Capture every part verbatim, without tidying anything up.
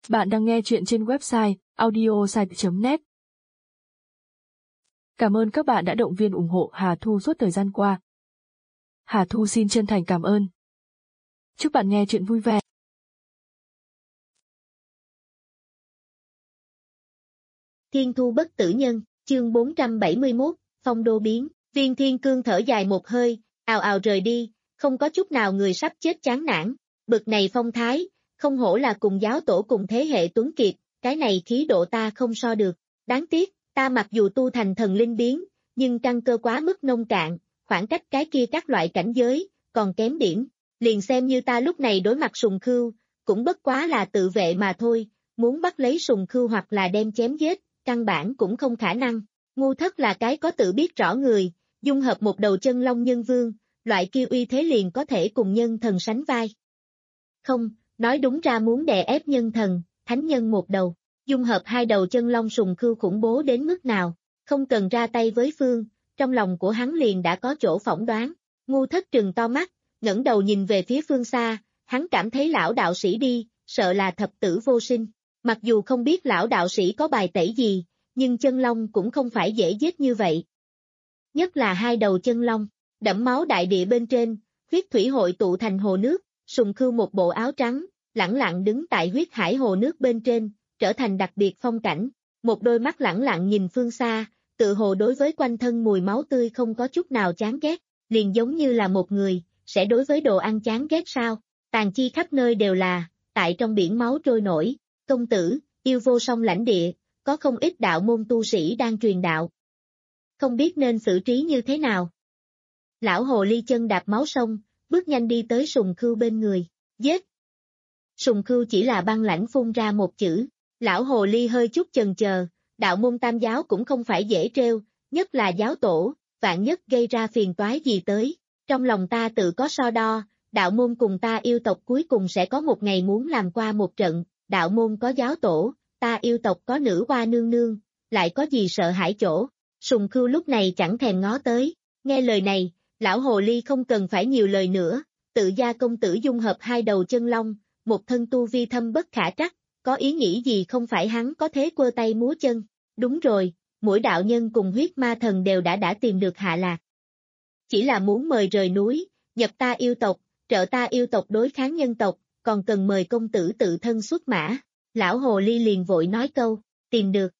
Bạn đang nghe chuyện trên website audiosite chấm net. Cảm ơn các bạn đã động viên ủng hộ Hà Thu suốt thời gian qua. Hà Thu xin chân thành cảm ơn. Chúc bạn nghe chuyện vui vẻ. Thiên thu bất tử nhân, chương bốn trăm bảy mươi mốt, phong đô biến. Viên Thiên Cương thở dài một hơi, ào ào rời đi, không có chút nào người sắp chết chán nản. Bực này phong thái, không hổ là cùng giáo tổ cùng thế hệ tuấn kiệt, cái này khí độ ta không so được. Đáng tiếc, ta mặc dù tu thành thần linh biến, nhưng căn cơ quá mức nông cạn, khoảng cách cái kia các loại cảnh giới, còn kém điểm. Liền xem như ta lúc này đối mặt Sùng Khưu, cũng bất quá là tự vệ mà thôi, muốn bắt lấy Sùng Khưu hoặc là đem chém giết, căn bản cũng không khả năng. Ngu Thất là cái có tự biết rõ người, dung hợp một đầu chân long nhân vương, loại kia uy thế liền có thể cùng nhân thần sánh vai. Không, nói đúng ra muốn đè ép nhân thần, thánh nhân một đầu, dung hợp hai đầu chân long Sùng Khưu khủng bố đến mức nào, không cần ra tay với phương, trong lòng của hắn liền đã có chỗ phỏng đoán. Ngu Thất trừng to mắt, ngẩng đầu nhìn về phía phương xa, hắn cảm thấy lão đạo sĩ đi, sợ là thập tử vô sinh. Mặc dù không biết lão đạo sĩ có bài tẩy gì, nhưng chân long cũng không phải dễ giết như vậy. Nhất là hai đầu chân long, đẫm máu đại địa bên trên, huyết thủy hội tụ thành hồ nước, Sùng Khưu một bộ áo trắng, lẳng lặng đứng tại huyết hải hồ nước bên trên, trở thành đặc biệt phong cảnh. Một đôi mắt lẳng lặng nhìn phương xa, tự hồ đối với quanh thân mùi máu tươi không có chút nào chán ghét, liền giống như là một người, sẽ đối với đồ ăn chán ghét sao? Tàn chi khắp nơi đều là, tại trong biển máu trôi nổi. Công tử, yêu vô song lãnh địa, có không ít đạo môn tu sĩ đang truyền đạo. Không biết nên xử trí như thế nào. Lão hồ ly chân đạp máu sông, bước nhanh đi tới Sùng Khưu bên người, giết. Sùng Khưu chỉ là băng lãnh phun ra một chữ, lão hồ ly hơi chút chần chờ, đạo môn tam giáo cũng không phải dễ trêu, nhất là giáo tổ, vạn nhất gây ra phiền toái gì tới. Trong lòng ta tự có so đo, đạo môn cùng ta yêu tộc cuối cùng sẽ có một ngày muốn làm qua một trận. Đạo môn có giáo tổ, ta yêu tộc có nữ hoa nương nương, lại có gì sợ hãi chỗ. Sùng Khưu lúc này chẳng thèm ngó tới, nghe lời này, lão hồ ly không cần phải nhiều lời nữa, tự gia công tử dung hợp hai đầu chân long, một thân tu vi thâm bất khả trắc, có ý nghĩ gì không phải hắn có thế quơ tay múa chân. Đúng rồi, mỗi đạo nhân cùng huyết ma thần đều đã đã tìm được hạ lạc. Chỉ là muốn mời rời núi, nhập ta yêu tộc, trợ ta yêu tộc đối kháng nhân tộc, còn cần mời công tử tự thân xuất mã. Lão hồ ly liền vội nói câu, tìm được.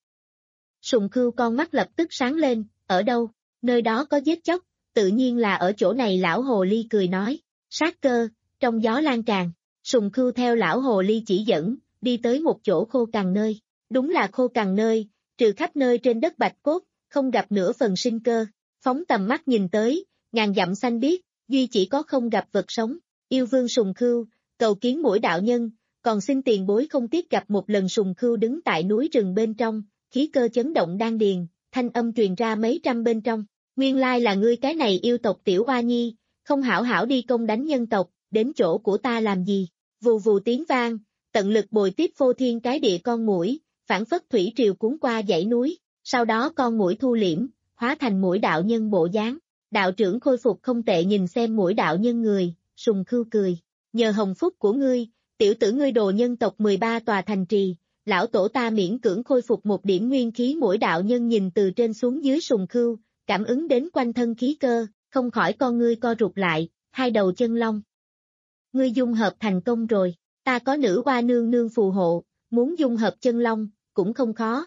Sùng Khưu con mắt lập tức sáng lên, ở đâu, nơi đó có giết chóc, tự nhiên là ở chỗ này. Lão hồ ly cười nói, sát cơ, trong gió lan tràn. Sùng Khưu theo lão hồ ly chỉ dẫn, đi tới một chỗ khô cằn nơi. Đúng là khô cằn nơi, trừ khắp nơi trên đất bạch cốt, không gặp nửa phần sinh cơ. Phóng tầm mắt nhìn tới, ngàn dặm xanh biếc, duy chỉ có không gặp vật sống. Yêu vương Sùng Khưu, cầu kiến mỗi đạo nhân, còn xin tiền bối không tiếc gặp một lần. Sùng Khưu đứng tại núi rừng bên trong, khí cơ chấn động đan điền, thanh âm truyền ra mấy trăm bên trong. Nguyên lai là ngươi cái này yêu tộc tiểu oa nhi, không hảo hảo đi công đánh nhân tộc, đến chỗ của ta làm gì? Vù vù tiếng vang, tận lực bồi tiếp phô thiên cái địa con muỗi, phản phất thủy triều cuốn qua dãy núi, sau đó con muỗi thu liễm, hóa thành muỗi đạo nhân bộ dáng. Đạo trưởng khôi phục không tệ, nhìn xem muỗi đạo nhân người, Sùng Khưu cười, nhờ hồng phúc của ngươi, tiểu tử ngươi đồ nhân tộc mười ba tòa thành trì, lão tổ ta miễn cưỡng khôi phục một điểm nguyên khí. Mỗi đạo nhân nhìn từ trên xuống dưới Sùng Khưu, cảm ứng đến quanh thân khí cơ, không khỏi con ngươi co rụt lại, hai đầu chân long. Ngươi dung hợp thành công rồi, ta có nữ hoa nương nương phù hộ, muốn dung hợp chân long, cũng không khó.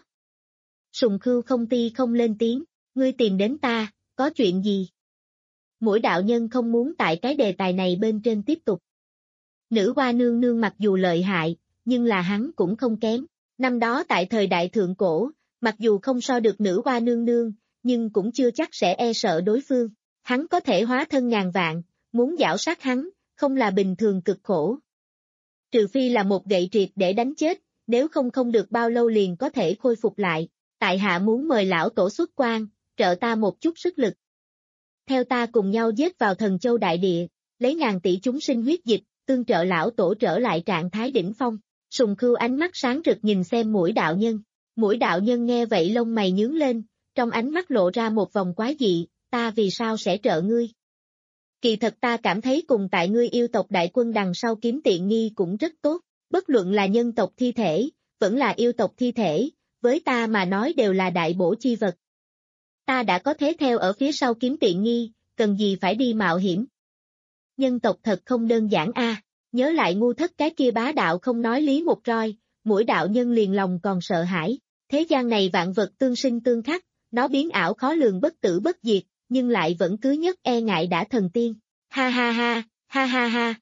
Sùng Khưu không ti không lên tiếng, ngươi tìm đến ta, có chuyện gì? Mỗi đạo nhân không muốn tại cái đề tài này bên trên tiếp tục. Nữ hoa nương nương mặc dù lợi hại, nhưng là hắn cũng không kém. Năm đó tại thời đại thượng cổ, mặc dù không so được nữ hoa nương nương, nhưng cũng chưa chắc sẽ e sợ đối phương. Hắn có thể hóa thân ngàn vạn, muốn giảo sát hắn, không là bình thường cực khổ. Trừ phi là một gậy triệt để đánh chết, nếu không không được bao lâu liền có thể khôi phục lại. Tại hạ muốn mời lão tổ xuất quan, trợ ta một chút sức lực. Theo ta cùng nhau giết vào Thần Châu đại địa, lấy ngàn tỷ chúng sinh huyết dịch, tương trợ lão tổ trở lại trạng thái đỉnh phong. Sùng Khưu ánh mắt sáng rực nhìn xem mỗi đạo nhân. Mỗi đạo nhân nghe vậy lông mày nhướng lên, trong ánh mắt lộ ra một vòng quái dị, ta vì sao sẽ trợ ngươi? Kỳ thật ta cảm thấy cùng tại ngươi yêu tộc đại quân đằng sau kiếm tiện nghi cũng rất tốt. bất luận là nhân tộc thi thể, vẫn là yêu tộc thi thể, với ta mà nói đều là đại bổ chi vật. Ta đã có thế theo ở phía sau kiếm tiện nghi, cần gì phải đi mạo hiểm. Nhân tộc thật không đơn giản a. À. Nhớ lại ngu thất cái kia bá đạo không nói lý một roi, mỗi đạo nhân liền lòng còn sợ hãi. Thế gian này vạn vật tương sinh tương khắc, nó biến ảo khó lường bất tử bất diệt, nhưng lại vẫn cứ nhất e ngại đã thần tiên. Ha ha ha, ha ha ha.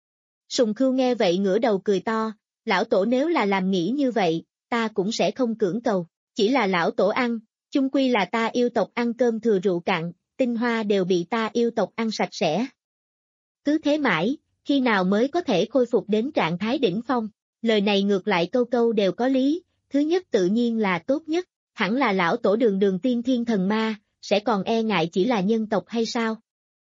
Sùng Khưu nghe vậy ngửa đầu cười to, lão tổ nếu là làm nghĩ như vậy, ta cũng sẽ không cưỡng cầu, chỉ là lão tổ ăn, chung quy là ta yêu tộc ăn cơm thừa rượu cạn, tinh hoa đều bị ta yêu tộc ăn sạch sẽ. Cứ thế mãi, khi nào mới có thể khôi phục đến trạng thái đỉnh phong, lời này ngược lại câu câu đều có lý, thứ nhất tự nhiên là tốt nhất, hẳn là lão tổ đường đường tiên thiên thần ma, sẽ còn e ngại chỉ là nhân tộc hay sao?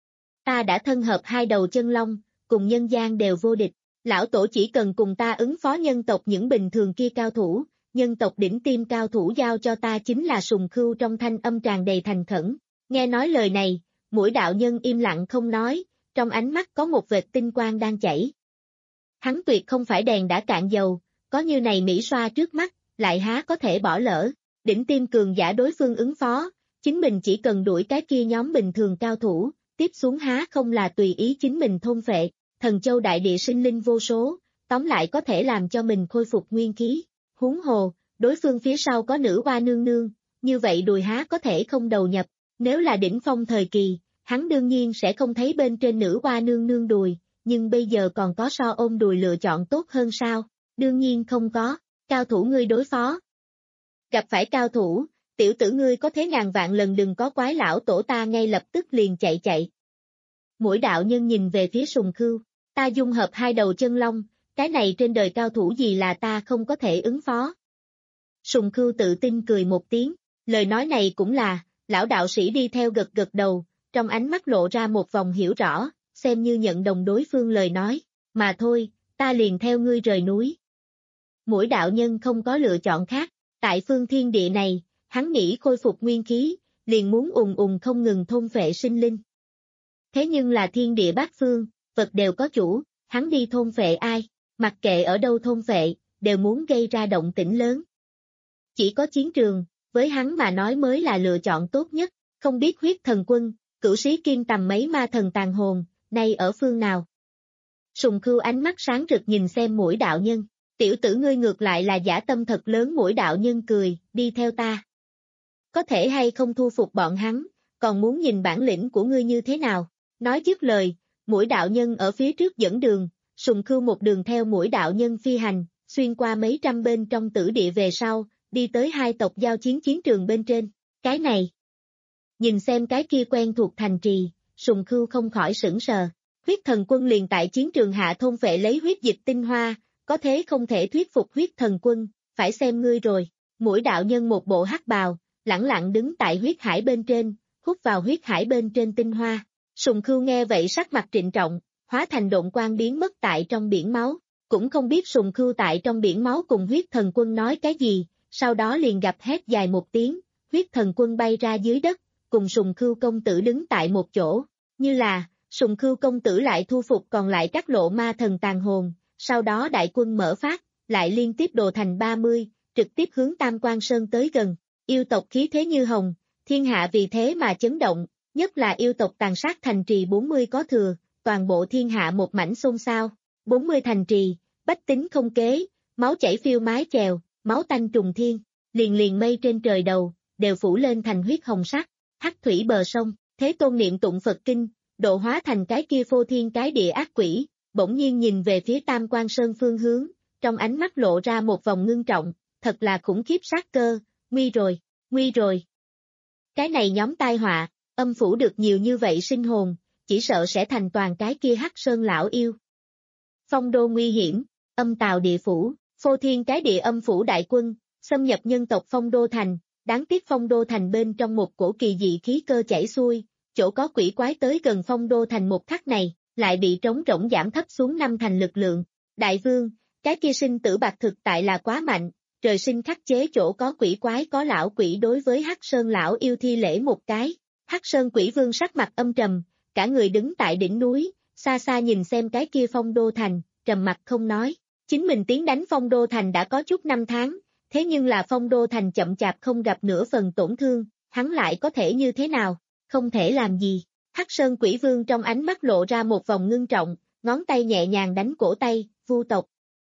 Ta đã thân hợp hai đầu chân long, cùng nhân gian đều vô địch, lão tổ chỉ cần cùng ta ứng phó nhân tộc những bình thường kia cao thủ, nhân tộc đỉnh tiêm cao thủ giao cho ta chính là Sùng Khưu trong thanh âm tràn đầy thành khẩn. Nghe nói lời này, mỗi đạo nhân im lặng không nói, trong ánh mắt có một vệt tinh quang đang chảy. Hắn tuyệt không phải đèn đã cạn dầu, có như này mỹ xoa trước mắt, lại há có thể bỏ lỡ, đỉnh tiêm cường giả đối phương ứng phó, chính mình chỉ cần đuổi cái kia nhóm bình thường cao thủ, tiếp xuống há không là tùy ý chính mình thôn phệ, thần châu đại địa sinh linh vô số, tóm lại có thể làm cho mình khôi phục nguyên khí, huống hồ, đối phương phía sau có nữ oa nương nương, như vậy đùi há có thể không đầu nhập, nếu là đỉnh phong thời kỳ, hắn đương nhiên sẽ không thấy bên trên nữ oa nương nương đùi, nhưng bây giờ còn có so ôm đùi lựa chọn tốt hơn sao, đương nhiên không có, cao thủ ngươi đối phó. Gặp phải cao thủ, tiểu tử ngươi có thế ngàn vạn lần đừng có quái lão tổ ta ngay lập tức liền chạy chạy. Mỗi đạo nhân nhìn về phía Sùng Khưu, ta dung hợp hai đầu chân long, cái này trên đời cao thủ gì là ta không có thể ứng phó. Sùng Khưu tự tin cười một tiếng, lời nói này cũng là, lão đạo sĩ đi theo gật gật đầu, trong ánh mắt lộ ra một vòng hiểu rõ, xem như nhận đồng đối phương lời nói, mà thôi, ta liền theo ngươi rời núi. Mỗi đạo nhân không có lựa chọn khác, tại phương thiên địa này, hắn nghĩ khôi phục nguyên khí, liền muốn ùng ùng không ngừng thôn phệ sinh linh. Thế nhưng là thiên địa bát phương, vật đều có chủ, hắn đi thôn phệ ai, mặc kệ ở đâu thôn phệ, đều muốn gây ra động tĩnh lớn. Chỉ có chiến trường, với hắn mà nói mới là lựa chọn tốt nhất, không biết huyết thần quân, cửu sĩ kim tầm mấy ma thần tàn hồn, nay ở phương nào. Sùng Khưu ánh mắt sáng rực nhìn xem mỗi đạo nhân, tiểu tử ngươi ngược lại là giả tâm thật lớn mỗi đạo nhân cười, đi theo ta. Có thể hay không thu phục bọn hắn, còn muốn nhìn bản lĩnh của ngươi như thế nào, nói dứt lời, mỗi đạo nhân ở phía trước dẫn đường, Sùng Khưu một đường theo mỗi đạo nhân phi hành, xuyên qua mấy trăm bên trong tử địa về sau, đi tới hai tộc giao chiến chiến trường bên trên, cái này. Nhìn xem cái kia quen thuộc thành trì, Sùng Khưu không khỏi sững sờ, huyết thần quân liền tại chiến trường hạ thôn phệ lấy huyết dịch tinh hoa, có thế không thể thuyết phục huyết thần quân, phải xem ngươi rồi, mỗi đạo nhân một bộ hắc bào, lẳng lặng đứng tại huyết hải bên trên, hút vào huyết hải bên trên tinh hoa, Sùng Khưu nghe vậy sắc mặt trịnh trọng, hóa thành độn quang biến mất tại trong biển máu, cũng không biết Sùng Khưu tại trong biển máu cùng huyết thần quân nói cái gì, sau đó liền gặp hét dài một tiếng, huyết thần quân bay ra dưới đất, cùng Sùng Khưu công tử đứng tại một chỗ, như là, Sùng Khưu công tử lại thu phục còn lại các lộ ma thần tàn hồn, sau đó đại quân mở phát, lại liên tiếp đồ thành ba mươi, trực tiếp hướng Tam Quan Sơn tới gần, yêu tộc khí thế như hồng, thiên hạ vì thế mà chấn động, nhất là yêu tộc tàn sát thành trì bốn mươi có thừa, toàn bộ thiên hạ một mảnh xôn xao, bốn mươi thành trì, bách tính không kế, máu chảy phiêu mái chèo, máu tanh trùng thiên, liền liền mây trên trời đầu, đều phủ lên thành huyết hồng sắc, hắc thủy bờ sông, Thế Tôn niệm tụng Phật kinh, độ hóa thành cái kia phô thiên cái địa ác quỷ, bỗng nhiên nhìn về phía Tam Quan Sơn phương hướng, trong ánh mắt lộ ra một vòng ngưng trọng, thật là khủng khiếp sát cơ, nguy rồi, nguy rồi. Cái này nhóm tai họa, âm phủ được nhiều như vậy sinh hồn, chỉ sợ sẽ thành toàn cái kia hắc sơn lão yêu. Phong đô nguy hiểm, âm tào địa phủ, phô thiên cái địa âm phủ đại quân, xâm nhập nhân tộc phong đô thành, đáng tiếc phong đô thành bên trong một cổ kỳ dị khí cơ chảy xuôi, chỗ có quỷ quái tới gần phong đô thành một khắc này, lại bị trống rỗng giảm thấp xuống năm thành lực lượng. Đại vương, cái kia sinh tử bạc thực tại là quá mạnh, trời sinh khắc chế chỗ có quỷ quái có lão quỷ đối với hắc sơn lão yêu thi lễ một cái. Hắc sơn quỷ vương sắc mặt âm trầm, cả người đứng tại đỉnh núi, xa xa nhìn xem cái kia phong đô thành, trầm mặt không nói. Chính mình tiến đánh Phong Đô Thành đã có chút năm tháng, thế nhưng là Phong Đô Thành chậm chạp không gặp nửa phần tổn thương, hắn lại có thể như thế nào, không thể làm gì. Hắc Sơn Quỷ Vương trong ánh mắt lộ ra một vòng ngưng trọng, ngón tay nhẹ nhàng đánh cổ tay, Vu tộc.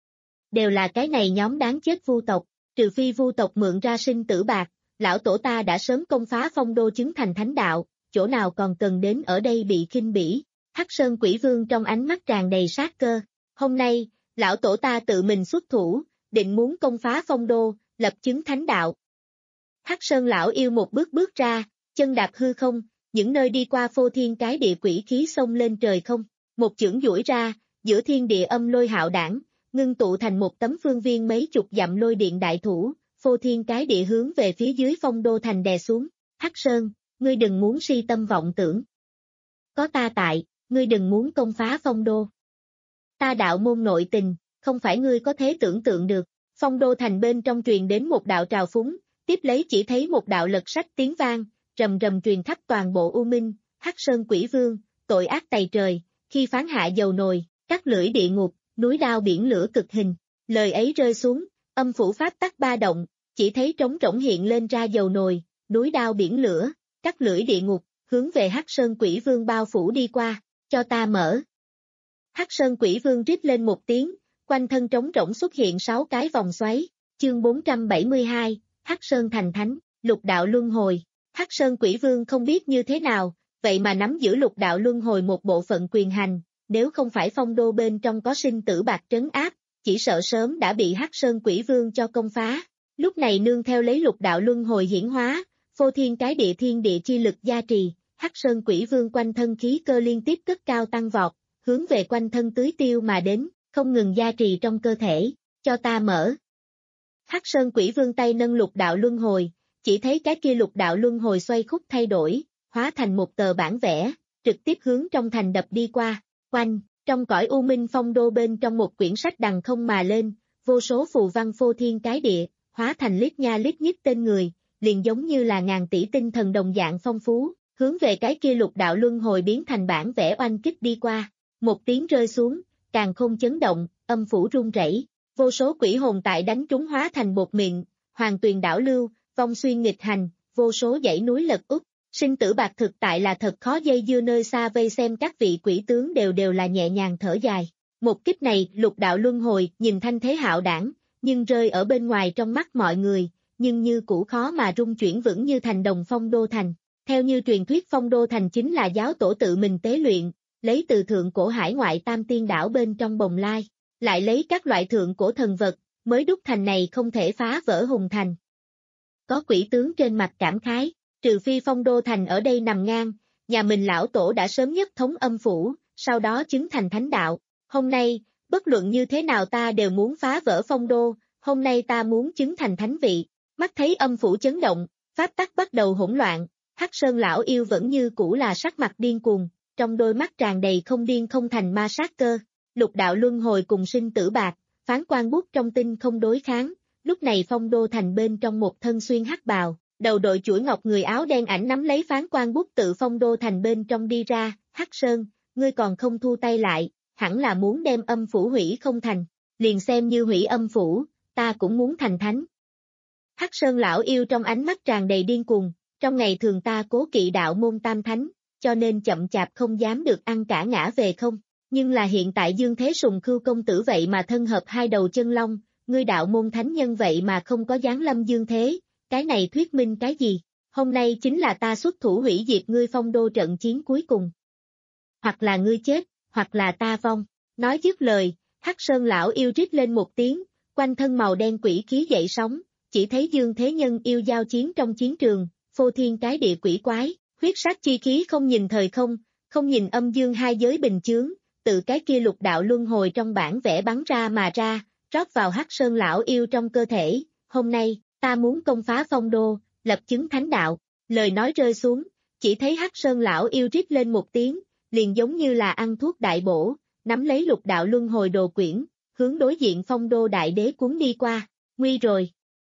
Đều là cái này nhóm đáng chết Vu tộc, trừ phi Vu tộc mượn ra sinh tử bạc, lão tổ ta đã sớm công phá Phong Đô chứng thành thánh đạo, chỗ nào còn cần đến ở đây bị khinh bỉ. Hắc Sơn Quỷ Vương trong ánh mắt tràn đầy sát cơ, hôm nay, lão tổ ta tự mình xuất thủ, định muốn công phá Phong Đô, lập chứng thánh đạo. Hắc Sơn lão yêu một bước bước ra, chân đạp hư không, những nơi đi qua phô thiên cái địa quỷ khí xông lên trời không, một chưởng duỗi ra, giữa thiên địa âm lôi hạo đảng, ngưng tụ thành một tấm phương viên mấy chục dặm lôi điện đại thủ, phô thiên cái địa hướng về phía dưới Phong Đô thành đè xuống. Hắc Sơn, ngươi đừng muốn si tâm vọng tưởng. Có ta tại, ngươi đừng muốn công phá Phong Đô. Ta đạo môn nội tình, không phải ngươi có thể tưởng tượng được. Phong Đô thành bên trong truyền đến một đạo trào phúng, tiếp lấy chỉ thấy một đạo lật sách tiếng vang, rầm rầm truyền khắp toàn bộ U Minh. Hắc Sơn Quỷ Vương, tội ác tày trời, khi phán hạ dầu nồi, cắt lưỡi địa ngục, núi đao biển lửa cực hình. Lời ấy rơi xuống, âm phủ pháp tắc ba động, chỉ thấy trống rỗng hiện lên ra dầu nồi, núi đao biển lửa, cắt lưỡi địa ngục, hướng về Hắc Sơn Quỷ Vương bao phủ đi qua, cho ta mở. Hắc Sơn Quỷ Vương rít lên một tiếng, quanh thân trống rỗng xuất hiện sáu cái vòng xoáy. Chương bốn trăm bảy mươi hai, Hắc Sơn thành thánh, lục đạo luân hồi. Hắc Sơn Quỷ Vương không biết như thế nào, vậy mà nắm giữ lục đạo luân hồi một bộ phận quyền hành, nếu không phải Phong Đô bên trong có sinh tử bạc trấn áp, chỉ sợ sớm đã bị Hắc Sơn Quỷ Vương cho công phá. Lúc này nương theo lấy lục đạo luân hồi hiển hóa, phô thiên cái địa thiên địa chi lực gia trì, Hắc Sơn Quỷ Vương quanh thân khí cơ liên tiếp cất cao tăng vọt, hướng về quanh thân tưới tiêu mà đến, không ngừng gia trì trong cơ thể, cho ta mở. Hắc Sơn Quỷ Vương tay nâng lục đạo luân hồi, chỉ thấy cái kia lục đạo luân hồi xoay khúc thay đổi, hóa thành một tờ bản vẽ, trực tiếp hướng trong thành đập đi qua, quanh, trong cõi U Minh Phong Đô bên trong một quyển sách đằng không mà lên, vô số phù văn phô thiên cái địa, hóa thành lít nha lít nhít tên người, liền giống như là ngàn tỷ tinh thần đồng dạng phong phú, hướng về cái kia lục đạo luân hồi biến thành bản vẽ oanh kích đi qua, một tiếng rơi xuống, càn khôn chấn động, âm phủ rung rẩy, vô số quỷ hồn tại đánh trúng hóa thành bột mịn, hoàng tuyền đảo lưu, vong xuyên nghịch hành, vô số dãy núi lật úp, sinh tử bạc thực tại là thật khó dây dưa nơi xa vây xem các vị quỷ tướng đều đều là nhẹ nhàng thở dài. Một kích này, lục đạo luân hồi, nhìn thanh thế hạo đảng, nhưng rơi ở bên ngoài trong mắt mọi người, nhưng như cũ khó mà rung chuyển vững như thành đồng Phong Đô thành. Theo như truyền thuyết Phong Đô thành chính là giáo tổ tự mình tế luyện, lấy từ thượng cổ hải ngoại tam tiên đảo bên trong bồng lai, lại lấy các loại thượng cổ thần vật, mới đúc thành này không thể phá vỡ hùng thành. Có quỷ tướng trên mặt cảm khái, trừ phi Phong Đô thành ở đây nằm ngang, nhà mình lão tổ đã sớm nhất thống âm phủ, sau đó chứng thành thánh đạo. Hôm nay, bất luận như thế nào ta đều muốn phá vỡ Phong Đô, hôm nay ta muốn chứng thành thánh vị. Mắt thấy âm phủ chấn động, pháp tắc bắt đầu hỗn loạn, Hắc Sơn lão yêu vẫn như cũ là sắc mặt điên cuồng, trong đôi mắt tràn đầy không điên không thành ma sát cơ. Lục đạo luân hồi cùng sinh tử bạc, phán quan bút trong tinh không đối kháng, lúc này Phong Đô thành bên trong một thân xuyên hắc bào, đầu đội chuỗi ngọc người áo đen ảnh nắm lấy phán quan bút tự Phong Đô thành bên trong đi ra. Hắc Sơn, ngươi còn không thu tay lại, hẳn là muốn đem âm phủ hủy không thành, liền xem như hủy âm phủ, ta cũng muốn thành thánh. Hắc Sơn lão yêu trong ánh mắt tràn đầy điên cuồng, trong ngày thường ta cố kỵ đạo môn tam thánh, cho nên chậm chạp không dám được ăn cả ngã về không, nhưng là hiện tại Dương Thế Sùng Khưu công tử vậy mà thân hợp hai đầu chân long, ngươi đạo môn thánh nhân vậy mà không có giáng lâm Dương Thế, cái này thuyết minh cái gì? Hôm nay chính là ta xuất thủ hủy diệt ngươi Phong Đô trận chiến cuối cùng. Hoặc là ngươi chết, hoặc là ta vong. Nói dứt lời, Hắc Sơn lão yêu rít lên một tiếng, quanh thân màu đen quỷ khí dậy sóng, chỉ thấy Dương Thế Nhân yêu giao chiến trong chiến trường, phô thiên cái địa quỷ quái, huyết sát chi khí không nhìn thời không, không nhìn âm dương hai giới bình chướng, tự cái kia lục đạo luân hồi trong bản vẽ bắn ra mà ra, rót vào Hắc Sơn lão yêu trong cơ thể. Hôm nay, ta muốn công phá Phong Đô, lập chứng thánh đạo. Lời nói rơi xuống, chỉ thấy Hắc Sơn lão yêu rít lên một tiếng, liền giống như là ăn thuốc đại bổ, nắm lấy lục đạo luân hồi đồ quyển, hướng đối diện Phong Đô đại đế cuốn đi qua. Nguy rồi.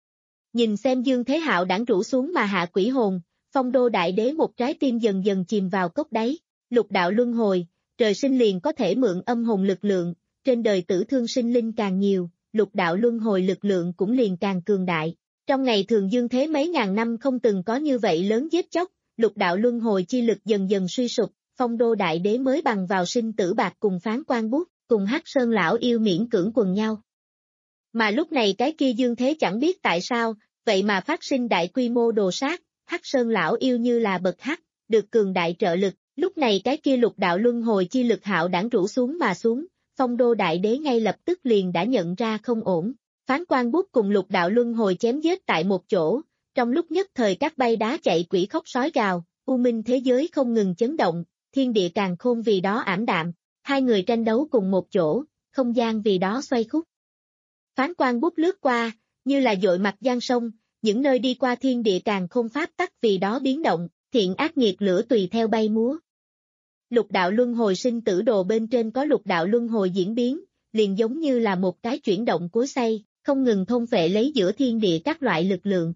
Nhìn xem Dương Thế Hạo đãng rủ xuống mà hạ quỷ hồn, Phong Đô đại đế một trái tim dần dần chìm vào cốc đáy. Lục đạo luân hồi, trời sinh liền có thể mượn âm hồn lực lượng, trên đời tử thương sinh linh càng nhiều, lục đạo luân hồi lực lượng cũng liền càng cường đại. Trong ngày thường dương thế mấy ngàn năm không từng có như vậy lớn giết chóc, lục đạo luân hồi chi lực dần dần suy sụp, Phong Đô Đại Đế mới bằng vào sinh tử bạc cùng Phán Quan Bút, cùng Hắc Sơn lão yêu miễn cưỡng quần nhau. Mà lúc này cái kia dương thế chẳng biết tại sao, vậy mà phát sinh đại quy mô đồ sát, Hắc Sơn lão yêu như là bậc hắc, được cường đại trợ lực, lúc này cái kia lục đạo luân hồi chi lực hạo đảng rủ xuống mà xuống, Phong Đô Đại Đế ngay lập tức liền đã nhận ra không ổn. Phán Quan Bút cùng lục đạo luân hồi chém giết tại một chỗ, trong lúc nhất thời các bay đá chạy quỷ khóc sói gào, u minh thế giới không ngừng chấn động, thiên địa càn khôn vì đó ảm đạm, hai người tranh đấu cùng một chỗ, không gian vì đó xoay khúc. Phán Quan Bút lướt qua, như là dội mặt giang sông, những nơi đi qua thiên địa càn khôn pháp tắc vì đó biến động, thiện ác nghiệt lửa tùy theo bay múa. Lục đạo luân hồi sinh tử đồ bên trên có lục đạo luân hồi diễn biến, liền giống như là một cái chuyển động cối xay, không ngừng thôn phệ lấy giữa thiên địa các loại lực lượng.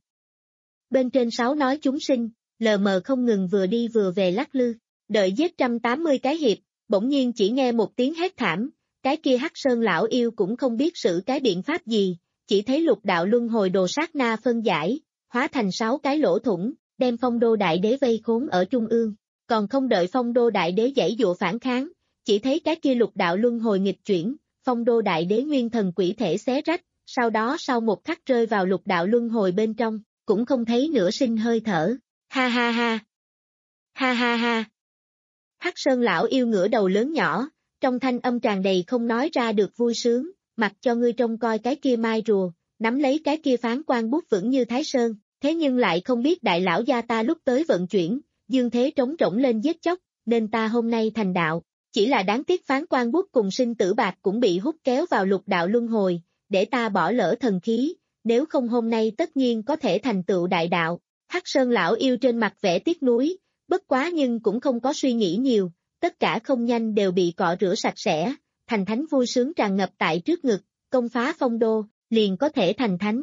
Bên trên sáu nói chúng sinh, lờ mờ không ngừng vừa đi vừa về lắc lư, đợi giết trăm tám mươi cái hiệp, bỗng nhiên chỉ nghe một tiếng hét thảm, cái kia Hắc Sơn lão yêu cũng không biết sử cái biện pháp gì, chỉ thấy lục đạo luân hồi đồ sát na phân giải, hóa thành sáu cái lỗ thủng, đem Phong Đô Đại Đế vây khốn ở trung ương, còn không đợi Phong Đô Đại Đế giãy dụa phản kháng, chỉ thấy cái kia lục đạo luân hồi nghịch chuyển, Phong Đô Đại Đế nguyên thần quỷ thể xé rách, sau đó sau một khắc rơi vào lục đạo luân hồi bên trong, cũng không thấy nửa sinh hơi thở, ha ha ha, ha ha ha. Hắc Sơn lão yêu ngửa đầu lớn nhỏ, trong thanh âm tràn đầy không nói ra được vui sướng, mặc cho ngươi trông coi cái kia mai rùa, nắm lấy cái kia Phán Quan Bút vững như Thái Sơn, thế nhưng lại không biết đại lão gia ta lúc tới vận chuyển, dương thế trống rỗng lên giết chóc, nên ta hôm nay thành đạo, chỉ là đáng tiếc Phán Quan Bút cùng sinh tử bạc cũng bị hút kéo vào lục đạo luân hồi, để ta bỏ lỡ thần khí, nếu không hôm nay tất nhiên có thể thành tựu đại đạo. Hắc Sơn lão yêu trên mặt vẻ tiếc nuối, bất quá nhưng cũng không có suy nghĩ nhiều, tất cả không nhanh đều bị cọ rửa sạch sẽ, thành thánh vui sướng tràn ngập tại trước ngực, công phá Phong Đô, liền có thể thành thánh.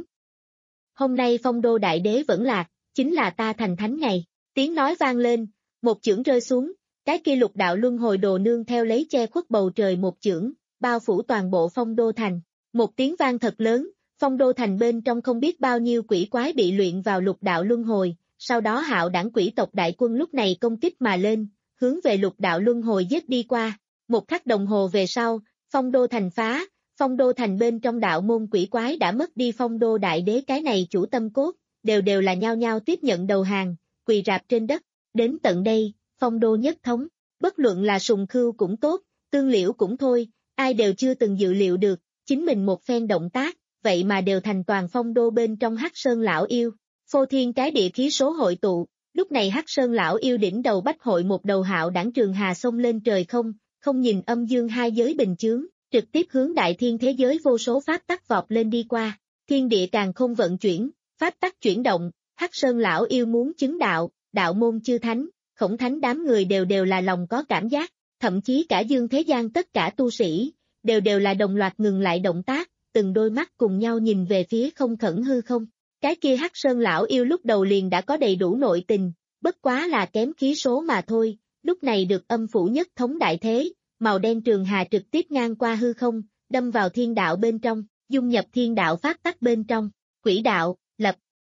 Hôm nay Phong Đô Đại Đế vẫn lạc, chính là ta thành thánh ngày, tiếng nói vang lên, một chưởng rơi xuống, cái kia lục đạo luân hồi đồ nương theo lấy che khuất bầu trời một chưởng, bao phủ toàn bộ Phong Đô thành, một tiếng vang thật lớn, Phong Đô thành bên trong không biết bao nhiêu quỷ quái bị luyện vào lục đạo luân hồi, sau đó hạo đảng quỷ tộc đại quân lúc này công kích mà lên, hướng về lục đạo luân hồi giết đi qua, một khắc đồng hồ về sau, Phong Đô thành phá, Phong Đô thành bên trong đạo môn quỷ quái đã mất đi Phong Đô Đại Đế cái này chủ tâm cốt, đều đều là nhao nhao tiếp nhận đầu hàng, quỳ rạp trên đất, đến tận đây, Phong Đô nhất thống, bất luận là Sùng Khưu cũng tốt, Tương Liễu cũng thôi, ai đều chưa từng dự liệu được, chính mình một phen động tác, vậy mà đều thành toàn Phong Đô bên trong Hắc Sơn lão yêu, phô thiên cái địa khí số hội tụ, lúc này Hắc Sơn lão yêu đỉnh đầu bách hội một đầu hạo đảng trường hà xông lên trời không, không nhìn âm dương hai giới bình chướng, trực tiếp hướng đại thiên thế giới vô số pháp tắc vọt lên đi qua, thiên địa càng không vận chuyển, pháp tắc chuyển động, Hắc Sơn lão yêu muốn chứng đạo, đạo môn chư thánh, khổng thánh đám người đều đều là lòng có cảm giác, thậm chí cả dương thế gian tất cả tu sĩ, đều đều là đồng loạt ngừng lại động tác, từng đôi mắt cùng nhau nhìn về phía không khẩn hư không. Cái kia Hắc Sơn lão yêu lúc đầu liền đã có đầy đủ nội tình, bất quá là kém khí số mà thôi, lúc này được âm phủ nhất thống đại thế, màu đen trường hà trực tiếp ngang qua hư không, đâm vào thiên đạo bên trong, dung nhập thiên đạo pháp tắc bên trong, quỷ đạo, lập.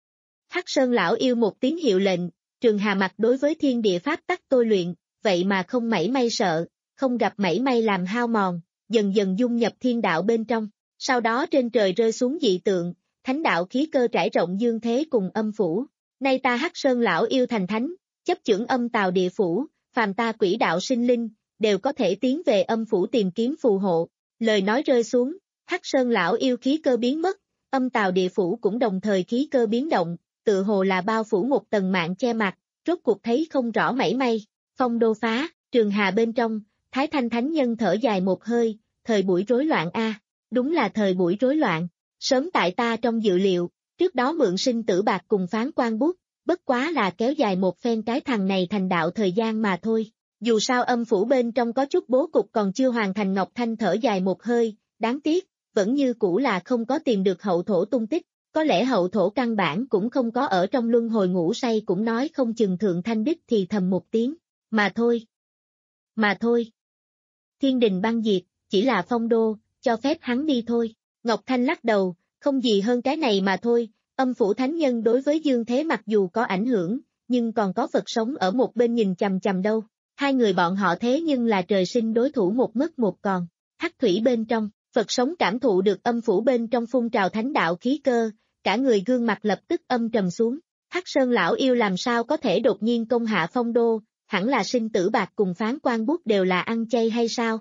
Hắc Sơn lão yêu một tiếng hiệu lệnh, trường hà mặt đối với thiên địa pháp tắc tôi luyện, vậy mà không mảy may sợ, không gặp mảy may làm hao mòn, dần dần dung nhập thiên đạo bên trong, sau đó trên trời rơi xuống dị tượng, thánh đạo khí cơ trải rộng dương thế cùng âm phủ, nay ta Hắc Sơn lão yêu thành thánh, chấp chưởng âm tào địa phủ, phàm ta quỷ đạo sinh linh, đều có thể tiến về âm phủ tìm kiếm phù hộ, lời nói rơi xuống, Hắc Sơn lão yêu khí cơ biến mất, âm tào địa phủ cũng đồng thời khí cơ biến động, tự hồ là bao phủ một tầng mạng che mặt, rốt cuộc thấy không rõ mảy may, Phong Đô phá, trường hà bên trong, Thái Thanh Thánh Nhân thở dài một hơi, thời buổi rối loạn a, đúng là thời buổi rối loạn, sớm tại ta trong dự liệu, trước đó mượn sinh tử bạc cùng Phán Quan Bút, bất quá là kéo dài một phen cái thằng này thành đạo thời gian mà thôi. Dù sao âm phủ bên trong có chút bố cục còn chưa hoàn thành. Ngọc Thanh thở dài một hơi, đáng tiếc, vẫn như cũ là không có tìm được hậu thổ tung tích, có lẽ hậu thổ căn bản cũng không có ở trong luân hồi ngủ say, cũng nói không chừng Thượng Thanh Đích thì thầm một tiếng, mà thôi. Mà thôi. Thiên đình băng diệt, chỉ là phong đô, cho phép hắn đi thôi. Ngọc Thanh lắc đầu, không gì hơn cái này mà thôi, âm phủ thánh nhân đối với dương thế mặc dù có ảnh hưởng, nhưng còn có Phật sống ở một bên nhìn chằm chằm đâu. Hai người bọn họ thế nhưng là trời sinh đối thủ một mất một còn. Hắc thủy bên trong, Phật sống cảm thụ được âm phủ bên trong phun trào thánh đạo khí cơ, cả người gương mặt lập tức âm trầm xuống. Hắc Sơn lão yêu làm sao có thể đột nhiên công hạ phong đô, hẳn là sinh tử bạc cùng phán quan bút đều là ăn chay hay sao?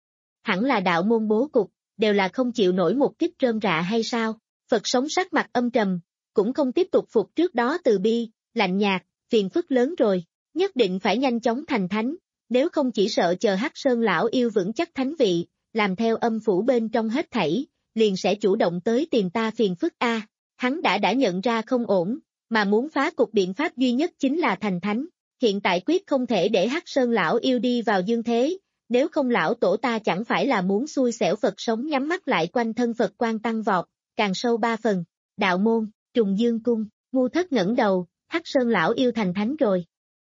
Hẳn là đạo môn bố cục, đều là không chịu nổi một kích trơn rạ hay sao? Phật sống sắc mặt âm trầm, cũng không tiếp tục phục trước đó từ bi, lạnh nhạt, phiền phức lớn rồi, nhất định phải nhanh chóng thành thánh, nếu không chỉ sợ chờ Hắc Sơn lão yêu vững chắc thánh vị, làm theo âm phủ bên trong hết thảy, liền sẽ chủ động tới tìm ta phiền phức a. Hắn đã đã nhận ra không ổn, mà muốn phá cục biện pháp duy nhất chính là thành thánh, hiện tại quyết không thể để Hắc Sơn lão yêu đi vào dương thế, nếu không lão tổ ta chẳng phải là muốn xui xẻo. Phật sống nhắm mắt lại, quanh thân Phật quan tăng vọt, càng sâu ba phần. Đạo môn, Trùng Dương cung, Ngu Thất ngẩng đầu, Hắc Sơn lão yêu thành thánh rồi.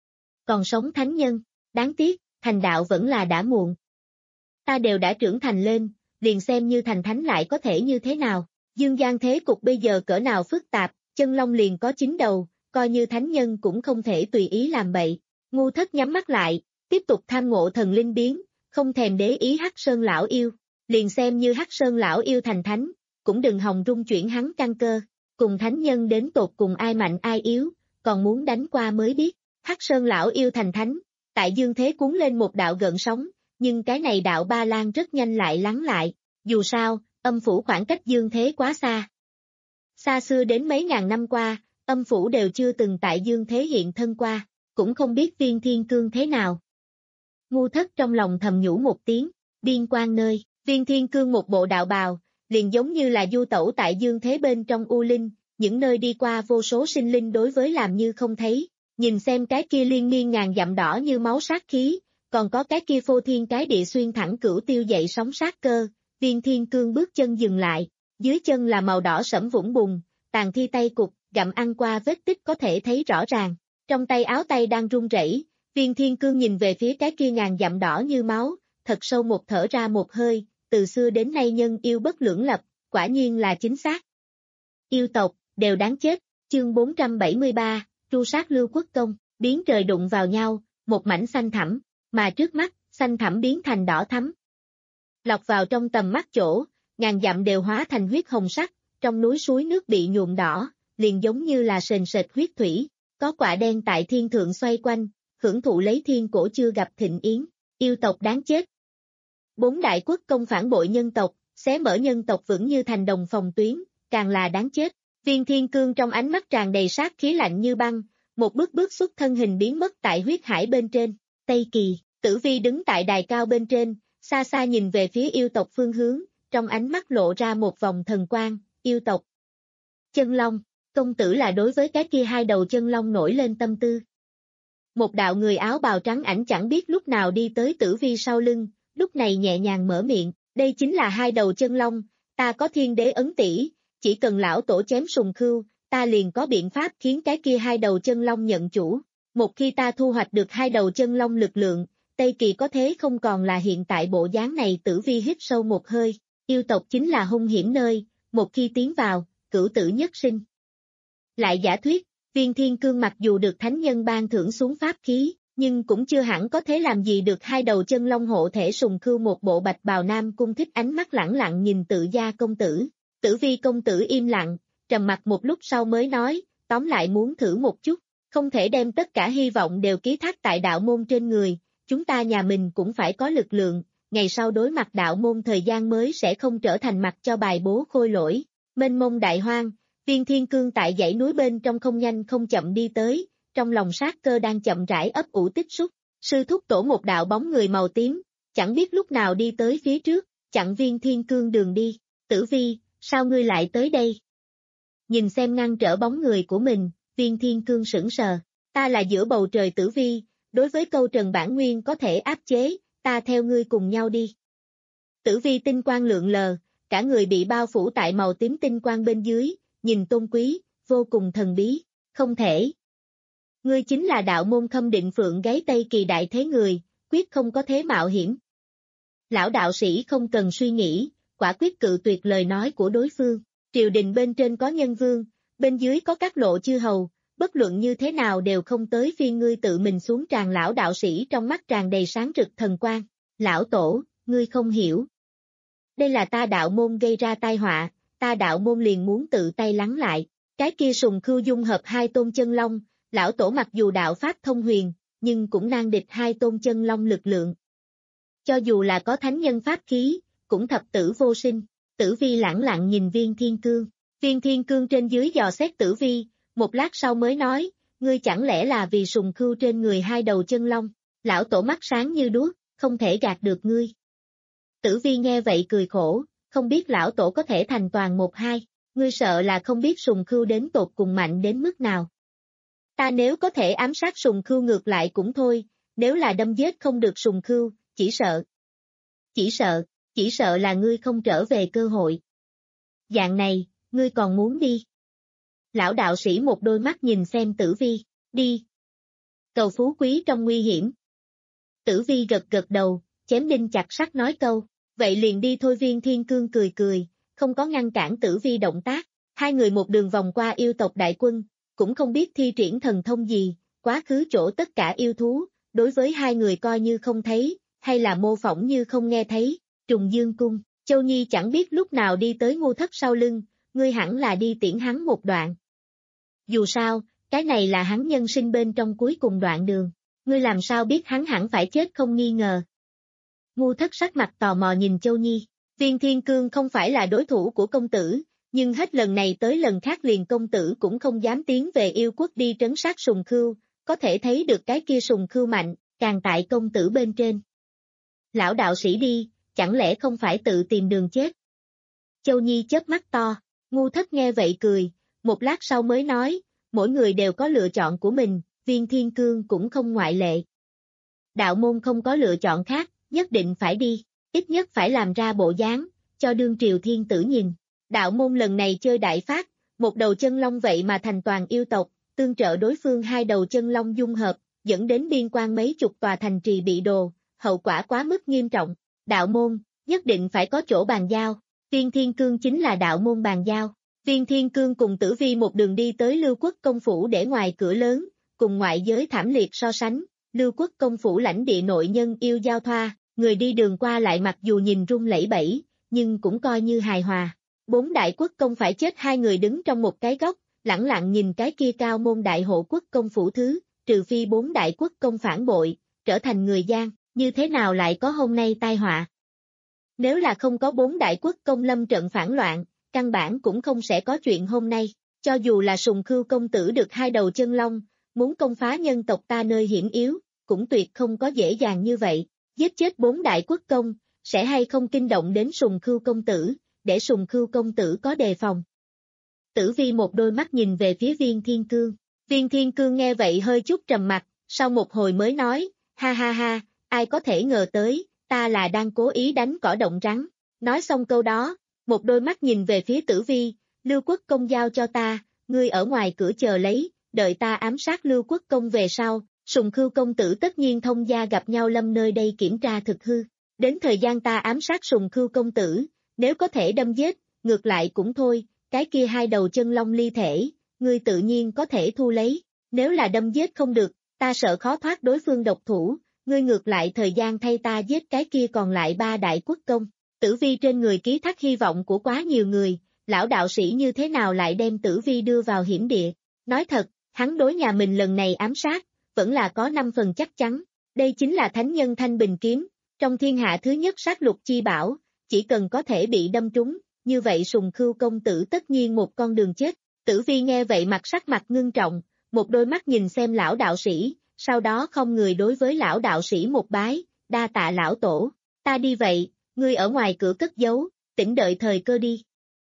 Còn sống thánh nhân, đáng tiếc, thành đạo vẫn là đã muộn. Ta đều đã trưởng thành lên, liền xem như thành thánh lại có thể như thế nào, dương gian thế cục bây giờ cỡ nào phức tạp, chân long liền có chín đầu, coi như thánh nhân cũng không thể tùy ý làm bậy. Ngu Thất nhắm mắt lại, tiếp tục tham ngộ thần linh biến, không thèm để ý Hắc Sơn lão yêu, liền xem như Hắc Sơn lão yêu thành thánh, cũng đừng hòng rung chuyển hắn căn cơ, cùng thánh nhân đến tột cùng ai mạnh ai yếu, còn muốn đánh qua mới biết. Hắc Sơn lão yêu thành thánh, tại dương thế cuốn lên một đạo gợn sóng, nhưng cái này đạo ba lan rất nhanh lại lắng lại, dù sao, âm phủ khoảng cách dương thế quá xa. Xa xưa đến mấy ngàn năm qua, âm phủ đều chưa từng tại dương thế hiện thân qua, cũng không biết Viên Thiên Cương thế nào. Ngu Thất trong lòng thầm nhủ một tiếng, biên quan nơi, Viên Thiên Cương một bộ đạo bào, liền giống như là du tẩu tại dương thế bên trong u linh, những nơi đi qua vô số sinh linh đối với làm như không thấy, nhìn xem cái kia liên miên ngàn dặm đỏ như máu sát khí, còn có cái kia phô thiên cái địa xuyên thẳng cửu tiêu dậy sóng sát cơ. Viên Thiên Cương bước chân dừng lại, dưới chân là màu đỏ sẫm vũng bùn, tàn thi tay cục, gặm ăn qua vết tích có thể thấy rõ ràng, trong tay áo tay đang run rẩy. Viên Thiên Cương nhìn về phía cái kia ngàn dặm đỏ như máu, thật sâu một thở ra một hơi, từ xưa đến nay nhân yêu bất lưỡng lập, quả nhiên là chính xác. Yêu tộc, đều đáng chết, chương bốn trăm bảy mươi ba, tru sát Lưu Quốc Công, biến trời đụng vào nhau, một mảnh xanh thẳm, mà trước mắt, xanh thẳm biến thành đỏ thắm. Lọc vào trong tầm mắt chỗ, ngàn dặm đều hóa thành huyết hồng sắc, trong núi suối nước bị nhuộm đỏ, liền giống như là sền sệt huyết thủy, có quả đen tại thiên thượng xoay quanh, hưởng thụ lấy thiên cổ chưa gặp thịnh yến, yêu tộc đáng chết. Bốn đại quốc công phản bội nhân tộc, xé mở nhân tộc vững như thành đồng phòng tuyến, càng là đáng chết. Viên Thiên Cương trong ánh mắt tràn đầy sát khí lạnh như băng, một bước bước xuất thân hình biến mất tại huyết hải bên trên. Tây Kỳ, Tử Vi đứng tại đài cao bên trên, xa xa nhìn về phía yêu tộc phương hướng, trong ánh mắt lộ ra một vòng thần quang. Yêu tộc. Chân long, công tử là đối với cái kia hai đầu chân long nổi lên tâm tư. Một đạo người áo bào trắng ảnh chẳng biết lúc nào đi tới Tử Vi sau lưng, lúc này nhẹ nhàng mở miệng, đây chính là hai đầu chân long, ta có thiên đế ấn tỷ, chỉ cần lão tổ chém sùng khưu, ta liền có biện pháp khiến cái kia hai đầu chân long nhận chủ. Một khi ta thu hoạch được hai đầu chân long lực lượng, Tây Kỳ có thế không còn là hiện tại bộ dáng này. Tử Vi hít sâu một hơi, yêu tộc chính là hung hiểm nơi, một khi tiến vào, cửu tử nhất sinh. Lại giả thuyết, Viên Thiên Cương mặc dù được thánh nhân ban thưởng xuống pháp khí, nhưng cũng chưa hẳn có thể làm gì được hai đầu chân long hộ thể sùng khưu. Một bộ bạch bào nam cung thích ánh mắt lẳng lặng nhìn Tự gia công tử. Tử Vi công tử im lặng, trầm mặc một lúc sau mới nói, tóm lại muốn thử một chút, không thể đem tất cả hy vọng đều ký thác tại đạo môn trên người, chúng ta nhà mình cũng phải có lực lượng, ngày sau đối mặt đạo môn thời gian mới sẽ không trở thành mặt cho bài bố khôi lỗi. Mênh mông đại hoang, Viên Thiên Cương tại dãy núi bên trong không nhanh không chậm đi tới, trong lòng sát cơ đang chậm rãi ấp ủ tích xúc. Sư thúc tổ một đạo bóng người màu tím, chẳng biết lúc nào đi tới phía trước, chặn Viên Thiên Cương đường đi. Tử Vi, sao ngươi lại tới đây? Nhìn xem ngăn trở bóng người của mình, Viên Thiên Cương sững sờ. Ta là giữa bầu trời Tử Vi, đối với câu trần bản nguyên có thể áp chế, ta theo ngươi cùng nhau đi. Tử Vi tinh quang lượn lờ, cả người bị bao phủ tại màu tím tinh quang bên dưới, nhìn tôn quý, vô cùng thần bí. Không thể. Ngươi chính là đạo môn Khâm Định Phượng gáy Tây Kỳ đại thế người, quyết không có thế mạo hiểm. Lão đạo sĩ không cần suy nghĩ, quả quyết cự tuyệt lời nói của đối phương. Triều đình bên trên có nhân vương, bên dưới có các lộ chư hầu, bất luận như thế nào đều không tới phiên ngươi tự mình xuống tràng. Lão đạo sĩ trong mắt tràn đầy sáng rực thần quang. Lão tổ, ngươi không hiểu. Đây là ta đạo môn gây ra tai họa, ta đạo môn liền muốn tự tay lắng lại. Cái kia sùng khưu dung hợp hai tôn chân long, lão tổ mặc dù đạo pháp thông huyền, nhưng cũng nan địch hai tôn chân long lực lượng. Cho dù là có thánh nhân pháp khí, cũng thập tử vô sinh. Tử Vi lẳng lặng nhìn Viên Thiên Cương. Viên Thiên Cương trên dưới dò xét Tử Vi, một lát sau mới nói, ngươi chẳng lẽ là vì sùng khưu trên người hai đầu chân long? Lão tổ mắt sáng như đuốc, không thể gạt được ngươi. Tử Vi nghe vậy cười khổ, không biết lão tổ có thể thành toàn một hai, ngươi sợ là không biết sùng khưu đến tột cùng mạnh đến mức nào. Ta nếu có thể ám sát sùng khưu ngược lại cũng thôi, nếu là đâm giết không được sùng khưu, chỉ sợ. Chỉ sợ, chỉ sợ là ngươi không trở về cơ hội. Dạng này, ngươi còn muốn đi? Lão đạo sĩ một đôi mắt nhìn xem Tử Vi, đi. Cầu phú quý trong nguy hiểm. Tử Vi gật gật đầu, chém đinh chặt sắt nói câu, vậy liền đi thôi. Viên Thiên Cương cười cười, không có ngăn cản Tử Vi động tác. Hai người một đường vòng qua yêu tộc đại quân, cũng không biết thi triển thần thông gì, quá khứ chỗ tất cả yêu thú, đối với hai người coi như không thấy, hay là mô phỏng như không nghe thấy. Trùng Dương Cung, Châu Nhi chẳng biết lúc nào đi tới Ngu Thất sau lưng, ngươi hẳn là đi tiễn hắn một đoạn. Dù sao, cái này là hắn nhân sinh bên trong cuối cùng đoạn đường, ngươi làm sao biết hắn hẳn phải chết không nghi ngờ. Ngu Thất sắc mặt tò mò nhìn Châu Nhi, Viên Thiên Cương không phải là đối thủ của công tử, nhưng hết lần này tới lần khác liền công tử cũng không dám tiến về yêu quốc đi trấn sát sùng khưu, có thể thấy được cái kia sùng khưu mạnh, càng tại công tử bên trên. Lão đạo sĩ đi, chẳng lẽ không phải tự tìm đường chết? Châu Nhi chớp mắt to, Ngu Thất nghe vậy cười, một lát sau mới nói, mỗi người đều có lựa chọn của mình, Viên Thiên Cương cũng không ngoại lệ. Đạo môn không có lựa chọn khác, nhất định phải đi, ít nhất phải làm ra bộ dáng, cho đương triều thiên tử nhìn. Đạo môn lần này chơi đại phát, một đầu chân long vậy mà thành toàn yêu tộc, tương trợ đối phương hai đầu chân long dung hợp, dẫn đến biên quan mấy chục tòa thành trì bị đồ, hậu quả quá mức nghiêm trọng. Đạo môn, nhất định phải có chỗ bàn giao, Viên Thiên Cương chính là đạo môn bàn giao. Viên Thiên Cương cùng Tử Vi một đường đi tới Lưu Quốc công phủ để ngoài cửa lớn, cùng ngoại giới thảm liệt so sánh, Lưu Quốc công phủ lãnh địa nội nhân yêu giao thoa, người đi đường qua lại mặc dù nhìn rung lẩy bẩy, nhưng cũng coi như hài hòa. Bốn đại quốc công phải chết hai người đứng trong một cái góc, lẳng lặng nhìn cái kia cao môn đại hộ quốc công phủ thứ, trừ phi bốn đại quốc công phản bội, trở thành người gian, như thế nào lại có hôm nay tai họa. Nếu là không có bốn đại quốc công lâm trận phản loạn, căn bản cũng không sẽ có chuyện hôm nay, cho dù là sùng khưu công tử được hai đầu chân long, muốn công phá nhân tộc ta nơi hiểm yếu, cũng tuyệt không có dễ dàng như vậy, giết chết bốn đại quốc công, sẽ hay không kinh động đến sùng khưu công tử, để sùng khưu công tử có đề phòng. Tử Vi một đôi mắt nhìn về phía Viên Thiên Cương, Viên Thiên Cương nghe vậy hơi chút trầm mặt, sau một hồi mới nói, ha ha ha, ai có thể ngờ tới, ta là đang cố ý đánh cỏ động rắn. Nói xong câu đó, một đôi mắt nhìn về phía Tử Vi, Lưu Quốc công giao cho ta, ngươi ở ngoài cửa chờ lấy, đợi ta ám sát Lưu Quốc công về sau, sùng khưu công tử tất nhiên thông gia gặp nhau lâm nơi đây kiểm tra thực hư. Đến thời gian ta ám sát sùng khưu công tử, nếu có thể đâm giết, ngược lại cũng thôi, cái kia hai đầu chân long ly thể, ngươi tự nhiên có thể thu lấy, nếu là đâm giết không được, ta sợ khó thoát đối phương độc thủ, ngươi ngược lại thời gian thay ta giết cái kia còn lại ba đại quốc công. Tử Vi trên người ký thác hy vọng của quá nhiều người, lão đạo sĩ như thế nào lại đem Tử Vi đưa vào hiểm địa, nói thật, hắn đối nhà mình lần này ám sát, vẫn là có năm phần chắc chắn, đây chính là thánh nhân thanh bình kiếm, trong thiên hạ thứ nhất sát lục chi bảo, chỉ cần có thể bị đâm trúng, như vậy sùng khưu công tử tất nhiên một con đường chết. Tử Vi nghe vậy mặt sắc mặt ngưng trọng, một đôi mắt nhìn xem lão đạo sĩ, sau đó không người đối với lão đạo sĩ một bái, đa tạ lão tổ, ta đi vậy, ngươi ở ngoài cửa cất giấu, tĩnh đợi thời cơ đi.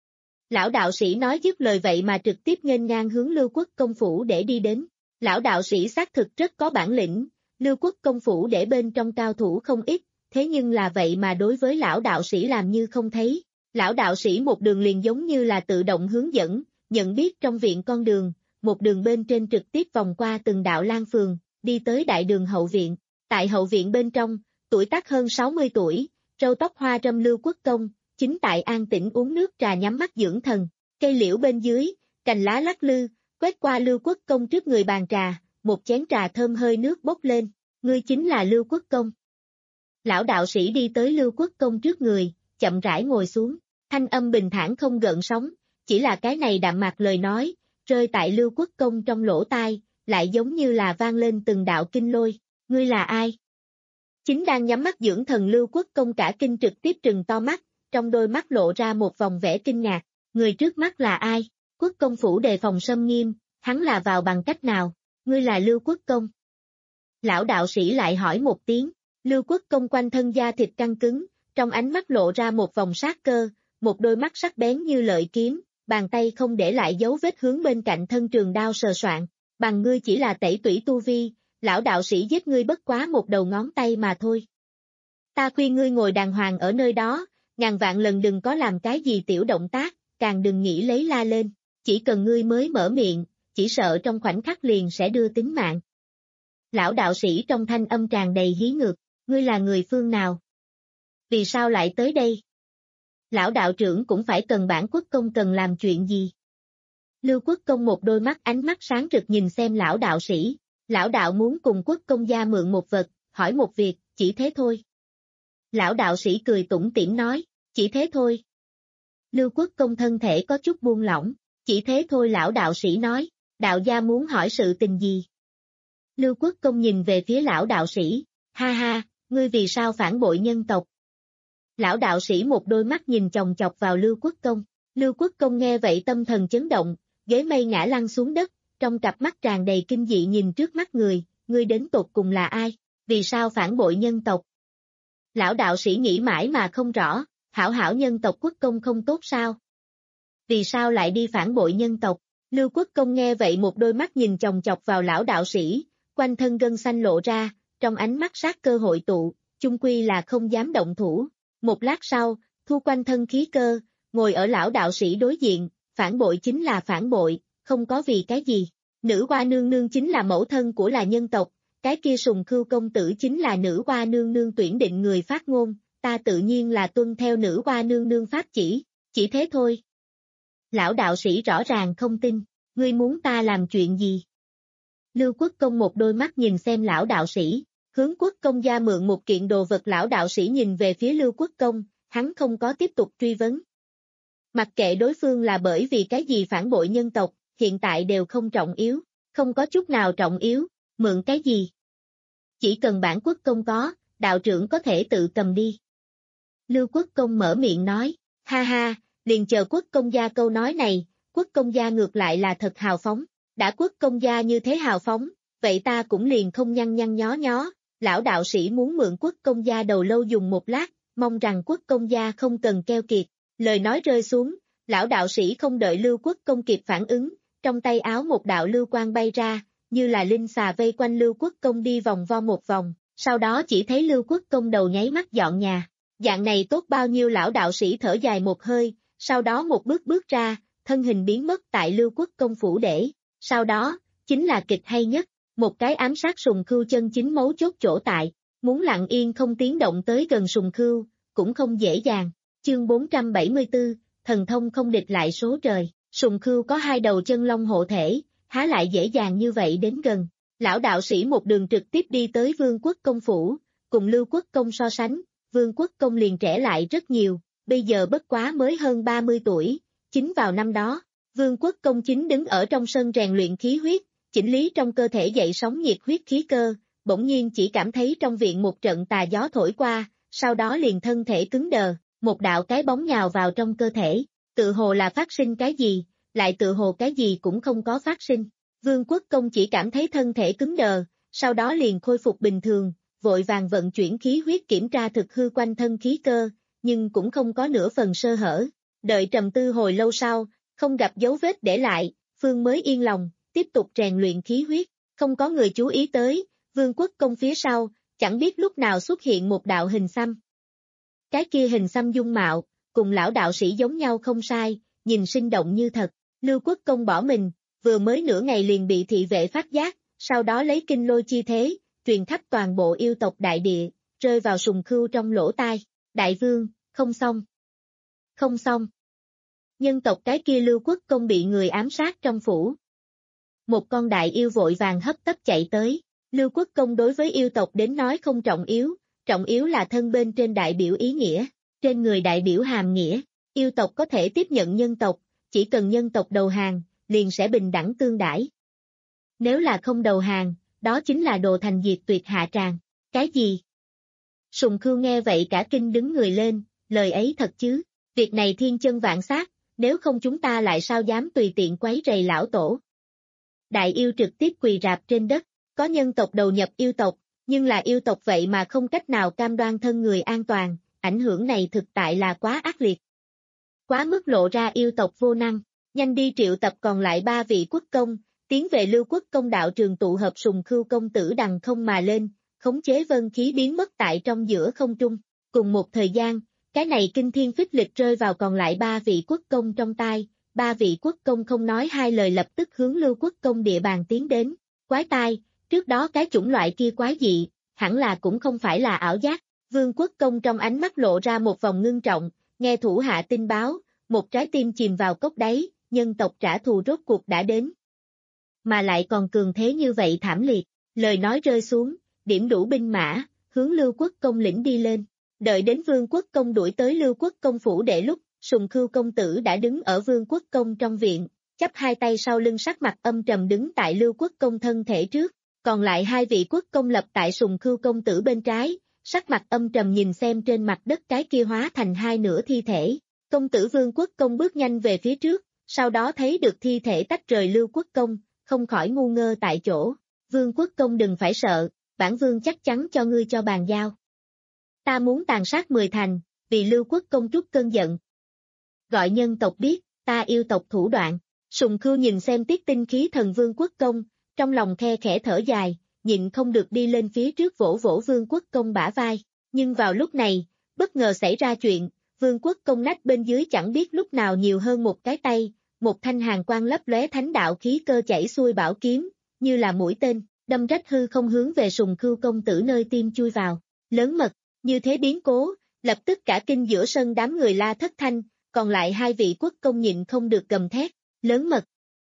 Lão đạo sĩ nói dứt lời vậy mà trực tiếp nghênh ngang hướng Lưu Quốc công phủ để đi đến. Lão đạo sĩ xác thực rất có bản lĩnh, Lưu Quốc công phủ để bên trong cao thủ không ít, thế nhưng là vậy mà đối với lão đạo sĩ làm như không thấy. Lão đạo sĩ một đường liền giống như là tự động hướng dẫn, nhận biết trong viện con đường, một đường bên trên trực tiếp vòng qua từng đạo lan phường, đi tới đại đường hậu viện. Tại hậu viện bên trong, tuổi tác hơn sáu mươi tuổi, râu tóc hoa râm Lưu Quốc Công, chính tại an tĩnh uống nước trà nhắm mắt dưỡng thần, cây liễu bên dưới, cành lá lắc lư, quét qua Lưu Quốc Công trước người bàn trà, một chén trà thơm hơi nước bốc lên, ngươi chính là Lưu Quốc Công. Lão đạo sĩ đi tới Lưu Quốc Công trước người, chậm rãi ngồi xuống, thanh âm bình thản không gợn sóng, chỉ là cái này đạm mạc lời nói, rơi tại Lưu Quốc Công trong lỗ tai, lại giống như là vang lên từng đạo kinh lôi, ngươi là ai? Chính đang nhắm mắt dưỡng thần Lưu Quốc Công cả kinh trực tiếp trừng to mắt, trong đôi mắt lộ ra một vòng vẻ kinh ngạc, người trước mắt là ai? Quốc công phủ đề phòng xâm nghiêm, hắn là vào bằng cách nào? Ngươi là Lưu Quốc Công. Lão đạo sĩ lại hỏi một tiếng, Lưu Quốc Công quanh thân da thịt căng cứng, trong ánh mắt lộ ra một vòng sát cơ, một đôi mắt sắc bén như lợi kiếm, bàn tay không để lại dấu vết hướng bên cạnh thân trường đao sờ soạn, bằng ngươi chỉ là tẩy tủy tu vi, lão đạo sĩ giết ngươi bất quá một đầu ngón tay mà thôi. Ta khuyên ngươi ngồi đàng hoàng ở nơi đó, ngàn vạn lần đừng có làm cái gì tiểu động tác, càng đừng nghĩ lấy la lên, chỉ cần ngươi mới mở miệng, chỉ sợ trong khoảnh khắc liền sẽ đưa tính mạng. Lão đạo sĩ trong thanh âm tràn đầy hí ngược, ngươi là người phương nào? Vì sao lại tới đây? Lão đạo trưởng cũng phải cần bản quốc công cần làm chuyện gì? Lưu Quốc Công một đôi mắt ánh mắt sáng rực nhìn xem lão đạo sĩ, lão đạo muốn cùng quốc công gia mượn một vật, hỏi một việc, chỉ thế thôi. Lão đạo sĩ cười tủm tỉm nói, chỉ thế thôi. Lưu Quốc Công thân thể có chút buông lỏng, chỉ thế thôi lão đạo sĩ nói, đạo gia muốn hỏi sự tình gì? Lưu Quốc Công nhìn về phía lão đạo sĩ, ha ha, ngươi vì sao phản bội nhân tộc? Lão đạo sĩ một đôi mắt nhìn chòng chọc vào Lưu Quốc Công, Lưu Quốc Công nghe vậy tâm thần chấn động, ghế mây ngã lăn xuống đất, trong cặp mắt tràn đầy kinh dị nhìn trước mắt người, ngươi đến tột cùng là ai, vì sao phản bội nhân tộc? Lão đạo sĩ nghĩ mãi mà không rõ, hảo hảo nhân tộc quốc công không tốt sao? Vì sao lại đi phản bội nhân tộc? Lưu Quốc Công nghe vậy một đôi mắt nhìn chòng chọc vào lão đạo sĩ, quanh thân gân xanh lộ ra, trong ánh mắt sát cơ hội tụ, chung quy là không dám động thủ. Một lát sau, thu quanh thân khí cơ, ngồi ở lão đạo sĩ đối diện, phản bội chính là phản bội, không có vì cái gì. Nữ hoa nương nương chính là mẫu thân của là nhân tộc, cái kia Sùng Khưu công tử chính là nữ hoa nương nương tuyển định người phát ngôn, ta tự nhiên là tuân theo nữ hoa nương nương pháp chỉ, chỉ thế thôi. Lão đạo sĩ rõ ràng không tin, ngươi muốn ta làm chuyện gì? Lưu Quốc Công một đôi mắt nhìn xem lão đạo sĩ, hướng quốc công gia mượn một kiện đồ vật lão đạo sĩ nhìn về phía Lưu Quốc Công, hắn không có tiếp tục truy vấn. Mặc kệ đối phương là bởi vì cái gì phản bội nhân tộc, hiện tại đều không trọng yếu, không có chút nào trọng yếu, mượn cái gì? Chỉ cần bản quốc công có, đạo trưởng có thể tự cầm đi. Lưu Quốc Công mở miệng nói, ha ha, liền chờ quốc công gia câu nói này, quốc công gia ngược lại là thật hào phóng, đã quốc công gia như thế hào phóng, vậy ta cũng liền không nhăn nhăn nhó nhó, lão đạo sĩ muốn mượn quốc công gia đầu lâu dùng một lát, mong rằng quốc công gia không cần keo kiệt, lời nói rơi xuống, lão đạo sĩ không đợi Lưu Quốc Công kịp phản ứng, trong tay áo một đạo lưu quang bay ra, như là linh xà vây quanh Lưu Quốc Công đi vòng vo một vòng, sau đó chỉ thấy Lưu Quốc Công đầu nháy mắt dọn nhà, dạng này tốt bao nhiêu lão đạo sĩ thở dài một hơi, sau đó một bước bước ra, thân hình biến mất tại Lưu Quốc Công phủ để, sau đó, chính là kịch hay nhất, một cái ám sát Sùng Khưu chân chính mấu chốt chỗ tại, muốn lặng yên không tiếng động tới gần Sùng Khưu, cũng không dễ dàng, chương bốn trăm bảy mươi tư, thần thông không địch lại số trời, Sùng Khưu có hai đầu chân long hộ thể, há lại dễ dàng như vậy đến gần, lão đạo sĩ một đường trực tiếp đi tới Vương Quốc Công phủ, cùng Lưu Quốc Công so sánh, Vương Quốc Công liền trẻ lại rất nhiều, bây giờ bất quá mới hơn ba mươi tuổi, chính vào năm đó, Vương Quốc Công chính đứng ở trong sân rèn luyện khí huyết, chỉnh lý trong cơ thể dậy sóng nhiệt huyết khí cơ, bỗng nhiên chỉ cảm thấy trong viện một trận tà gió thổi qua, sau đó liền thân thể cứng đờ, một đạo cái bóng nhào vào trong cơ thể, tự hồ là phát sinh cái gì, lại tự hồ cái gì cũng không có phát sinh. Vương Quốc Công chỉ cảm thấy thân thể cứng đờ, sau đó liền khôi phục bình thường, vội vàng vận chuyển khí huyết kiểm tra thực hư quanh thân khí cơ, nhưng cũng không có nửa phần sơ hở. Đợi trầm tư hồi lâu sau, không gặp dấu vết để lại, Phương mới yên lòng, tiếp tục rèn luyện khí huyết, không có người chú ý tới, Vương Quốc Công phía sau, chẳng biết lúc nào xuất hiện một đạo hình xăm. Cái kia hình xăm dung mạo, cùng lão đạo sĩ giống nhau không sai, nhìn sinh động như thật, Lưu Quốc Công bỏ mình, vừa mới nửa ngày liền bị thị vệ phát giác, sau đó lấy kinh lôi chi thế, truyền khắp toàn bộ yêu tộc đại địa, rơi vào Sùng Khưu trong lỗ tai. Đại vương, không xong. Không xong. Nhân tộc cái kia Lưu Quốc Công bị người ám sát trong phủ. Một con đại yêu vội vàng hấp tấp chạy tới. Lưu Quốc Công đối với yêu tộc đến nói không trọng yếu, trọng yếu là thân bên trên đại biểu ý nghĩa, trên người đại biểu hàm nghĩa. Yêu tộc có thể tiếp nhận nhân tộc, chỉ cần nhân tộc đầu hàng, liền sẽ bình đẳng tương đãi. Nếu là không đầu hàng, đó chính là đồ thành diệt tuyệt hạ tràng. Cái gì? Sùng Khưu nghe vậy cả kinh đứng người lên, lời ấy thật chứ, việc này thiên chân vạn sát, nếu không chúng ta lại sao dám tùy tiện quấy rầy lão tổ. Đại yêu trực tiếp quỳ rạp trên đất, có nhân tộc đầu nhập yêu tộc, nhưng là yêu tộc vậy mà không cách nào cam đoan thân người an toàn, ảnh hưởng này thực tại là quá ác liệt. Quá mức lộ ra yêu tộc vô năng, nhanh đi triệu tập còn lại ba vị quốc công, tiến về Lưu Quốc Công đạo trường tụ hợp. Sùng Khưu công tử đằng không mà lên, khống chế vân khí biến mất tại trong giữa không trung. Cùng một thời gian, cái này kinh thiên phích lịch rơi vào còn lại ba vị quốc công trong tai, ba vị quốc công không nói hai lời lập tức hướng Lưu Quốc Công địa bàn tiến đến. Quái tai, trước đó cái chủng loại kia quái dị, hẳn là cũng không phải là ảo giác. Vương Quốc Công trong ánh mắt lộ ra một vòng ngưng trọng, nghe thủ hạ tin báo, một trái tim chìm vào cốc đáy, nhân tộc trả thù rốt cuộc đã đến. Mà lại còn cường thế như vậy thảm liệt, lời nói rơi xuống, điểm đủ binh mã, hướng Lưu Quốc Công lĩnh đi lên. Đợi đến Vương Quốc Công đuổi tới Lưu Quốc Công phủ để lúc, Sùng Khưu công tử đã đứng ở Vương Quốc Công trong viện, chắp hai tay sau lưng, sắc mặt âm trầm đứng tại Lưu Quốc Công thân thể trước, còn lại hai vị quốc công lập tại Sùng Khưu công tử bên trái, sắc mặt âm trầm nhìn xem trên mặt đất cái kia hóa thành hai nửa thi thể. Công tử Vương Quốc Công bước nhanh về phía trước, sau đó thấy được thi thể tách rời Lưu Quốc Công, không khỏi ngu ngơ tại chỗ. Vương Quốc Công đừng phải sợ, bản vương chắc chắn cho ngươi cho bàn giao. Ta muốn tàn sát mười thành, vì Lưu Quốc Công trút cơn giận. Gọi nhân tộc biết, ta yêu tộc thủ đoạn. Sùng Khưu nhìn xem tiết tinh khí thần Vương Quốc Công, trong lòng khe khẽ thở dài, nhịn không được đi lên phía trước vỗ vỗ Vương Quốc Công bả vai. Nhưng vào lúc này, bất ngờ xảy ra chuyện, Vương Quốc Công nách bên dưới chẳng biết lúc nào nhiều hơn một cái tay, một thanh hàn quang lấp lóe thánh đạo khí cơ chảy xuôi bảo kiếm, như là mũi tên, đâm rách hư không hướng về Sùng Khưu công tử nơi tim chui vào. Lớn mật, như thế biến cố, lập tức cả kinh giữa sân đám người la thất thanh, còn lại hai vị quốc công nhịn không được gầm thét, lớn mật.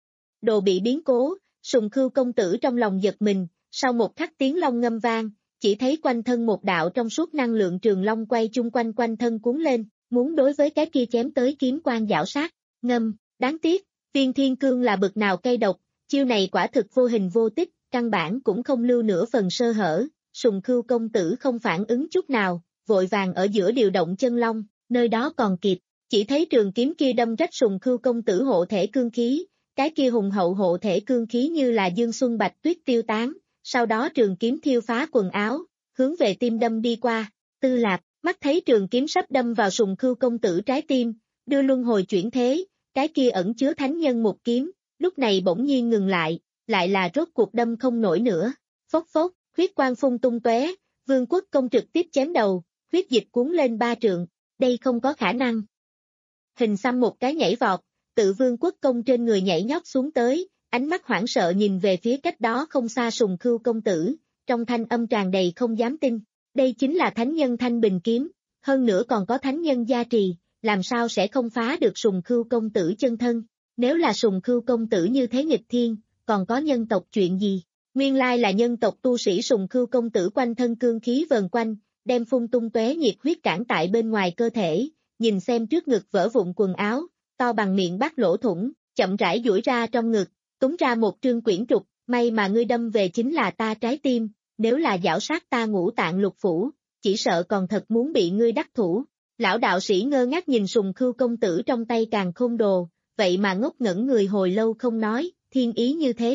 Đồ bị biến cố, Sùng Khưu công tử trong lòng giật mình, sau một khắc tiếng long ngâm vang, chỉ thấy quanh thân một đạo trong suốt năng lượng trường long quay chung quanh quanh thân cuốn lên, muốn đối với cái kia chém tới kiếm quan giảo sát, ngâm, đáng tiếc, Viên Thiên Cương là bực nào cay độc, chiêu này quả thực vô hình vô tích, căn bản cũng không lưu nửa phần sơ hở. Sùng Khưu công tử không phản ứng chút nào, vội vàng ở giữa điều động chân long, nơi đó còn kịp, chỉ thấy trường kiếm kia đâm rách Sùng Khưu công tử hộ thể cương khí, cái kia hùng hậu hộ thể cương khí như là dương xuân bạch tuyết tiêu tán, sau đó trường kiếm thiêu phá quần áo, hướng về tim đâm đi qua. Tư Lạp, mắt thấy trường kiếm sắp đâm vào Sùng Khưu công tử trái tim, đưa luân hồi chuyển thế, cái kia ẩn chứa thánh nhân một kiếm, lúc này bỗng nhiên ngừng lại, lại là rốt cuộc đâm không nổi nữa. Phốc phốc, huyết quang phun tung tóe, Vương Quốc công trực tiếp chém đầu, huyết dịch cuốn lên ba trượng, đây không có khả năng. Hình xăm một cái nhảy vọt, tự Vương Quốc công trên người nhảy nhót xuống tới, ánh mắt hoảng sợ nhìn về phía cách đó không xa Sùng Khưu công tử, trong thanh âm tràn đầy không dám tin. Đây chính là thánh nhân thanh bình kiếm, hơn nữa còn có thánh nhân gia trì, làm sao sẽ không phá được Sùng Khưu công tử chân thân. Nếu là Sùng Khưu công tử như thế nghịch thiên, còn có nhân tộc chuyện gì? Nguyên lai là nhân tộc tu sĩ. Sùng Khưu công tử quanh thân cương khí vờn quanh, đem phun tung tóe nhiệt huyết cản tại bên ngoài cơ thể, nhìn xem trước ngực vỡ vụn quần áo, to bằng miệng bát lỗ thủng, chậm rãi duỗi ra trong ngực, túng ra một trương quyển trục, may mà ngươi đâm về chính là ta trái tim, nếu là giảo sát ta ngũ tạng lục phủ, chỉ sợ còn thật muốn bị ngươi đắc thủ. Lão đạo sĩ ngơ ngác nhìn Sùng Khưu công tử trong tay càn khôn đồ, vậy mà ngốc ngẩn người hồi lâu không nói, thiên ý như thế.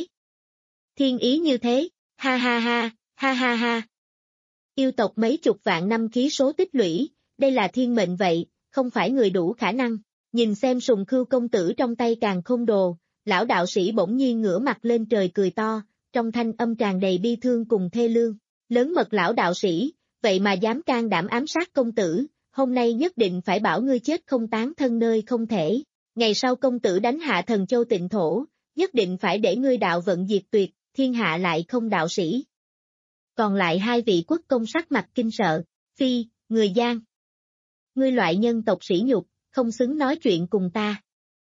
Thiên ý như thế, ha ha ha, ha ha ha. Yêu tộc mấy chục vạn năm khí số tích lũy, đây là thiên mệnh vậy, không phải người đủ khả năng. Nhìn xem Sùng Khưu công tử trong tay càn khôn đồ, lão đạo sĩ bỗng nhiên ngửa mặt lên trời cười to, trong thanh âm tràn đầy bi thương cùng thê lương. Lớn mật lão đạo sĩ, vậy mà dám can đảm ám sát công tử, hôm nay nhất định phải bảo ngươi chết không tán thân nơi không thể. Ngày sau công tử đánh hạ Thần Châu Tịnh Thổ, nhất định phải để ngươi đạo vận diệt tuyệt, thiên hạ lại không đạo sĩ. Còn lại hai vị quốc công sắc mặt kinh sợ, phi, người gian. ngươi loại nhân tộc sỉ nhục, không xứng nói chuyện cùng ta.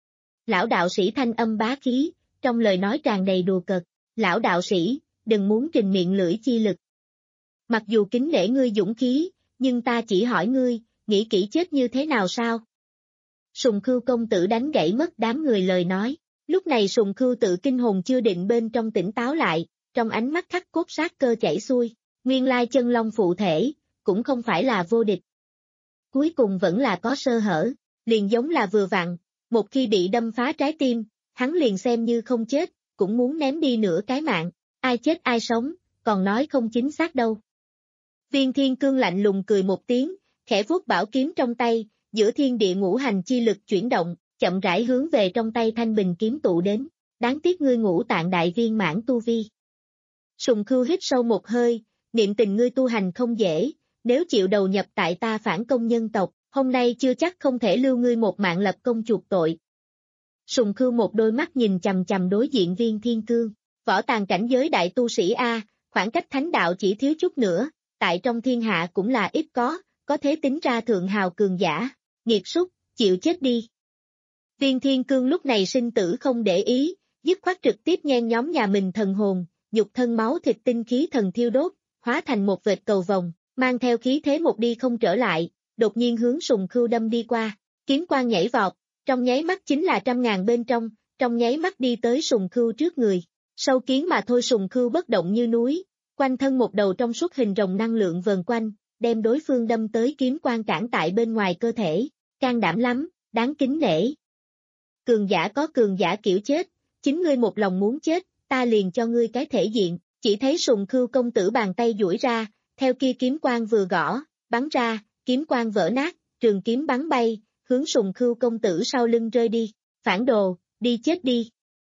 Lão đạo sĩ thanh âm bá khí, trong lời nói tràn đầy đùa cợt, lão đạo sĩ, đừng muốn trình miệng lưỡi chi lực. Mặc dù kính nể ngươi dũng khí, nhưng ta chỉ hỏi ngươi, nghĩ kỹ chết như thế nào sao? Sùng Khưu công tử đánh gãy mất đám người lời nói, lúc này Sùng Khưu tự kinh hồn chưa định bên trong tỉnh táo lại, trong ánh mắt khắc cốt sát cơ chảy xuôi, nguyên lai chân long phụ thể, cũng không phải là vô địch. Cuối cùng vẫn là có sơ hở, liền giống là vừa vặn, một khi bị đâm phá trái tim, hắn liền xem như không chết, cũng muốn ném đi nửa cái mạng, ai chết ai sống, còn nói không chính xác đâu. Viên Thiên Cương lạnh lùng cười một tiếng, khẽ vuốt bảo kiếm trong tay, giữa thiên địa ngũ hành chi lực chuyển động, chậm rãi hướng về trong tay thanh bình kiếm tụ đến, đáng tiếc ngươi ngũ tạng đại viên mãn tu vi. Sùng Khưu hít sâu một hơi, niệm tình ngươi tu hành không dễ, nếu chịu đầu nhập tại ta phản công nhân tộc, hôm nay chưa chắc không thể lưu ngươi một mạng lập công chuộc tội. Sùng Khưu một đôi mắt nhìn chằm chằm đối diện Viên Thiên Cương, võ tàng cảnh giới đại tu sĩ A, khoảng cách thánh đạo chỉ thiếu chút nữa, tại trong thiên hạ cũng là ít có, có thể tính ra thượng hào cường giả, nghiệt súc, chịu chết đi. Viên Thiên Cương lúc này sinh tử không để ý, dứt khoát trực tiếp nhen nhóm nhà mình thần hồn, nhục thân máu thịt tinh khí thần thiêu đốt, hóa thành một vệt cầu vồng, mang theo khí thế một đi không trở lại, đột nhiên hướng Sùng Khưu đâm đi qua, kiếm quang nhảy vọt, trong nháy mắt chính là trăm ngàn bên trong, trong nháy mắt đi tới Sùng Khưu trước người, sâu kiến mà thôi. Sùng Khưu bất động như núi, quanh thân một đầu trong suốt hình rồng năng lượng vờn quanh, đem đối phương đâm tới kiếm quang cản tại bên ngoài cơ thể, can đảm lắm, đáng kính nể. Cường giả có cường giả kiểu chết, chính ngươi một lòng muốn chết, ta liền cho ngươi cái thể diện, chỉ thấy Sùng Khưu công tử bàn tay duỗi ra, theo kia kiếm quang vừa gõ, bắn ra, kiếm quang vỡ nát, trường kiếm bắn bay, hướng Sùng Khưu công tử sau lưng rơi đi, phản đồ, đi chết đi.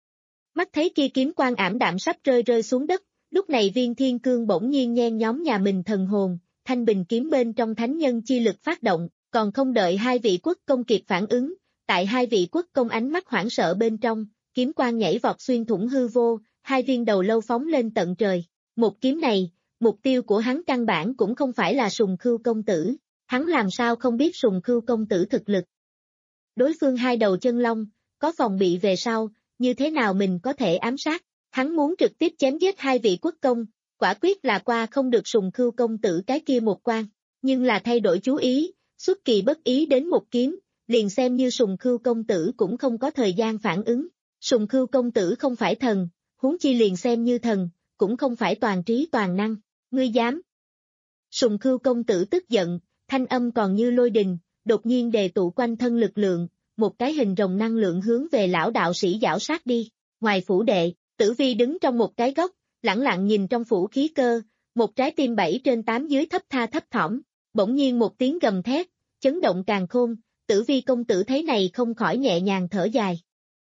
Mắt thấy kia kiếm quang ảm đạm sắp rơi rơi xuống đất, lúc này Viên Thiên Cương bỗng nhiên nhen nhóm nhà mình thần hồn, thanh bình kiếm bên trong thánh nhân chi lực phát động, còn không đợi hai vị quốc công kịp phản ứng, tại hai vị quốc công ánh mắt hoảng sợ bên trong, kiếm quang nhảy vọt xuyên thủng hư vô, hai viên đầu lâu phóng lên tận trời. Một kiếm này, mục tiêu của hắn căn bản cũng không phải là Sùng Khưu công tử, hắn làm sao không biết Sùng Khưu công tử thực lực. Đối phương hai đầu chân long, có phòng bị về sau, như thế nào mình có thể ám sát, hắn muốn trực tiếp chém giết hai vị quốc công, quả quyết là qua không được Sùng Khưu công tử cái kia một quan, nhưng là thay đổi chú ý, xuất kỳ bất ý đến một kiếm, liền xem như Sùng Khưu công tử cũng không có thời gian phản ứng. Sùng Khưu công tử không phải thần, huống chi liền xem như thần, cũng không phải toàn trí toàn năng, ngươi dám. Sùng Khưu công tử tức giận, thanh âm còn như lôi đình, đột nhiên đề tụ quanh thân lực lượng, một cái hình rồng năng lượng hướng về lão đạo sĩ giảo sát đi. Ngoài phủ đệ, Tử Vi đứng trong một cái góc, lẳng lặng nhìn trong phủ khí cơ, một trái tim bảy trên tám dưới thấp tha thấp thỏm, bỗng nhiên một tiếng gầm thét, chấn động càn khôn, Tử Vi công tử thấy này không khỏi nhẹ nhàng thở dài.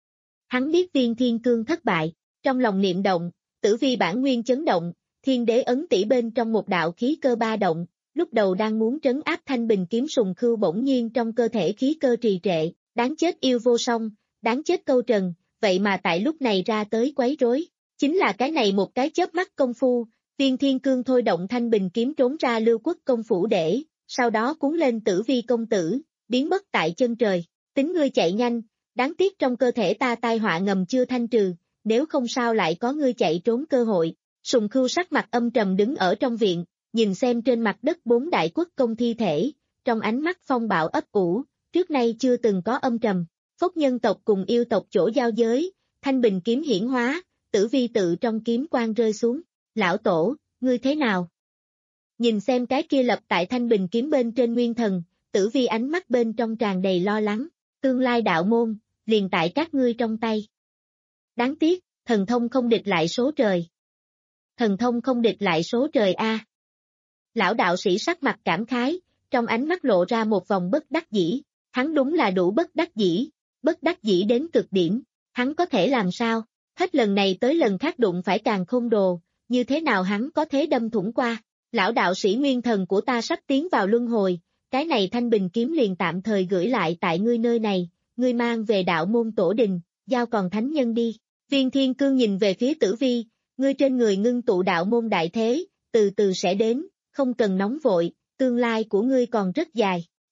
Hắn biết Viên Thiên Cương thất bại, trong lòng niệm động, Tử Vi bản nguyên chấn động, thiên đế ấn tỷ bên trong một đạo khí cơ ba động, lúc đầu đang muốn trấn áp thanh bình kiếm Sùng Khưu bỗng nhiên trong cơ thể khí cơ trì trệ, đáng chết yêu vô song, đáng chết câu trần, vậy mà tại lúc này ra tới quấy rối, chính là cái này một cái chớp mắt công phu, Viên Thiên Cương thôi động thanh bình kiếm trốn ra Lưu Quốc công phủ để, sau đó cuốn lên Tử Vi công tử, biến mất tại chân trời, tính ngươi chạy nhanh, đáng tiếc trong cơ thể ta tai họa ngầm chưa thanh trừ, nếu không sao lại có ngươi chạy trốn cơ hội. Sùng Khưu sắc mặt âm trầm đứng ở trong viện, nhìn xem trên mặt đất bốn đại quốc công thi thể, trong ánh mắt phong bạo ấp ủ, trước nay chưa từng có âm trầm, phốc nhân tộc cùng yêu tộc chỗ giao giới, thanh bình kiếm hiển hóa, Tử Vi tự trong kiếm quang rơi xuống, lão tổ, ngươi thế nào? Nhìn xem cái kia lập tại thanh bình kiếm bên trên nguyên thần, Tử Vi ánh mắt bên trong tràn đầy lo lắng, tương lai đạo môn, liền tại các ngươi trong tay. Đáng tiếc, thần thông không địch lại số trời. Thần thông không địch lại số trời a. Lão đạo sĩ sắc mặt cảm khái, trong ánh mắt lộ ra một vòng bất đắc dĩ, hắn đúng là đủ bất đắc dĩ, bất đắc dĩ đến cực điểm, hắn có thể làm sao, hết lần này tới lần khác đụng phải càn khôn đồ, như thế nào hắn có thế đâm thủng qua, lão đạo sĩ nguyên thần của ta sắp tiến vào luân hồi, cái này thanh bình kiếm liền tạm thời gửi lại tại ngươi nơi này, ngươi mang về đạo môn tổ đình, giao còn thánh nhân đi. Viên Thiên Cương nhìn về phía Tử Vi, ngươi trên người ngưng tụ đạo môn đại thế, từ từ sẽ đến, không cần nóng vội, tương lai của ngươi còn rất dài.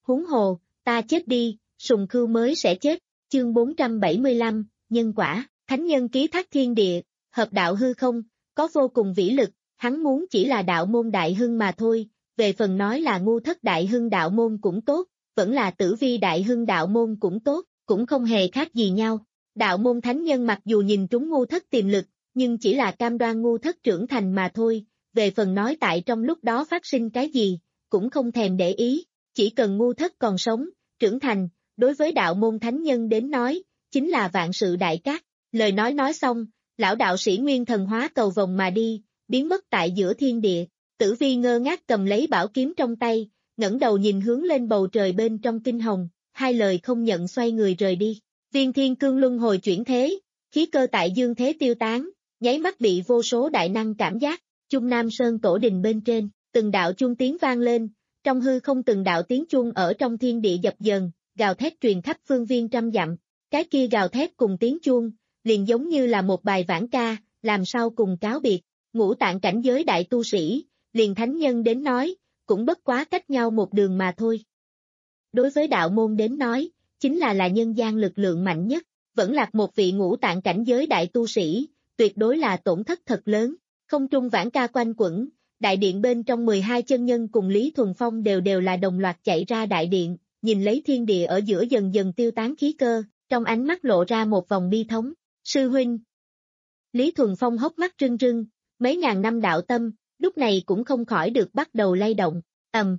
Huống hồ, ta chết đi, Sùng Khưu mới sẽ chết. Chương bốn trăm bảy mươi lăm, Nhân quả, thánh nhân ký thác thiên địa, hợp đạo hư không, có vô cùng vĩ lực, hắn muốn chỉ là đạo môn đại hưng mà thôi, về phần nói là ngu thất đại hưng đạo môn cũng tốt, vẫn là tử vi đại hưng đạo môn cũng tốt, cũng không hề khác gì nhau. Đạo môn thánh nhân mặc dù nhìn trúng ngu thất tiềm lực, nhưng chỉ là cam đoan ngu thất trưởng thành mà thôi, về phần nói tại trong lúc đó phát sinh cái gì, cũng không thèm để ý, chỉ cần ngu thất còn sống, trưởng thành, đối với đạo môn thánh nhân đến nói, chính là vạn sự đại cát. Lời nói nói xong, lão đạo sĩ nguyên thần hóa cầu vòng mà đi, biến mất tại giữa thiên địa. Tử vi ngơ ngác cầm lấy bảo kiếm trong tay, ngẩng đầu nhìn hướng lên bầu trời bên trong kinh hồng, hai lời không nhận xoay người rời đi. Viên thiên cương luân hồi chuyển thế, khí cơ tại dương thế tiêu tán, nháy mắt bị vô số đại năng cảm giác. Chung Nam Sơn tổ đình bên trên, từng đạo chuông tiếng vang lên, trong hư không từng đạo tiếng chuông ở trong thiên địa dập dờn, gào thét truyền khắp phương viên trăm dặm. Cái kia gào thét cùng tiếng chuông, liền giống như là một bài vãng ca, làm sao cùng cáo biệt. Ngũ tạng cảnh giới đại tu sĩ, liền thánh nhân đến nói, cũng bất quá cách nhau một đường mà thôi. Đối với đạo môn đến nói, chính là là nhân gian lực lượng mạnh nhất, vẫn là một vị ngũ tạng cảnh giới đại tu sĩ, tuyệt đối là tổn thất thật lớn. Không trung vãng ca quanh quẩn, đại điện bên trong mười hai chân nhân cùng Lý Thuần Phong đều đều là đồng loạt chạy ra đại điện, nhìn lấy thiên địa ở giữa dần dần tiêu tán khí cơ, trong ánh mắt lộ ra một vòng bi thống. Sư huynh. Lý Thuần Phong hốc mắt rưng rưng, mấy ngàn năm đạo tâm, lúc này cũng không khỏi được bắt đầu lay động, ầm.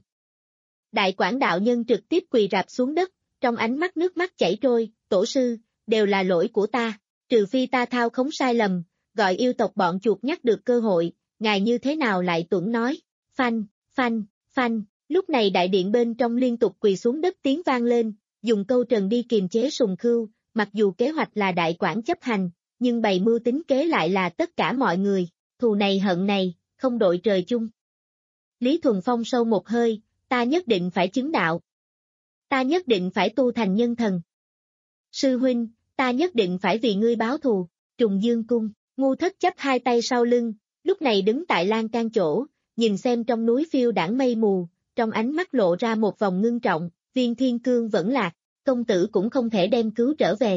Đại Quảng đạo nhân trực tiếp quỳ rạp xuống đất, trong ánh mắt nước mắt chảy trôi, tổ sư, đều là lỗi của ta, trừ phi ta thao khống sai lầm, gọi yêu tộc bọn chuột nhắc được cơ hội, ngài như thế nào lại tuẫn nói, phanh, phanh, phanh, lúc này đại điện bên trong liên tục quỳ xuống đất tiếng vang lên, dùng câu trần đi kiềm chế Sùng Khưu, mặc dù kế hoạch là Đại Quảng chấp hành, nhưng bày mưu tính kế lại là tất cả mọi người, thù này hận này, không đội trời chung. Lý Thuần Phong sâu một hơi, ta nhất định phải chứng đạo. Ta nhất định phải tu thành nhân thần. Sư huynh, ta nhất định phải vì ngươi báo thù. Trùng Dương Cung, ngu thất chấp hai tay sau lưng, lúc này đứng tại lan can chỗ, nhìn xem trong núi phiêu đãng mây mù, trong ánh mắt lộ ra một vòng ngưng trọng, Viên Thiên Cương vẫn lạc, công tử cũng không thể đem cứu trở về.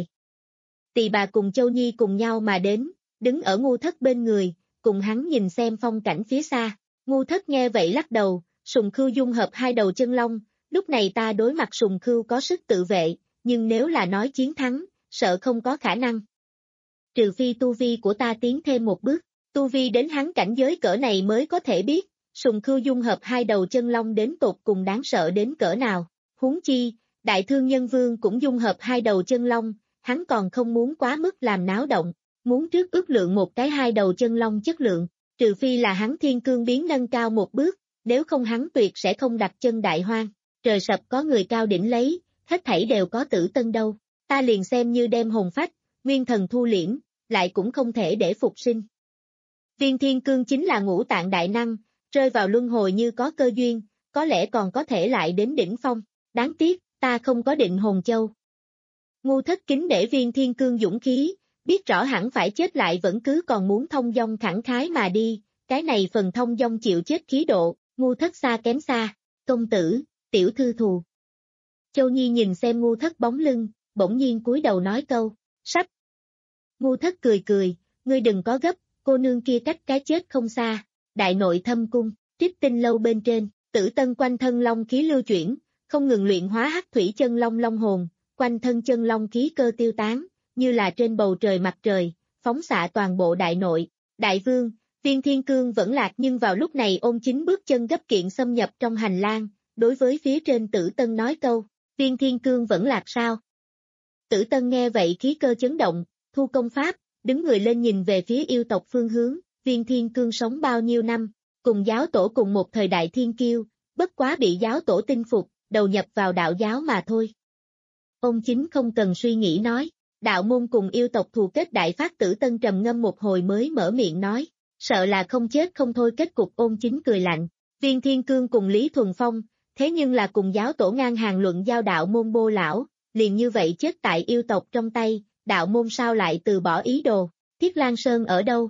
Tỳ bà cùng Châu Nhi cùng nhau mà đến, đứng ở ngu thất bên người, cùng hắn nhìn xem phong cảnh phía xa. Ngu thất nghe vậy lắc đầu, Sùng Khưu dung hợp hai đầu chân long, lúc này ta đối mặt Sùng Khưu có sức tự vệ, nhưng nếu là nói chiến thắng, sợ không có khả năng. Trừ phi tu vi của ta tiến thêm một bước, tu vi đến hắn cảnh giới cỡ này mới có thể biết, Sùng Khưu dung hợp hai đầu chân long đến tột cùng đáng sợ đến cỡ nào. Huống chi, Đại Thương Nhân Vương cũng dung hợp hai đầu chân long, hắn còn không muốn quá mức làm náo động, muốn trước ước lượng một cái hai đầu chân long chất lượng, trừ phi là hắn thiên cương biến nâng cao một bước, nếu không hắn tuyệt sẽ không đặt chân đại hoang. Trời sập có người cao đỉnh lấy, hết thảy đều có tử tân đâu, ta liền xem như đem hồn phách, nguyên thần thu liễm, lại cũng không thể để phục sinh. Viên Thiên Cương chính là ngũ tạng đại năng, rơi vào luân hồi như có cơ duyên, có lẽ còn có thể lại đến đỉnh phong, đáng tiếc, ta không có định hồn châu. Ngu thất kính để Viên Thiên Cương dũng khí, biết rõ hẳn phải chết lại vẫn cứ còn muốn thông dong khẳng khái mà đi, cái này phần thông dong chịu chết khí độ, ngu thất xa kém xa, công tử, tiểu thư thù. Châu Nhi nhìn xem ngu thất bóng lưng, bỗng nhiên cúi đầu nói câu, sắp. Ngu thất cười cười, ngươi đừng có gấp, cô nương kia cách cái chết không xa, đại nội thâm cung, trích tinh lâu bên trên, tử tân quanh thân long khí lưu chuyển, không ngừng luyện hóa hắc thủy chân long long hồn, quanh thân chân long khí cơ tiêu tán, như là trên bầu trời mặt trời, phóng xạ toàn bộ đại nội. Đại vương, Viên Thiên Cương vẫn lạc nhưng vào lúc này ôn chính bước chân gấp kiện xâm nhập trong hành lang, đối với phía trên Tử Tân nói câu, Viên Thiên Cương vẫn lạc sao? Tử Tân nghe vậy khí cơ chấn động, thu công pháp, đứng người lên nhìn về phía yêu tộc phương hướng, Viên Thiên Cương sống bao nhiêu năm, cùng giáo tổ cùng một thời đại thiên kiêu, bất quá bị giáo tổ tinh phục, đầu nhập vào đạo giáo mà thôi. Ông chính không cần suy nghĩ nói, đạo môn cùng yêu tộc thù kết đại phát. Tử Tân trầm ngâm một hồi mới mở miệng nói, sợ là không chết không thôi. Kết cục ôn chính cười lạnh, Viên Thiên Cương cùng Lý Thuần Phong, thế nhưng là cùng giáo tổ ngang hàng luận giao đạo môn bô lão, liền như vậy chết tại yêu tộc trong tay, đạo môn sao lại từ bỏ ý đồ, Thiết Lan Sơn ở đâu?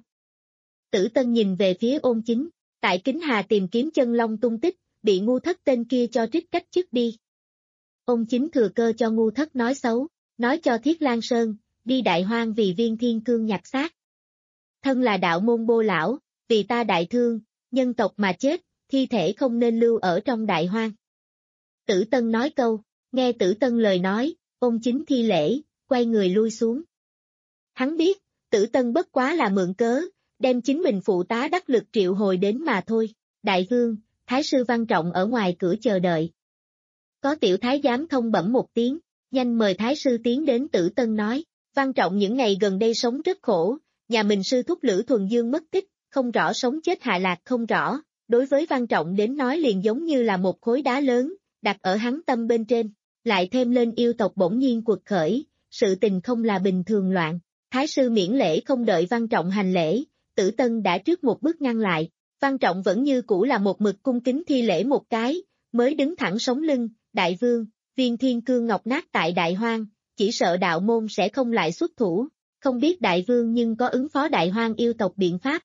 Tử Tân nhìn về phía ôn chính, tại Kính Hà tìm kiếm chân long tung tích, bị ngu thất tên kia cho trích cách chức đi. Ông chính thừa cơ cho Ngu Thất nói xấu, nói cho Thiết Lang Sơn, đi Đại Hoang vì Viên Thiên Cương nhặt xác. Thân là đạo môn Bô lão, vì ta đại thương, nhân tộc mà chết, thi thể không nên lưu ở trong Đại Hoang. Tử Tân nói câu, nghe Tử Tân lời nói, ông chính thi lễ, quay người lui xuống. Hắn biết, Tử Tân bất quá là mượn cớ, đem chính mình phụ tá đắc lực triệu hồi đến mà thôi. Đại vương, Thái sư Văn Trọng ở ngoài cửa chờ đợi. Có tiểu thái giám thông bẩm một tiếng, nhanh mời Thái sư tiến đến. Tử Tân nói, Văn Trọng những ngày gần đây sống rất khổ, nhà mình sư thúc Lữ Thuần Dương mất tích, không rõ sống chết hạ lạc không rõ, đối với Văn Trọng đến nói liền giống như là một khối đá lớn, đặt ở hắn tâm bên trên, lại thêm lên yêu tộc bỗng nhiên quật khởi, sự tình không là bình thường loạn. Thái sư miễn lễ không đợi Văn Trọng hành lễ, Tử Tân đã trước một bước ngăn lại, Văn Trọng vẫn như cũ là một mực cung kính thi lễ một cái, mới đứng thẳng sống lưng. Đại vương, Viên Thiên Cương ngọc nát tại Đại Hoang, chỉ sợ đạo môn sẽ không lại xuất thủ, không biết đại vương nhưng có ứng phó Đại Hoang yêu tộc biện pháp.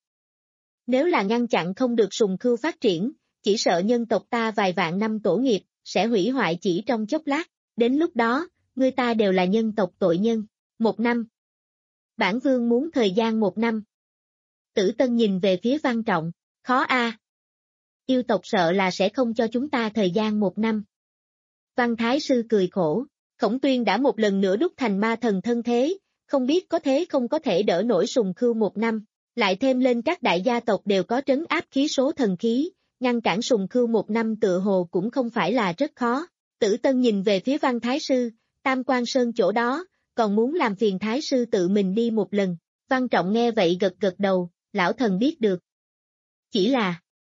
Nếu là ngăn chặn không được sùng khưu phát triển, chỉ sợ nhân tộc ta vài vạn năm tổ nghiệp, sẽ hủy hoại chỉ trong chốc lát, đến lúc đó, người ta đều là nhân tộc tội nhân. Một năm. Bản vương muốn thời gian một năm. Tử Tân nhìn về phía Văn Trọng, khó a. Yêu tộc sợ là sẽ không cho chúng ta thời gian một năm. Văn Thái sư cười khổ, Khổng Tuyên đã một lần nữa đúc thành ma thần thân thế, không biết có thế không có thể đỡ nổi sùng khưu một năm, lại thêm lên các đại gia tộc đều có trấn áp khí số thần khí, ngăn cản sùng khưu một năm tựa hồ cũng không phải là rất khó. Tử Tân nhìn về phía Văn Thái sư, Tam Quan Sơn chỗ đó, còn muốn làm phiền Thái sư tự mình đi một lần. Văn Trọng nghe vậy gật gật đầu, lão thần biết được. Chỉ là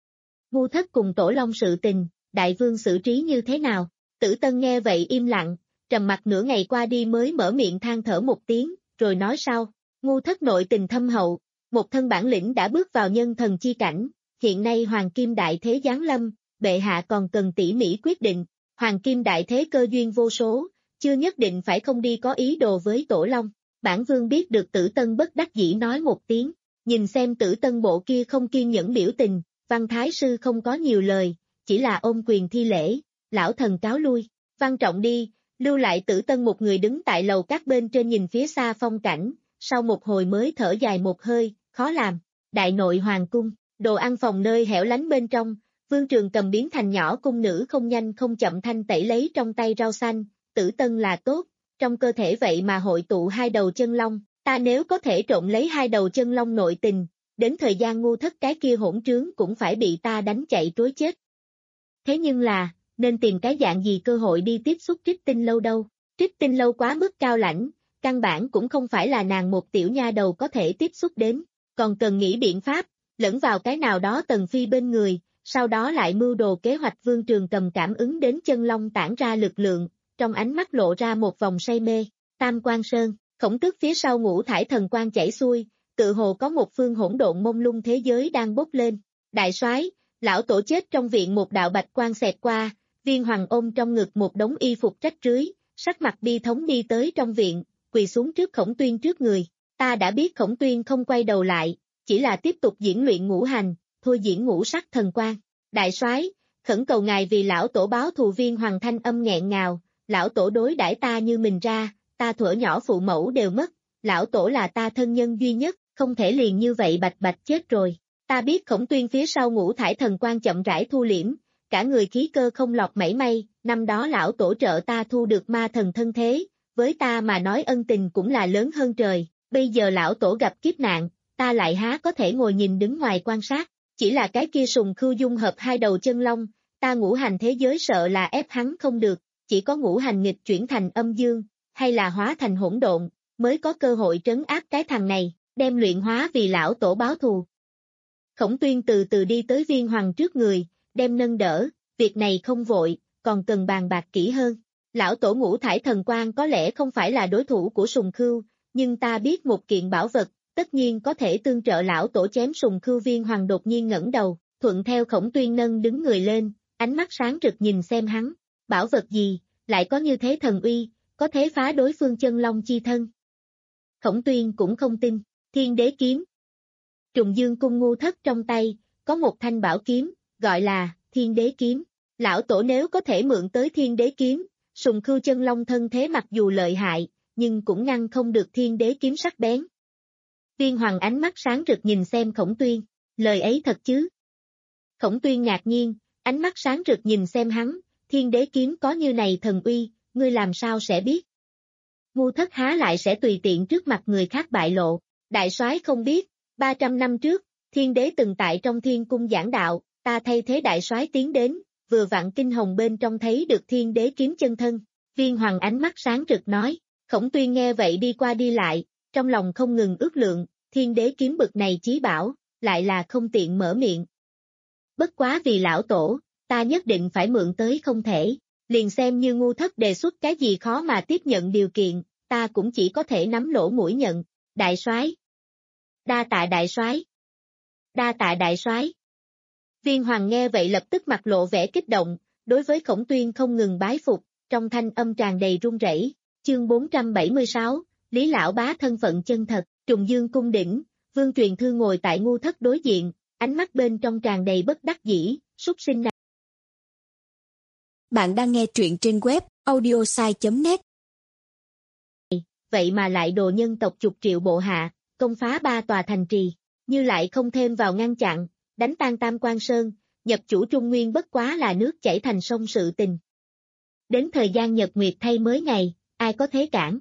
Ngu Thất cùng Tổ Long sự tình, đại vương xử trí như thế nào? Tử Tân nghe vậy im lặng, trầm mặc nửa ngày qua đi mới mở miệng than thở một tiếng, rồi nói sau, Ngu Thất nội tình thâm hậu, một thân bản lĩnh đã bước vào nhân thần chi cảnh, hiện nay Hoàng Kim Đại Thế giáng lâm, bệ hạ còn cần tỉ mỉ quyết định, Hoàng Kim Đại Thế cơ duyên vô số, chưa nhất định phải không đi có ý đồ với Tổ Long. Bản vương biết được. Tử Tân bất đắc dĩ nói một tiếng, nhìn xem Tử Tân bộ kia không kiên nhẫn biểu tình, Văn Thái sư không có nhiều lời, chỉ là ôm quyền thi lễ, lão thần cáo lui. Văn Trọng đi, lưu lại Tử Tân một người đứng tại lầu các bên trên nhìn phía xa phong cảnh, sau một hồi mới thở dài một hơi, khó làm. Đại nội hoàng cung, đồ ăn phòng nơi hẻo lánh bên trong, Vương Trường cầm biến thành nhỏ cung nữ không nhanh không chậm thanh tẩy lấy trong tay rau xanh. Tử Tân là tốt, trong cơ thể vậy mà hội tụ hai đầu chân long, ta nếu có thể trộn lấy hai đầu chân long nội tình, đến thời gian Ngu Thất cái kia hỗn trướng cũng phải bị ta đánh chạy trối chết. Thế nhưng là, nên tìm cái dạng gì cơ hội đi tiếp xúc Trích Tinh Lâu đâu? Trích Tinh Lâu quá mức cao lãnh, căn bản cũng không phải là nàng một tiểu nha đầu có thể tiếp xúc đến, còn cần nghĩ biện pháp, lẫn vào cái nào đó Tần Phi bên người, sau đó lại mưu đồ kế hoạch. Vương Trường cầm cảm ứng đến chân long tản ra lực lượng, trong ánh mắt lộ ra một vòng say mê. Tam Quan Sơn, Khổng Tước phía sau ngũ thải thần quang chảy xuôi, tự hồ có một phương hỗn độn mông lung thế giới đang bốc lên. Đại soái, lão tổ chết trong viện. Một đạo bạch quang xẹt qua, Viên Hoàng ôm trong ngực một đống y phục rách rưới, sắc mặt bi thống đi tới trong viện, quỳ xuống trước Khổng Tuyên trước người. Ta đã biết. Khổng Tuyên không quay đầu lại, chỉ là tiếp tục diễn luyện ngũ hành, thôi diễn ngũ sắc thần quang. Đại soái, khẩn cầu ngài vì lão tổ báo thù. Viên Hoàng thanh âm nghẹn ngào, lão tổ đối đãi ta như mình ra, ta thuở nhỏ phụ mẫu đều mất, lão tổ là ta thân nhân duy nhất, không thể liền như vậy bạch bạch chết rồi. Ta biết. Khổng Tuyên phía sau ngũ thải thần quang chậm rãi thu liễm, cả người khí cơ không lọt mảy may, năm đó lão tổ trợ ta thu được ma thần thân thế, với ta mà nói ân tình cũng là lớn hơn trời, bây giờ lão tổ gặp kiếp nạn, ta lại há có thể ngồi nhìn đứng ngoài quan sát, chỉ là cái kia sùng khưu dung hợp hai đầu chân long, ta ngũ hành thế giới sợ là ép hắn không được, chỉ có ngũ hành nghịch chuyển thành âm dương, hay là hóa thành hỗn độn, mới có cơ hội trấn áp cái thằng này, đem luyện hóa vì lão tổ báo thù. Khổng Tuyên từ từ đi tới Viên Hoàng trước người, đem nâng đỡ, việc này không vội, còn cần bàn bạc kỹ hơn. Lão tổ ngũ thải thần quang có lẽ không phải là đối thủ của sùng khưu, nhưng ta biết một kiện bảo vật, tất nhiên có thể tương trợ lão tổ chém sùng khưu. Viên Hoàng đột nhiên ngẩng đầu, thuận theo Khổng Tuyên nâng đứng người lên, ánh mắt sáng rực nhìn xem hắn. Bảo vật gì, lại có như thế thần uy, có thể phá đối phương chân long chi thân? Khổng Tuyên cũng không tin. Thiên Đế kiếm. Trùng Dương cung Ngu Thất trong tay, có một thanh bảo kiếm, gọi là Thiên Đế kiếm. Lão tổ nếu có thể mượn tới Thiên Đế kiếm, Sùng Khưu Chân Long thân thế mặc dù lợi hại, nhưng cũng ngăn không được Thiên Đế kiếm sắc bén. Viên Hoàng ánh mắt sáng rực nhìn xem Khổng Tuyên, lời ấy thật chứ? Khổng Tuyên ngạc nhiên, ánh mắt sáng rực nhìn xem hắn, Thiên Đế kiếm có như này thần uy, ngươi làm sao sẽ biết? Ngu Thất há lại sẽ tùy tiện trước mặt người khác bại lộ, đại soái không biết, ba trăm năm trước, Thiên Đế từng tại trong Thiên Cung giảng đạo, ta thay thế đại soái tiến đến, vừa vặn kinh hồng bên trong thấy được Thiên Đế kiếm chân thân. Viên Hoàng ánh mắt sáng rực nói, Khổng Tuyên nghe vậy đi qua đi lại, trong lòng không ngừng ước lượng, Thiên Đế kiếm bực này chí bảo, lại là không tiện mở miệng. Bất quá vì lão tổ, ta nhất định phải mượn tới không thể, liền xem như Ngu Thất đề xuất cái gì khó mà tiếp nhận điều kiện, ta cũng chỉ có thể nắm lỗ mũi nhận, đại soái. Đa tạ đại soái. Đa tạ đại soái. Viên Hoàng nghe vậy lập tức mặt lộ vẻ kích động, đối với Khổng Tuyên không ngừng bái phục, trong thanh âm tràn đầy run rẩy. Chương bốn trăm bảy mươi sáu, Lý Lão Bá thân phận chân thật, Trùng Dương cung đỉnh, Vương Truyền Thư ngồi tại Ngu Thất đối diện, ánh mắt bên trong tràn đầy bất đắc dĩ, súc sinh này. Bạn đang nghe truyện trên web audiosai chấm net. Vậy mà lại đồ nhân tộc chục triệu bộ hạ, công phá ba tòa thành trì, như lại không thêm vào ngăn chặn, đánh tan Tam Quan Sơn, nhập chủ Trung Nguyên bất quá là nước chảy thành sông sự tình. Đến thời gian nhật nguyệt thay mới ngày, ai có thể cản?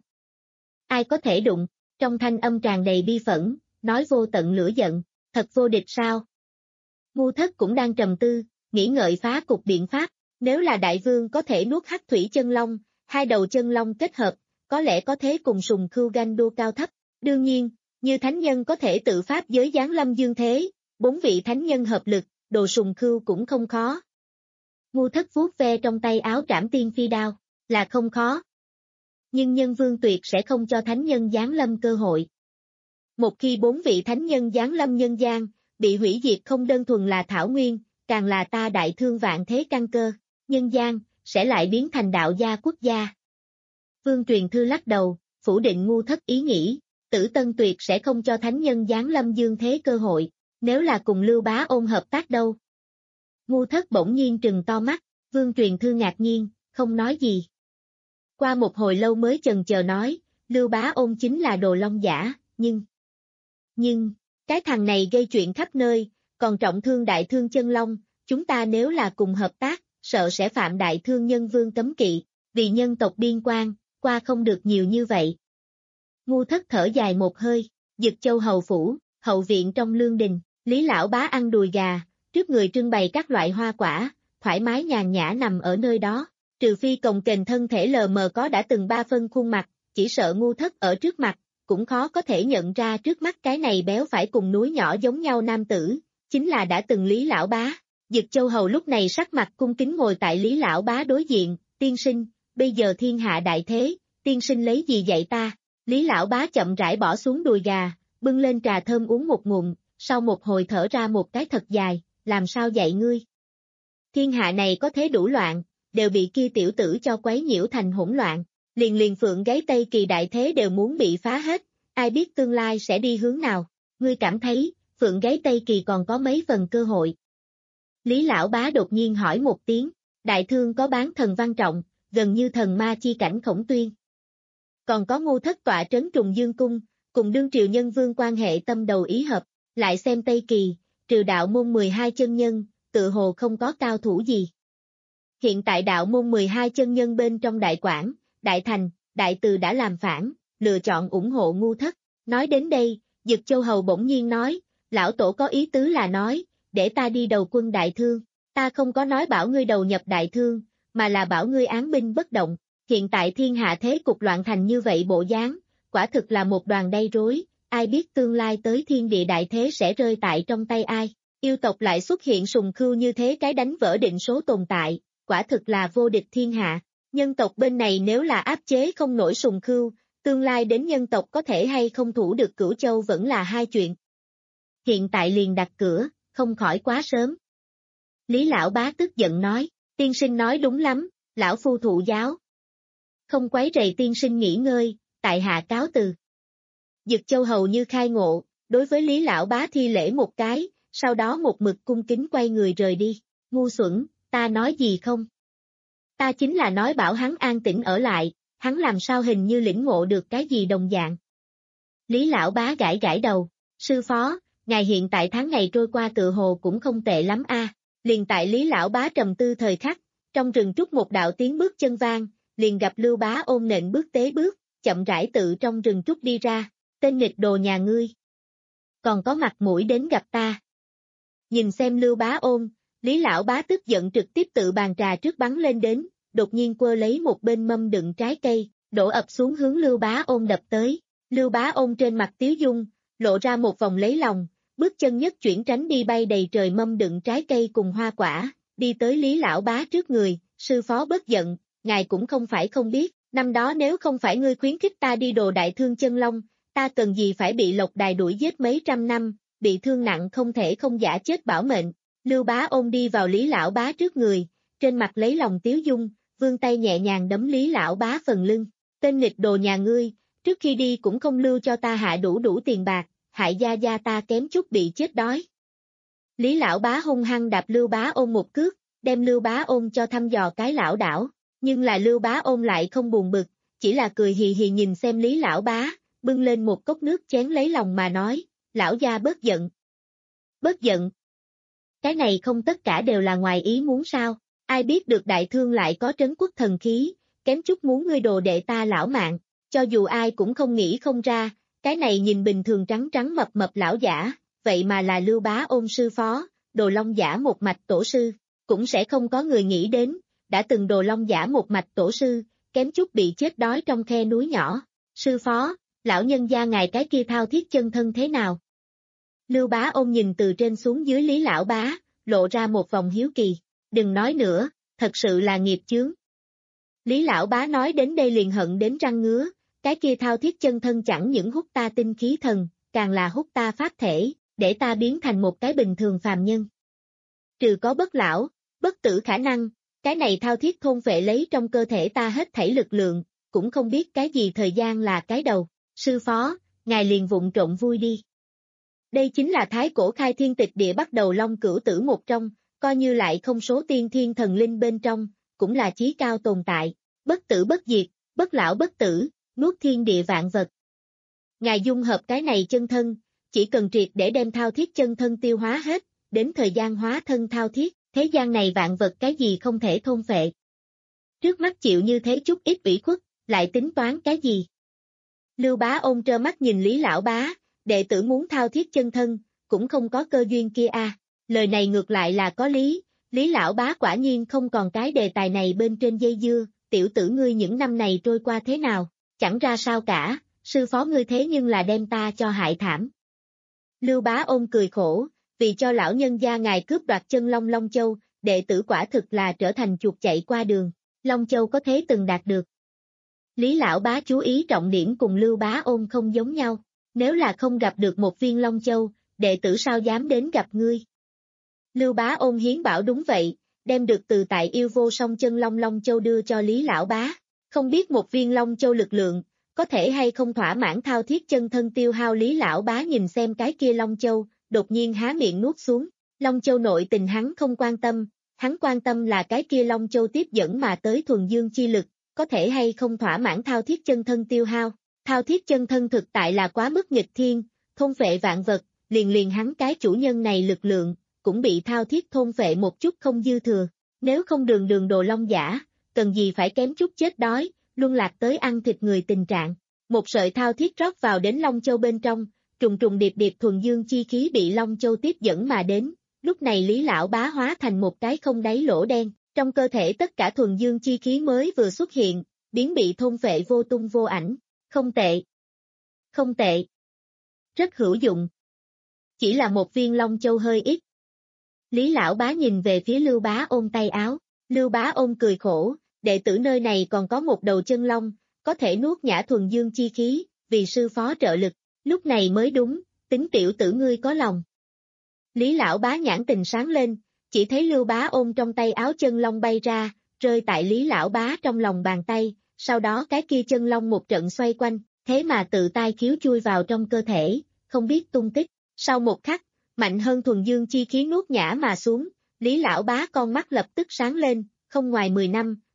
Ai có thể đụng? Trong thanh âm tràn đầy bi phẫn, nói vô tận lửa giận, thật vô địch sao? Ngu Thất cũng đang trầm tư, nghĩ ngợi phá cục biện pháp, nếu là đại vương có thể nuốt hắc thủy chân long, hai đầu chân long kết hợp, có lẽ có thế cùng Sùng Khưu ganh đua cao thấp. Đương nhiên, như thánh nhân có thể tự pháp giới giáng lâm dương thế, bốn vị thánh nhân hợp lực, đồ Sùng Khưu cũng không khó. Ngu Thất vuốt ve trong tay áo trảm tiên phi đao, là không khó. Nhưng nhân vương tuyệt sẽ không cho thánh nhân giáng lâm cơ hội. Một khi bốn vị thánh nhân giáng lâm nhân gian, bị hủy diệt không đơn thuần là thảo nguyên, càng là ta đại thương vạn thế căn cơ, nhân gian, sẽ lại biến thành đạo gia quốc gia. Vương Truyền Thư lắc đầu, phủ định Ngu Thất ý nghĩ, Tử Tân tuyệt sẽ không cho thánh nhân giáng lâm dương thế cơ hội, nếu là cùng Lưu Bá Ôn hợp tác đâu. Ngu Thất bỗng nhiên trừng to mắt, Vương Truyền Thư ngạc nhiên, không nói gì. Qua một hồi lâu mới chần chờ nói, Lưu Bá Ôn chính là đồ long giả, nhưng... Nhưng, cái thằng này gây chuyện khắp nơi, còn trọng thương đại thương chân long, chúng ta nếu là cùng hợp tác, sợ sẽ phạm đại thương nhân vương cấm kỵ, vì nhân tộc biên quan, qua không được nhiều như vậy. Ngu Thất thở dài một hơi, Dực Châu hầu phủ, hậu viện trong lương đình, Lý Lão Bá ăn đùi gà, trước người trưng bày các loại hoa quả, thoải mái nhàn nhã nằm ở nơi đó, trừ phi cồng kềnh thân thể lờ mờ có đã từng ba phân khuôn mặt, chỉ sợ Ngu Thất ở trước mặt, cũng khó có thể nhận ra trước mắt cái này béo phải cùng núi nhỏ giống nhau nam tử, chính là đã từng Lý Lão Bá. Dực Châu hầu lúc này sắc mặt cung kính ngồi tại Lý Lão Bá đối diện, tiên sinh, bây giờ thiên hạ đại thế, tiên sinh lấy gì dạy ta? Lý Lão Bá chậm rãi bỏ xuống đùi gà, bưng lên trà thơm uống một ngụm, sau một hồi thở ra một cái thật dài, làm sao dạy ngươi? Thiên hạ này có thế đủ loạn, đều bị kia tiểu tử cho quấy nhiễu thành hỗn loạn, liền liền phượng gáy Tây Kỳ đại thế đều muốn bị phá hết, ai biết tương lai sẽ đi hướng nào, ngươi cảm thấy, phượng gáy Tây Kỳ còn có mấy phần cơ hội? Lý Lão Bá đột nhiên hỏi một tiếng, đại thương có bán thần Văn Trọng, gần như thần ma chi cảnh Khổng Tuyên. Còn có Ngu Thất tọa trấn Trùng Dương cung, cùng đương triều nhân vương quan hệ tâm đầu ý hợp, lại xem Tây Kỳ, trừ đạo môn mười hai chân nhân, tự hồ không có cao thủ gì. Hiện tại đạo môn mười hai chân nhân bên trong đại quảng, đại thành, đại từ đã làm phản, lựa chọn ủng hộ Ngu Thất. Nói đến đây, Dực Châu hầu bỗng nhiên nói, lão tổ có ý tứ là nói, để ta đi đầu quân đại thương, ta không có nói bảo ngươi đầu nhập đại thương, mà là bảo ngươi án binh bất động. Hiện tại thiên hạ thế cục loạn thành như vậy bộ dáng, quả thực là một đoàn đầy rối, ai biết tương lai tới thiên địa đại thế sẽ rơi tại trong tay ai. Yêu tộc lại xuất hiện Sùng Khưu như thế cái đánh vỡ định số tồn tại, quả thực là vô địch thiên hạ. Nhân tộc bên này nếu là áp chế không nổi Sùng Khưu, tương lai đến nhân tộc có thể hay không thủ được Cửu Châu vẫn là hai chuyện. Hiện tại liền đặt cửa, không khỏi quá sớm. Lý Lão Bá tức giận nói, tiên sinh nói đúng lắm, lão phu thụ giáo. Không quấy rầy tiên sinh nghỉ ngơi, tại hạ cáo từ. Dực Châu hầu như khai ngộ, đối với Lý Lão Bá thi lễ một cái, sau đó một mực cung kính quay người rời đi. Ngu xuẩn, ta nói gì không? Ta chính là nói bảo hắn an tĩnh ở lại, hắn làm sao hình như lĩnh ngộ được cái gì đồng dạng. Lý lão bá gãi gãi đầu, sư phó, ngài hiện tại tháng ngày trôi qua tựa hồ cũng không tệ lắm a. Liền tại Lý lão bá trầm tư thời khắc, trong rừng trúc một đạo tiếng bước chân vang, liền gặp Lưu Bá Ôn nện bước tế bước, chậm rãi tự trong rừng trúc đi ra, tên nghịch đồ nhà ngươi. Còn có mặt mũi đến gặp ta. Nhìn xem Lưu Bá Ôn, Lý lão bá tức giận trực tiếp tự bàn trà trước bắn lên đến, đột nhiên quơ lấy một bên mâm đựng trái cây, đổ ập xuống hướng Lưu Bá Ôn đập tới. Lưu Bá Ôn trên mặt tiếu dung, lộ ra một vòng lấy lòng, bước chân nhất chuyển tránh đi bay đầy trời mâm đựng trái cây cùng hoa quả, đi tới Lý lão bá trước người, sư phó bất giận, ngài cũng không phải không biết, năm đó nếu không phải ngươi khuyến khích ta đi đồ đại thương chân long, ta cần gì phải bị Lộc Đài đuổi giết mấy trăm năm, bị thương nặng không thể không giả chết bảo mệnh. Lưu Bá Ôn đi vào Lý lão bá trước người, trên mặt lấy lòng tiếu dung, vươn tay nhẹ nhàng đấm Lý lão bá phần lưng, tên nghịch đồ nhà ngươi, trước khi đi cũng không lưu cho ta hạ đủ đủ tiền bạc, hại gia gia ta kém chút bị chết đói. Lý lão bá hung hăng đạp Lưu Bá Ôn một cước, đem Lưu Bá Ôn cho thăm dò cái lão đảo, nhưng là Lưu Bá Ôn lại không buồn bực, chỉ là cười hì hì nhìn xem Lý lão bá, bưng lên một cốc nước chén lấy lòng mà nói, lão gia bớt giận. Bớt giận. Cái này không tất cả đều là ngoài ý muốn sao, ai biết được đại thương lại có trấn quốc thần khí, kém chút muốn ngươi đồ đệ ta lão mạng, cho dù ai cũng không nghĩ không ra, cái này nhìn bình thường trắng trắng mập mập lão giả, vậy mà là Lưu Bá Ôn sư phó, Đồ Long giả một mạch tổ sư, cũng sẽ không có người nghĩ đến, đã từng Đồ Long giả một mạch tổ sư, kém chút bị chết đói trong khe núi nhỏ. Sư phó, lão nhân gia ngài cái kia thao thiết chân thân thế nào? Lưu Bá Ôn nhìn từ trên xuống dưới Lý lão bá, lộ ra một vòng hiếu kỳ, đừng nói nữa, thật sự là nghiệp chướng. Lý lão bá nói đến đây liền hận đến răng ngứa, cái kia thao thiết chân thân chẳng những hút ta tinh khí thần, càng là hút ta pháp thể, để ta biến thành một cái bình thường phàm nhân. Trừ có bất lão, bất tử khả năng, cái này thao thiết thôn phệ lấy trong cơ thể ta hết thảy lực lượng, cũng không biết cái gì thời gian là cái đầu. Sư phó, ngài liền vụng trộn vui đi. Đây chính là thái cổ khai thiên tịch địa bắt đầu long cửu tử một trong, coi như lại không số tiên thiên thần linh bên trong, cũng là chí cao tồn tại, bất tử bất diệt, bất lão bất tử, nuốt thiên địa vạn vật. Ngài dung hợp cái này chân thân, chỉ cần triệt để đem thao thiết chân thân tiêu hóa hết, đến thời gian hóa thân thao thiết, thế gian này vạn vật cái gì không thể thôn phệ. Trước mắt chịu như thế chút ít ủy khuất, lại tính toán cái gì? Lưu Bá Ôn trơ mắt nhìn Lý lão bá, đệ tử muốn thao thiết chân thân, cũng không có cơ duyên kia a. À. Lời này ngược lại là có lý, Lý lão bá quả nhiên không còn cái đề tài này bên trên dây dưa, tiểu tử ngươi những năm này trôi qua thế nào, chẳng ra sao cả, sư phó ngươi thế nhưng là đem ta cho hại thảm. Lưu Bá Ôn cười khổ, vì cho lão nhân gia ngài cướp đoạt chân long Long Châu, đệ tử quả thực là trở thành chuột chạy qua đường, Long Châu có thế từng đạt được. Lý lão bá chú ý trọng điểm cùng Lưu Bá Ôn không giống nhau, nếu là không gặp được một viên Long Châu, đệ tử sao dám đến gặp ngươi. Lưu Bá Ôn hiến bảo đúng vậy, đem được từ tại yêu vô song chân long Long Châu đưa cho Lý lão bá, không biết một viên Long Châu lực lượng, có thể hay không thỏa mãn thao thiết chân thân tiêu hao. Lý lão bá nhìn xem cái kia Long Châu, đột nhiên há miệng nuốt xuống, Long Châu nội tình hắn không quan tâm, hắn quan tâm là cái kia Long Châu tiếp dẫn mà tới thuần dương chi lực, có thể hay không thỏa mãn thao thiết chân thân tiêu hao. Thao thiết chân thân thực tại là quá mức nghịch thiên, thôn phệ vạn vật, liền liền hắn cái chủ nhân này lực lượng, cũng bị thao thiết thôn phệ một chút không dư thừa, nếu không đường đường Đồ Long giả, cần gì phải kém chút chết đói, luân lạc tới ăn thịt người tình trạng. Một sợi thao thiết rót vào đến Long Châu bên trong, trùng trùng điệp điệp thuần dương chi khí bị Long Châu tiếp dẫn mà đến, lúc này Lý lão bá hóa thành một cái không đáy lỗ đen, trong cơ thể tất cả thuần dương chi khí mới vừa xuất hiện, biến bị thôn phệ vô tung vô ảnh. Không tệ. Không tệ. Rất hữu dụng. Chỉ là một viên Long Châu hơi ít. Lý lão bá nhìn về phía Lưu Bá Ôn tay áo, Lưu Bá Ôn cười khổ, đệ tử nơi này còn có một đầu chân long, có thể nuốt nhã thuần dương chi khí, vì sư phó trợ lực, lúc này mới đúng, tính tiểu tử ngươi có lòng. Lý lão bá nhãn tình sáng lên, chỉ thấy Lưu Bá Ôn trong tay áo chân long bay ra, rơi tại Lý lão bá trong lòng bàn tay, sau đó cái kia chân long một trận xoay quanh, thế mà tự tai khiếu chui vào trong cơ thể, không biết tung tích. Sau một khắc, mạnh hơn thuần dương chi khí nuốt nhã mà xuống, Lý lão bá con mắt lập tức sáng lên, không ngoài mười năm,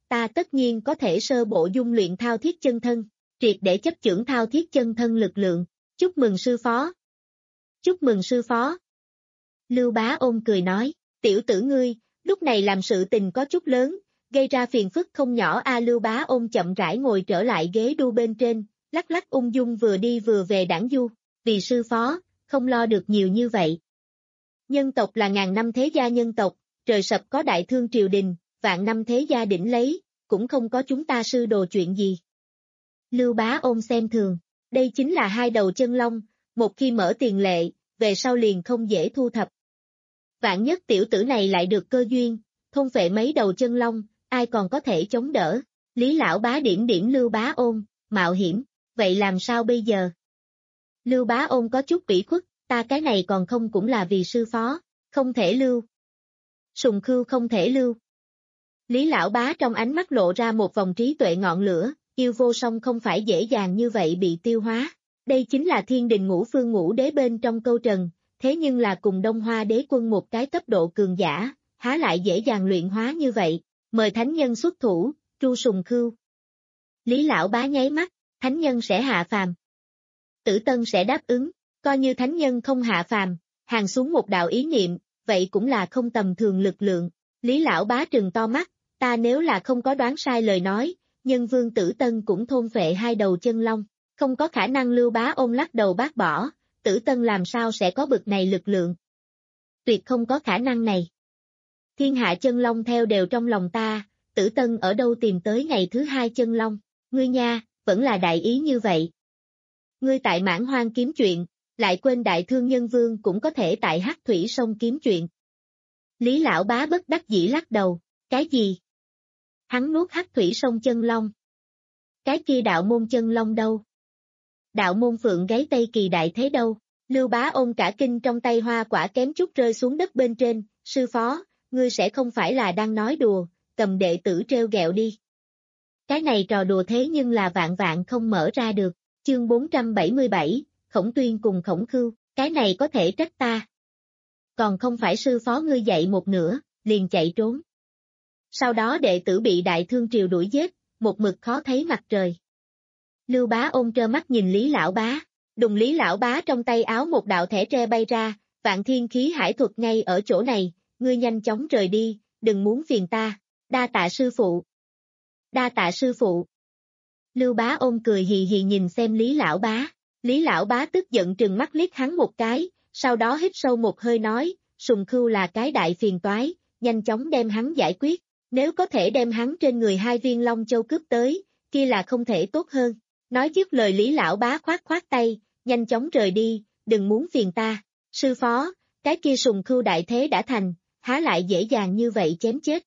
ta tất nhiên có thể sơ bộ dung luyện thao thiết chân thân, triệt để chấp chưởng thao thiết chân thân lực lượng. Chúc mừng sư phó. Chúc mừng sư phó. Lưu Bá Ôn cười nói, tiểu tử ngươi, lúc này làm sự tình có chút lớn, gây ra phiền phức không nhỏ a. Lưu Bá Ôn chậm rãi ngồi trở lại ghế đu bên trên, lắc lắc ung dung vừa đi vừa về đãng du, vì sư phó, không lo được nhiều như vậy. Nhân tộc là ngàn năm thế gia nhân tộc, trời sập có đại thương triều đình, vạn năm thế gia đỉnh lấy, cũng không có chúng ta sư đồ chuyện gì. Lưu Bá Ôn xem thường, đây chính là hai đầu chân long, một khi mở tiền lệ, về sau liền không dễ thu thập. Vạn nhất tiểu tử này lại được cơ duyên, thôn phệ mấy đầu chân long, ai còn có thể chống đỡ. Lý lão bá điểm điểm Lưu Bá Ôn, mạo hiểm, vậy làm sao bây giờ? Lưu Bá Ôn có chút ủy khuất, ta cái này còn không cũng là vì sư phó, không thể lưu. Sùng Khưu không thể lưu. Lý lão bá trong ánh mắt lộ ra một vòng trí tuệ ngọn lửa, yêu vô song không phải dễ dàng như vậy bị tiêu hóa. Đây chính là thiên đình ngũ phương ngũ đế bên trong câu trần, thế nhưng là cùng Đông Hoa đế quân một cái cấp độ cường giả, há lại dễ dàng luyện hóa như vậy, mời thánh nhân xuất thủ, tru Sùng Khưu. Lý lão bá nháy mắt, thánh nhân sẽ hạ phàm. Tử Tân sẽ đáp ứng, coi như thánh nhân không hạ phàm, hàng xuống một đạo ý niệm, vậy cũng là không tầm thường lực lượng. Lý lão bá trừng to mắt, ta nếu là không có đoán sai lời nói, nhân vương Tử Tân cũng thôn phệ hai đầu chân long, không có khả năng. Lưu Bá Ôn lắc đầu bác bỏ, Tử Tân làm sao sẽ có bực này lực lượng? Tuyệt không có khả năng này. Thiên hạ chân long theo đều trong lòng ta, Tử Tân ở đâu tìm tới ngày thứ hai chân long, ngươi nha, vẫn là đại ý như vậy. Ngươi tại Mãn Hoang kiếm chuyện, lại quên đại thương nhân vương cũng có thể tại Hắc Thủy sông kiếm chuyện. Lý lão bá bất đắc dĩ lắc đầu, cái gì? Hắn nuốt Hắc Thủy sông chân long. Cái kia đạo môn chân long đâu? Đạo môn phượng gáy Tây Kỳ đại thế đâu? Lưu Bá Ôn cả kinh trong tay hoa quả kém chút rơi xuống đất bên trên, sư phó, ngươi sẽ không phải là đang nói đùa, cầm đệ tử trêu ghẹo đi. Cái này trò đùa thế nhưng là vạn vạn không mở ra được. Chương bốn trăm bảy mươi bảy, Khổng Tuyên cùng Khổng Khưu, cái này có thể trách ta. Còn không phải sư phó ngươi dạy một nửa, liền chạy trốn. Sau đó đệ tử bị đại thương triều đuổi giết, một mực khó thấy mặt trời. Lưu Bá Ôn trơ mắt nhìn Lý lão bá, đùng Lý lão bá trong tay áo một đạo thẻ tre bay ra, vạn thiên khí hải thuật ngay ở chỗ này, ngươi nhanh chóng rời đi, đừng muốn phiền ta, đa tạ sư phụ. Đa tạ sư phụ. Lưu Bá Ôn cười hì hì nhìn xem Lý lão bá, Lý lão bá tức giận trừng mắt liếc hắn một cái, sau đó hít sâu một hơi nói, Sùng Khưu là cái đại phiền toái, nhanh chóng đem hắn giải quyết, nếu có thể đem hắn trên người hai viên long châu cướp tới, kia là không thể tốt hơn. Nói dứt lời Lý lão bá khoát khoát tay, nhanh chóng rời đi, đừng muốn phiền ta, sư phó, cái kia Sùng Khưu đại thế đã thành, há lại dễ dàng như vậy chém chết.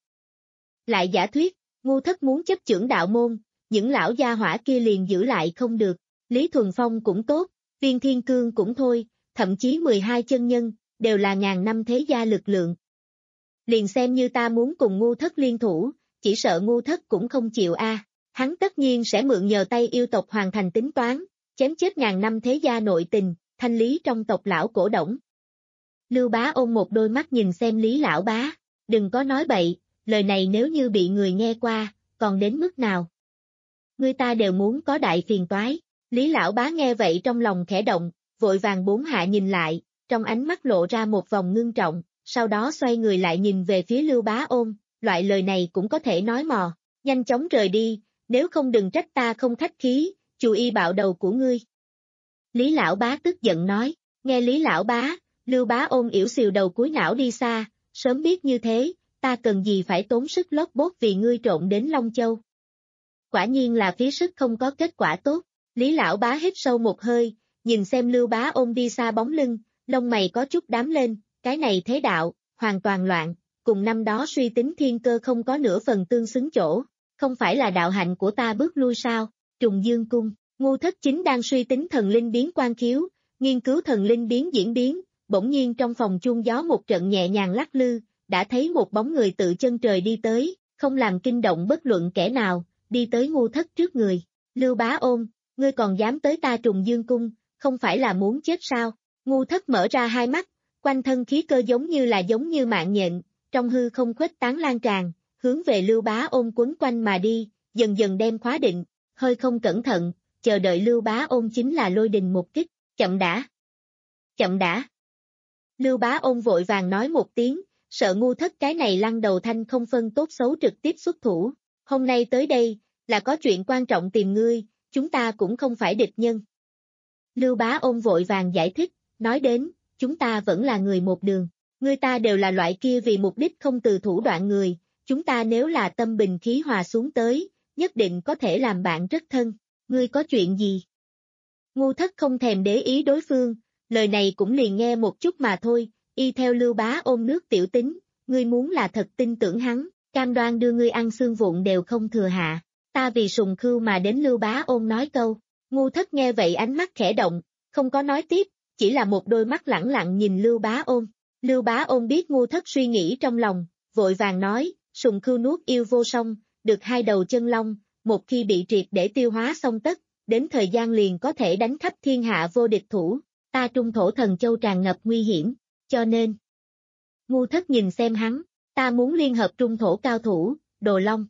Lại giả thuyết, ngu thất muốn chấp chưởng đạo môn, những lão gia hỏa kia liền giữ lại không được, Lý Thuần Phong cũng tốt, Viên Thiên Cương cũng thôi, thậm chí mười hai chân nhân, đều là ngàn năm thế gia lực lượng. Liền xem như ta muốn cùng ngu thất liên thủ, chỉ sợ ngu thất cũng không chịu a. Hắn tất nhiên sẽ mượn nhờ tay yêu tộc hoàn thành tính toán, chém chết ngàn năm thế gia nội tình, thanh lý trong tộc lão cổ đổng. Lưu Bá Ôn một đôi mắt nhìn xem Lý lão bá, đừng có nói bậy, lời này nếu như bị người nghe qua, còn đến mức nào? Người ta đều muốn có đại phiền toái. Lý lão bá nghe vậy trong lòng khẽ động, vội vàng bốn hạ nhìn lại, trong ánh mắt lộ ra một vòng ngưng trọng, sau đó xoay người lại nhìn về phía Lưu Bá Ôn, loại lời này cũng có thể nói mò, nhanh chóng rời đi, nếu không đừng trách ta không khách khí, chù y bạo đầu của ngươi. Lý lão bá tức giận nói, nghe Lý lão bá, Lưu Bá Ôn yểu xìu đầu cúi não đi xa, sớm biết như thế, ta cần gì phải tốn sức lót bốt vì ngươi trộn đến Long Châu. Quả nhiên là phí sức không có kết quả tốt. Lý lão bá hít sâu một hơi, nhìn xem Lưu Bá Ôn đi xa bóng lưng, lông mày có chút đám lên, cái này thế đạo, hoàn toàn loạn, cùng năm đó suy tính thiên cơ không có nửa phần tương xứng chỗ, không phải là đạo hạnh của ta bước lui sao? Trùng Dương Cung, ngu thất chính đang suy tính thần linh biến quan khiếu, nghiên cứu thần linh biến diễn biến, bỗng nhiên trong phòng chuông gió một trận nhẹ nhàng lắc lư, đã thấy một bóng người tự chân trời đi tới, không làm kinh động bất luận kẻ nào, đi tới ngu thất trước người. Lưu Bá Ôn, ngươi còn dám tới ta Trùng Dương Cung, không phải là muốn chết sao? Ngu thất mở ra hai mắt, quanh thân khí cơ giống như là giống như mạng nhện, trong hư không khuếch tán lan tràn, hướng về Lưu Bá Ôn quấn quanh mà đi, dần dần đem khóa định, hơi không cẩn thận, chờ đợi Lưu Bá Ôn chính là lôi đình một kích, chậm đã. Chậm đã. Lưu Bá Ôn vội vàng nói một tiếng, sợ ngu thất cái này lăng đầu thanh không phân tốt xấu trực tiếp xuất thủ, hôm nay tới đây, là có chuyện quan trọng tìm ngươi, chúng ta cũng không phải địch nhân. Lưu Bá Ôn vội vàng giải thích, nói đến, chúng ta vẫn là người một đường, ngươi ta đều là loại kia vì mục đích không từ thủ đoạn người, chúng ta nếu là tâm bình khí hòa xuống tới, nhất định có thể làm bạn rất thân, ngươi có chuyện gì? Ngu thất không thèm để ý đối phương, lời này cũng liền nghe một chút mà thôi, y theo Lưu Bá Ôn nước tiểu tính, ngươi muốn là thật tin tưởng hắn, cam đoan đưa ngươi ăn xương vụn đều không thừa hạ, ta vì sùng khưu mà đến Lưu Bá Ôn nói câu, ngu thất nghe vậy ánh mắt khẽ động, không có nói tiếp, chỉ là một đôi mắt lẳng lặng nhìn Lưu Bá Ôn, Lưu Bá Ôn biết ngu thất suy nghĩ trong lòng, vội vàng nói, sùng khưu nuốt yêu vô song, được hai đầu chân long, một khi bị triệt để tiêu hóa xong tất, đến thời gian liền có thể đánh khắp thiên hạ vô địch thủ, ta trung thổ thần châu tràn ngập nguy hiểm, cho nên. Ngu thất nhìn xem hắn, ta muốn liên hợp trung thổ cao thủ, Đồ Long,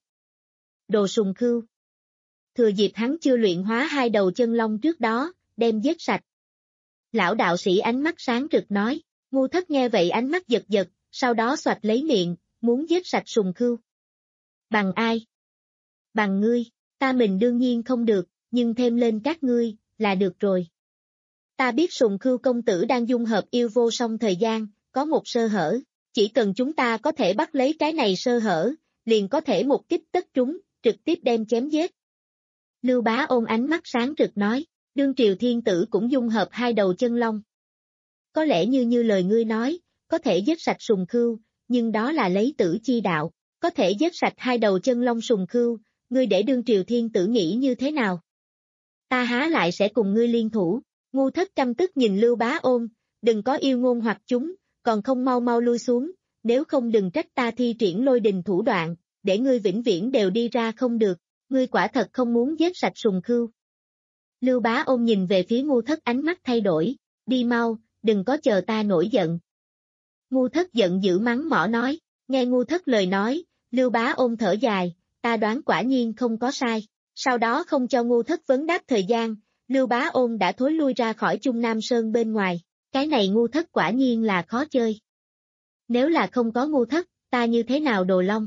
Đồ Sùng Khưu. Thừa dịp hắn chưa luyện hóa hai đầu chân long trước đó, đem giết sạch. Lão đạo sĩ ánh mắt sáng rực nói, ngu thất nghe vậy ánh mắt giật giật, sau đó xoạch lấy miệng, muốn giết sạch Sùng Khưu. Bằng ai? Bằng ngươi, ta mình đương nhiên không được, nhưng thêm lên các ngươi, là được rồi. Ta biết Sùng Khưu công tử đang dung hợp yêu vô song thời gian, có một sơ hở, chỉ cần chúng ta có thể bắt lấy cái này sơ hở, liền có thể một kích tất trúng, trực tiếp đem chém giết. Lưu Bá Ôn ánh mắt sáng rực nói, đương triều thiên tử cũng dung hợp hai đầu chân long. Có lẽ như như lời ngươi nói, có thể giết sạch Sùng Khưu, nhưng đó là lấy tử chi đạo, có thể giết sạch hai đầu chân long Sùng Khưu, ngươi để đương triều thiên tử nghĩ như thế nào? Ta há lại sẽ cùng ngươi liên thủ, ngu thất căm tức nhìn Lưu Bá Ôn, đừng có yêu ngôn hoặc chúng, còn không mau mau lui xuống, nếu không đừng trách ta thi triển lôi đình thủ đoạn, để ngươi vĩnh viễn đều đi ra không được, ngươi quả thật không muốn giết sạch Sùng Khưu. Lưu Bá Ôn nhìn về phía ngu thất ánh mắt thay đổi, đi mau, đừng có chờ ta nổi giận. Ngu thất giận dữ mắng mỏ nói, nghe ngu thất lời nói, Lưu Bá Ôn thở dài, ta đoán quả nhiên không có sai, sau đó không cho ngu thất vấn đáp thời gian, Lưu Bá Ôn đã thối lui ra khỏi Trung Nam Sơn bên ngoài, cái này ngu thất quả nhiên là khó chơi. Nếu là không có ngu thất, ta như thế nào Đồ Long?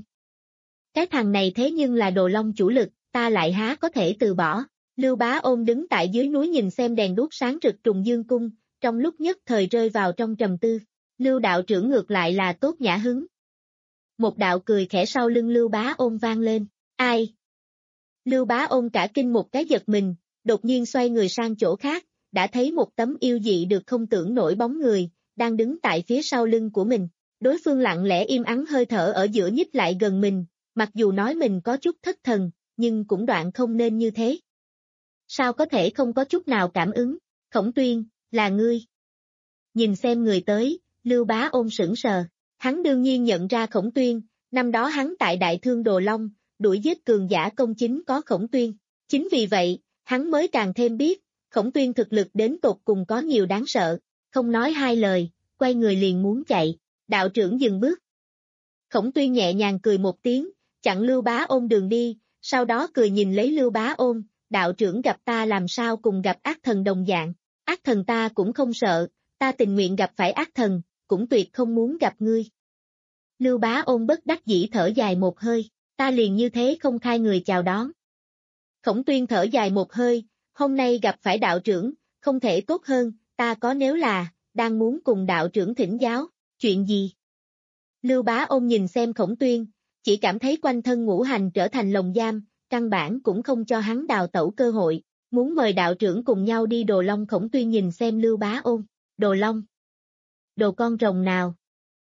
Cái thằng này thế nhưng là Đồ Long chủ lực, ta lại há có thể từ bỏ. Lưu Bá Ôn đứng tại dưới núi nhìn xem đèn đuốc sáng rực trùng dương cung, trong lúc nhất thời rơi vào trong trầm tư. Lưu đạo trưởng ngược lại là tốt nhã hứng. Một đạo cười khẽ sau lưng Lưu Bá Ôn vang lên, ai? Lưu Bá Ôn cả kinh một cái giật mình, đột nhiên xoay người sang chỗ khác, đã thấy một tấm yêu dị được không tưởng nổi bóng người, đang đứng tại phía sau lưng của mình. Đối phương lặng lẽ im ắng hơi thở ở giữa nhích lại gần mình, mặc dù nói mình có chút thất thần, nhưng cũng đoạn không nên như thế. Sao có thể không có chút nào cảm ứng? Khổng Tuyên, là ngươi. Nhìn xem người tới, Lưu Bá Ôn sững sờ, hắn đương nhiên nhận ra Khổng Tuyên, năm đó hắn tại Đại Thương Đồ Long, đuổi giết cường giả công chính có Khổng Tuyên. Chính vì vậy, hắn mới càng thêm biết, Khổng Tuyên thực lực đến tột cùng có nhiều đáng sợ, không nói hai lời, quay người liền muốn chạy, đạo trưởng dừng bước. Khổng Tuyên nhẹ nhàng cười một tiếng, chặn Lưu Bá Ôn đường đi, sau đó cười nhìn lấy Lưu Bá Ôn, đạo trưởng gặp ta làm sao cùng gặp ác thần đồng dạng, ác thần ta cũng không sợ, ta tình nguyện gặp phải ác thần, cũng tuyệt không muốn gặp ngươi. Lưu Bá Ôn bất đắc dĩ thở dài một hơi, ta liền như thế không khai người chào đón. Khổng Tuyên thở dài một hơi, hôm nay gặp phải đạo trưởng, không thể tốt hơn, ta có nếu là, đang muốn cùng đạo trưởng thỉnh giáo, chuyện gì? Lưu Bá Ôn nhìn xem Khổng Tuyên, chỉ cảm thấy quanh thân ngũ hành trở thành lồng giam, căn bản cũng không cho hắn đào tẩu cơ hội, muốn mời đạo trưởng cùng nhau đi Đồ Long. Khổng Tuyên nhìn xem Lưu Bá Ôn, Đồ Long? Đồ con rồng nào?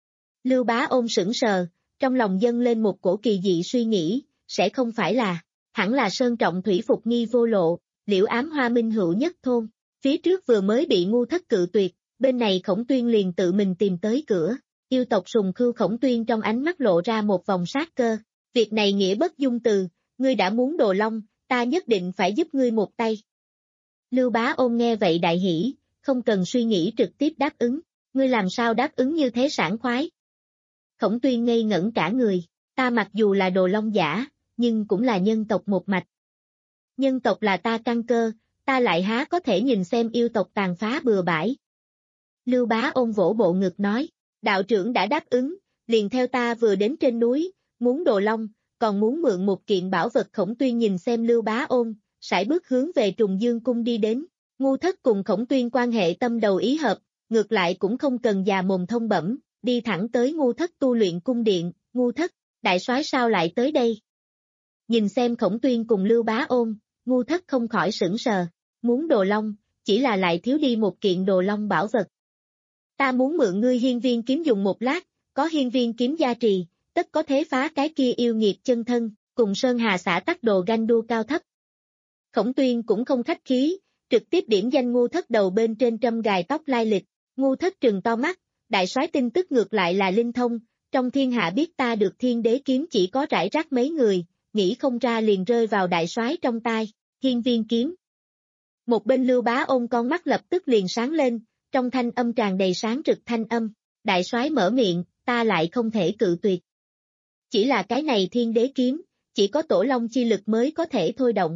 Lưu Bá Ôn sững sờ, trong lòng dâng lên một cổ kỳ dị suy nghĩ, sẽ không phải là, hẳn là Sơn Trọng Thủy Phục Nghi Vô Lộ, Liễu Ám Hoa Minh Hữu Nhất Thôn, phía trước vừa mới bị ngu thất cự tuyệt, bên này Khổng Tuyên liền tự mình tìm tới cửa, yêu tộc Sùng Khưu. Khổng Tuyên trong ánh mắt lộ ra một vòng sát cơ, việc này nghĩa bất dung từ, ngươi đã muốn Đồ Long, ta nhất định phải giúp ngươi một tay. Lưu Bá Ôn nghe vậy đại hỉ, không cần suy nghĩ trực tiếp đáp ứng, ngươi làm sao đáp ứng như thế sảng khoái? Khổng Tuyên ngây ngẩn cả người, Ta mặc dù là đồ long giả, nhưng cũng là nhân tộc một mạch. Nhân tộc là ta căn cơ, ta lại há có thể nhìn xem yêu tộc tàn phá bừa bãi. Lưu Bá Ôn vỗ bộ ngực nói, đạo trưởng đã đáp ứng, liền theo ta vừa đến trên núi, muốn đồ long, còn muốn mượn một kiện bảo vật. Khổng Tuyên nhìn xem Lưu Bá Ôn, sải bước hướng về Trùng Dương Cung đi đến. Ngu Thất cùng Khổng Tuyên quan hệ tâm đầu ý hợp, ngược lại cũng không cần già mồm thông bẩm, đi thẳng tới Ngu Thất tu luyện cung điện. Ngu Thất, đại soái sao lại tới đây? Nhìn xem Khổng Tuyên cùng Lưu Bá Ôn, Ngu Thất không khỏi sững sờ, muốn đồ long, chỉ là lại thiếu đi một kiện đồ long bảo vật. Ta muốn mượn ngươi hiên viên kiếm dùng một lát, có hiên viên kiếm gia trì, tất có thế phá cái kia yêu nghiệt chân thân, cùng Sơn Hà xã tắc đồ ganh đua cao thấp. Khổng Tuyên cũng không khách khí, trực tiếp điểm danh Ngu Thất đầu bên trên trâm gài tóc lai lịch. Ngu Thất trừng to mắt, đại soái tin tức ngược lại là linh thông, trong thiên hạ biết ta được thiên đế kiếm chỉ có rải rác mấy người, nghĩ không ra liền rơi vào đại soái trong tai, hiên viên kiếm. Một bên Lưu Bá Ôn con mắt lập tức liền sáng lên, trong thanh âm tràn đầy sáng rực thanh âm, đại soái mở miệng, ta lại không thể cự tuyệt. Chỉ là cái này thiên đế kiếm, chỉ có tổ long chi lực mới có thể thôi động.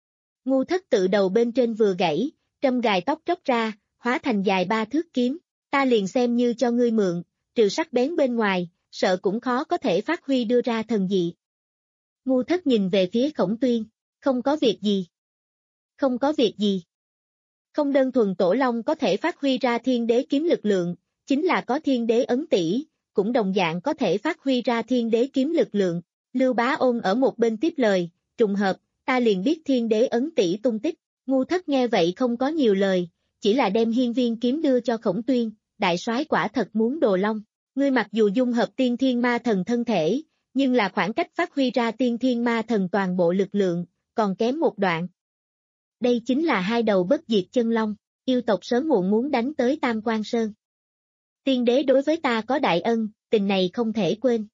Ngu Thất tự đầu bên trên vừa gãy, trâm gài tóc tróc ra, hóa thành dài ba thước kiếm, ta liền xem như cho ngươi mượn, trừ sắc bén bên ngoài, sợ cũng khó có thể phát huy đưa ra thần dị. Ngu Thất nhìn về phía Khổng Tuyên, không có việc gì. Không có việc gì. Không đơn thuần tổ long có thể phát huy ra thiên đế kiếm lực lượng, chính là có thiên đế ấn tỷ, cũng đồng dạng có thể phát huy ra thiên đế kiếm lực lượng. Lưu Bá Ôn ở một bên tiếp lời, trùng hợp, ta liền biết thiên đế ấn tỷ tung tích. Ngu Thất nghe vậy không có nhiều lời, chỉ là đem hiên viên kiếm đưa cho Khổng Tuyên, đại soái quả thật muốn đồ long. Ngươi mặc dù dung hợp tiên thiên ma thần thân thể, nhưng là khoảng cách phát huy ra tiên thiên ma thần toàn bộ lực lượng, còn kém một đoạn. Đây chính là hai đầu bất diệt chân long, yêu tộc sớm muộn muốn đánh tới Tam Quan Sơn. Tiên đế đối với ta có đại ân, tình này không thể quên.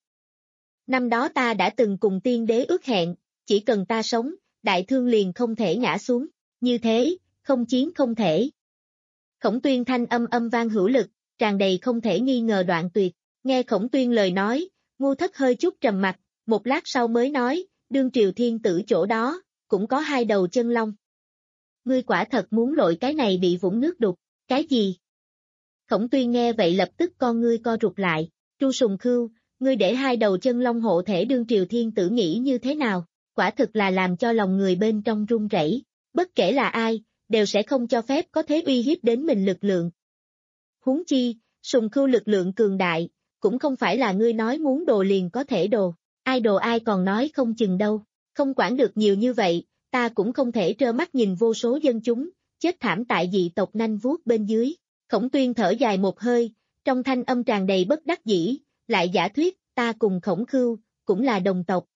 Năm đó ta đã từng cùng tiên đế ước hẹn, chỉ cần ta sống, đại thương liền không thể ngã xuống, như thế, không chiến không thể. Khổng Tuyên thanh âm âm vang hữu lực, tràn đầy không thể nghi ngờ đoạn tuyệt, nghe Khổng Tuyên lời nói, Ngu Thất hơi chút trầm mặt, một lát sau mới nói, đương triều thiên tử chỗ đó, cũng có hai đầu chân long. Ngươi quả thật muốn lội cái này bị vũng nước đục, cái gì? Khổng Tuyên nghe vậy lập tức con ngươi co rụt lại, Tru Sùng Khưu, ngươi để hai đầu chân long hộ thể đương triều thiên tử nghĩ như thế nào, quả thực là làm cho lòng người bên trong run rẩy, bất kể là ai, đều sẽ không cho phép có thế uy hiếp đến mình lực lượng. Huống chi, Sùng Khưu lực lượng cường đại, cũng không phải là ngươi nói muốn đồ liền có thể đồ, ai đồ ai còn nói không chừng đâu, không quản được nhiều như vậy, ta cũng không thể trơ mắt nhìn vô số dân chúng, chết thảm tại dị tộc nanh vuốt bên dưới. Khổng Tuyên thở dài một hơi, trong thanh âm tràn đầy bất đắc dĩ, lại giả thuyết, ta cùng Khổng Khưu, cũng là đồng tộc.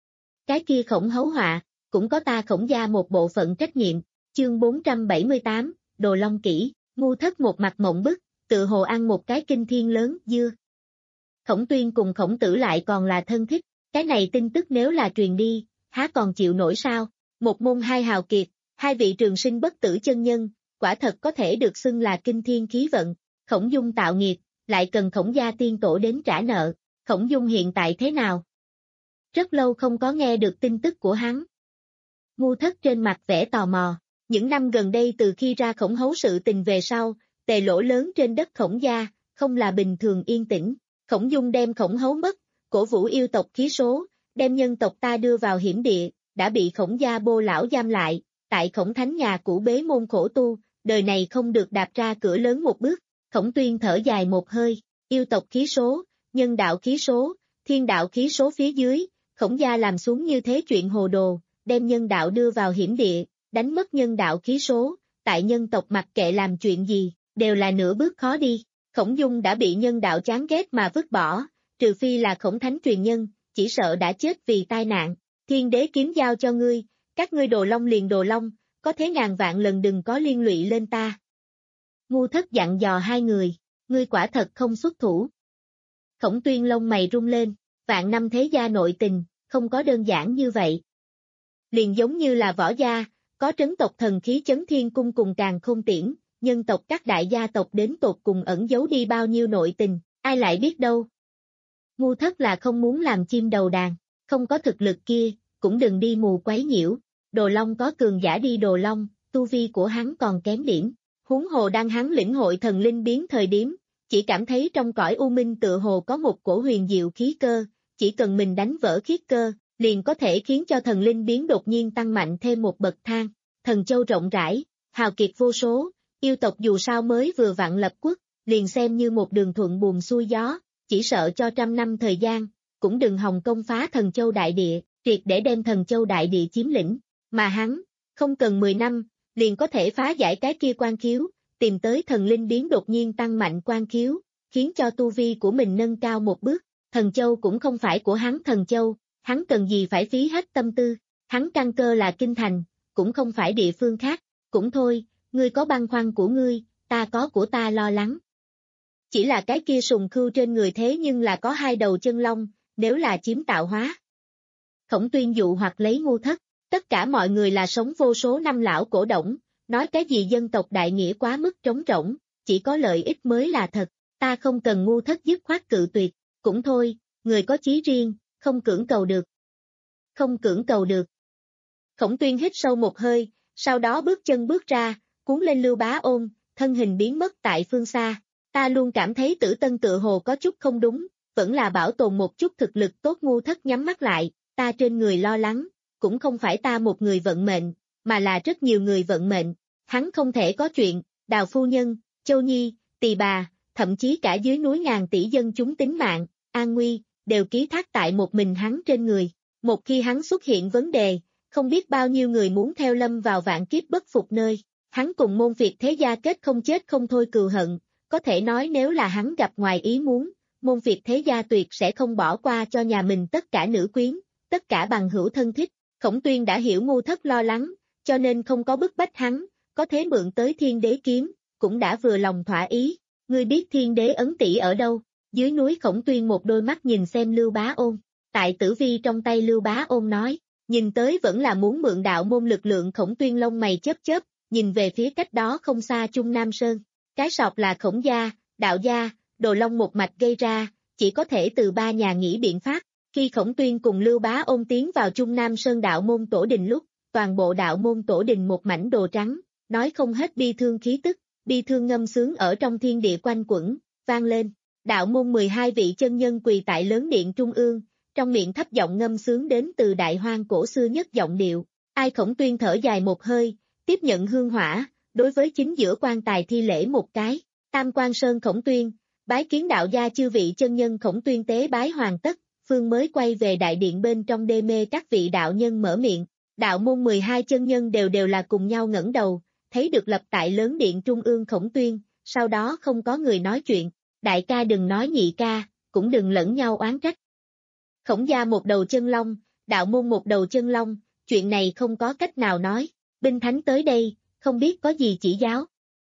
Cái kia Khổng Hấu Họa, cũng có ta Khổng gia một bộ phận trách nhiệm, chương bốn trăm bảy mươi tám, Đồ Long Kỷ, Ngu Thất một mặt mộng bức, tự hồ ăn một cái kinh thiên lớn, dưa. Khổng Tuyên cùng Khổng Tử lại còn là thân thích, cái này tin tức nếu là truyền đi, há còn chịu nổi sao? Một môn hai hào kiệt, hai vị trường sinh bất tử chân nhân, quả thật có thể được xưng là kinh thiên khí vận. Khổng Dung tạo nghiệp, lại cần Khổng gia tiên tổ đến trả nợ. Khổng Dung hiện tại thế nào? Rất lâu không có nghe được tin tức của hắn. Ngu Thất trên mặt vẻ tò mò. Những năm gần đây từ khi ra Khổng Hấu sự tình về sau, tề lỗ lớn trên đất Khổng gia, không là bình thường yên tĩnh. Khổng Dung đem Khổng Hấu mất, cổ vũ yêu tộc khí số, đem nhân tộc ta đưa vào hiểm địa, đã bị Khổng gia bô lão giam lại, tại Khổng Thánh nhà cũ bế môn khổ tu, đời này không được đạp ra cửa lớn một bước. Khổng Tuyên thở dài một hơi, yêu tộc khí số, nhân đạo khí số, thiên đạo khí số phía dưới, Khổng gia làm xuống như thế chuyện hồ đồ, đem nhân đạo đưa vào hiểm địa, đánh mất nhân đạo khí số, tại nhân tộc mặc kệ làm chuyện gì, đều là nửa bước khó đi. Khổng Dung đã bị nhân đạo chán ghét mà vứt bỏ, trừ phi là Khổng Thánh truyền nhân, chỉ sợ đã chết vì tai nạn. Thiên đế kiếm giao cho ngươi, các ngươi đồ long liền đồ long, có thế ngàn vạn lần đừng có liên lụy lên ta. Ngu Thất dặn dò hai người, ngươi quả thật không xuất thủ. Khổng Tuyên lông mày rung lên, vạn năm thế gia nội tình, không có đơn giản như vậy. Liền giống như là võ gia, có trấn tộc thần khí chấn thiên cung cùng càng không tiễn, nhân tộc các đại gia tộc đến tột cùng ẩn giấu đi bao nhiêu nội tình, ai lại biết đâu. Ngu thất là không muốn làm chim đầu đàn, không có thực lực kia, cũng đừng đi mù quấy nhiễu, Đồ Long có cường giả đi Đồ Long, tu vi của hắn còn kém điểm, huống hồ đang hắn lĩnh hội thần linh biến thời điểm, chỉ cảm thấy trong cõi u minh tựa hồ có một cổ huyền diệu khí cơ, chỉ cần mình đánh vỡ khiết cơ, liền có thể khiến cho thần linh biến đột nhiên tăng mạnh thêm một bậc thang, thần châu rộng rãi, hào kiệt vô số, yêu tộc dù sao mới vừa vặn lập quốc, liền xem như một đường thuận buồm xuôi gió, chỉ sợ cho trăm năm thời gian, cũng đừng hòng công phá thần châu đại địa, triệt để đem thần châu đại địa chiếm lĩnh, mà hắn, không cần mười năm, liền có thể phá giải cái kia quan khiếu, tìm tới thần linh biến đột nhiên tăng mạnh quan khiếu, khiến cho tu vi của mình nâng cao một bước, thần châu cũng không phải của hắn thần châu, hắn cần gì phải phí hết tâm tư, hắn căn cơ là kinh thành, cũng không phải địa phương khác, cũng thôi, ngươi có băn khoăn của ngươi, ta có của ta lo lắng. Chỉ là cái kia sùng khưu trên người thế nhưng là có hai đầu chân long, nếu là chiếm tạo hóa. Khổng Tuyên dụ hoặc lấy Ngu Thất, tất cả mọi người là sống vô số năm lão cổ động, nói cái gì dân tộc đại nghĩa quá mức trống rỗng, chỉ có lợi ích mới là thật, ta không cần Ngu Thất dứt khoát cự tuyệt, cũng thôi, người có chí riêng, không cưỡng cầu được. Không cưỡng cầu được. Khổng Tuyên hít sâu một hơi, sau đó bước chân bước ra, cuốn lên Lưu Bá Ôn, thân hình biến mất tại phương xa. Ta luôn cảm thấy Tử Tân tựa hồ có chút không đúng, vẫn là bảo tồn một chút thực lực tốt. Ngu Thất nhắm mắt lại, ta trên người lo lắng, cũng không phải ta một người vận mệnh, mà là rất nhiều người vận mệnh. Hắn không thể có chuyện, Đào phu nhân, Châu Nhi, Tỳ bà, thậm chí cả dưới núi ngàn tỷ dân chúng tính mạng, an nguy, đều ký thác tại một mình hắn trên người. Một khi hắn xuất hiện vấn đề, không biết bao nhiêu người muốn theo lâm vào vạn kiếp bất phục nơi. Hắn cùng môn Việt thế gia kết không chết không thôi cừu hận, có thể nói nếu là hắn gặp ngoài ý muốn, môn Việt thế gia tuyệt sẽ không bỏ qua cho nhà mình tất cả nữ quyến, tất cả bằng hữu thân thích. Khổng Tuyên đã hiểu Ngu Thất lo lắng, cho nên không có bức bách hắn, có thế mượn tới Thiên Đế kiếm, cũng đã vừa lòng thỏa ý. Ngươi biết Thiên Đế ấn tỷ ở đâu? Dưới núi Khổng Tuyên một đôi mắt nhìn xem Lưu Bá Ôn, tại tử vi trong tay Lưu Bá Ôn nói, nhìn tới vẫn là muốn mượn đạo môn lực lượng. Khổng Tuyên lông mày chớp chớp, nhìn về phía cách đó không xa Trung Nam Sơn. Cái sọt là Khổng gia, Đạo gia, Đồ Long một mạch gây ra, chỉ có thể từ ba nhà nghĩ biện pháp. Khi Khổng Tuyên cùng Lưu Bá Ôn tiến vào Trung Nam Sơn đạo môn tổ đình lúc, toàn bộ đạo môn tổ đình một mảnh đồ trắng, nói không hết bi thương khí tức, bi thương ngâm sướng ở trong thiên địa quanh quẩn, vang lên. Đạo môn mười hai vị chân nhân quỳ tại lớn điện trung ương, trong miệng thấp giọng ngâm sướng đến từ đại hoang cổ xưa nhất giọng điệu. Ai Khổng Tuyên thở dài một hơi, tiếp nhận hương hỏa, đối với chính giữa quan tài thi lễ một cái. Tam Quan Sơn Khổng Tuyên, bái kiến đạo gia chư vị chân nhân. Khổng Tuyên tế bái hoàn tất, phương mới quay về đại điện bên trong đê mê các vị đạo nhân mở miệng. Đạo môn mười hai chân nhân đều đều là cùng nhau ngẩng đầu, thấy được lập tại lớn điện trung ương Khổng Tuyên, sau đó không có người nói chuyện. Đại ca đừng nói nhị ca, cũng đừng lẫn nhau oán trách. Khổng gia một đầu chân long, đạo môn một đầu chân long, chuyện này không có cách nào nói. Binh thánh tới đây, không biết có gì chỉ giáo.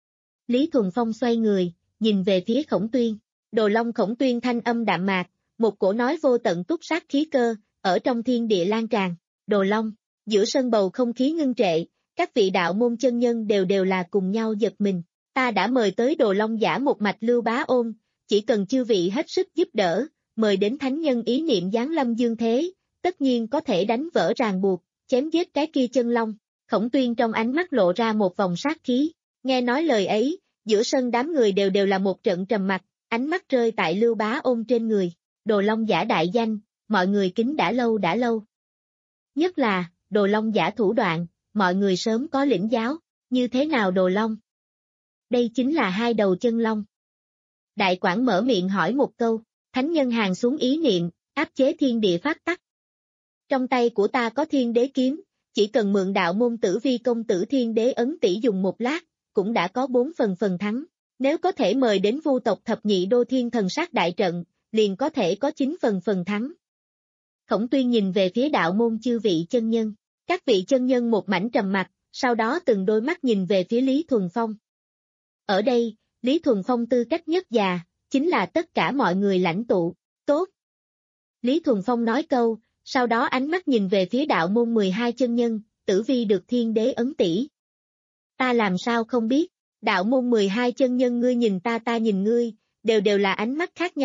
Lý Thuần Phong xoay người, nhìn về phía Khổng Tuyên. Đồ Long Khổng Tuyên thanh âm đạm mạc, một cổ nói vô tận túc sát khí cơ, ở trong thiên địa lan tràn. Đồ Long, giữa sân bầu không khí ngưng trệ, các vị đạo môn chân nhân đều đều là cùng nhau giật mình. Ta đã mời tới Đồ Long giả một mạch Lưu Bá Ôn, chỉ cần chư vị hết sức giúp đỡ, mời đến thánh nhân ý niệm giáng lâm dương thế, tất nhiên có thể đánh vỡ ràng buộc, chém giết cái kia chân long. Khổng Tuyên trong ánh mắt lộ ra một vòng sát khí, nghe nói lời ấy, giữa sân đám người đều đều là một trận trầm mặc, ánh mắt rơi tại Lưu Bá Ôn trên người. Đồ Long giả đại danh, mọi người kính đã lâu đã lâu. Nhất là, Đồ Long giả thủ đoạn, mọi người sớm có lĩnh giáo, như thế nào Đồ Long? Đây chính là hai đầu chân long. Đại Quảng mở miệng hỏi một câu, thánh nhân hàng xuống ý niệm, áp chế thiên địa pháp tắc. Trong tay của ta có Thiên Đế kiếm, chỉ cần mượn đạo môn Tử Vi công tử Thiên Đế ấn tỷ dùng một lát, cũng đã có bốn phần phần thắng. Nếu có thể mời đến Vu tộc thập nhị đô thiên thần sát đại trận, liền có thể có chín phần phần thắng. Khổng Tuyên nhìn về phía đạo môn chư vị chân nhân, các vị chân nhân một mảnh trầm mặc, sau đó từng đôi mắt nhìn về phía Lý Thuần Phong. Ở đây, Lý Thuần Phong tư cách nhất già, chính là tất cả mọi người lãnh tụ. Tốt. Lý Thuần Phong nói câu, sau đó ánh mắt nhìn về phía đạo môn mười hai chân nhân, Tử Vi được Thiên Đế ấn tỷ. Ta làm sao không biết, đạo môn mười hai chân nhân ngươi nhìn ta ta nhìn ngươi, đều đều là ánh mắt khác nhau,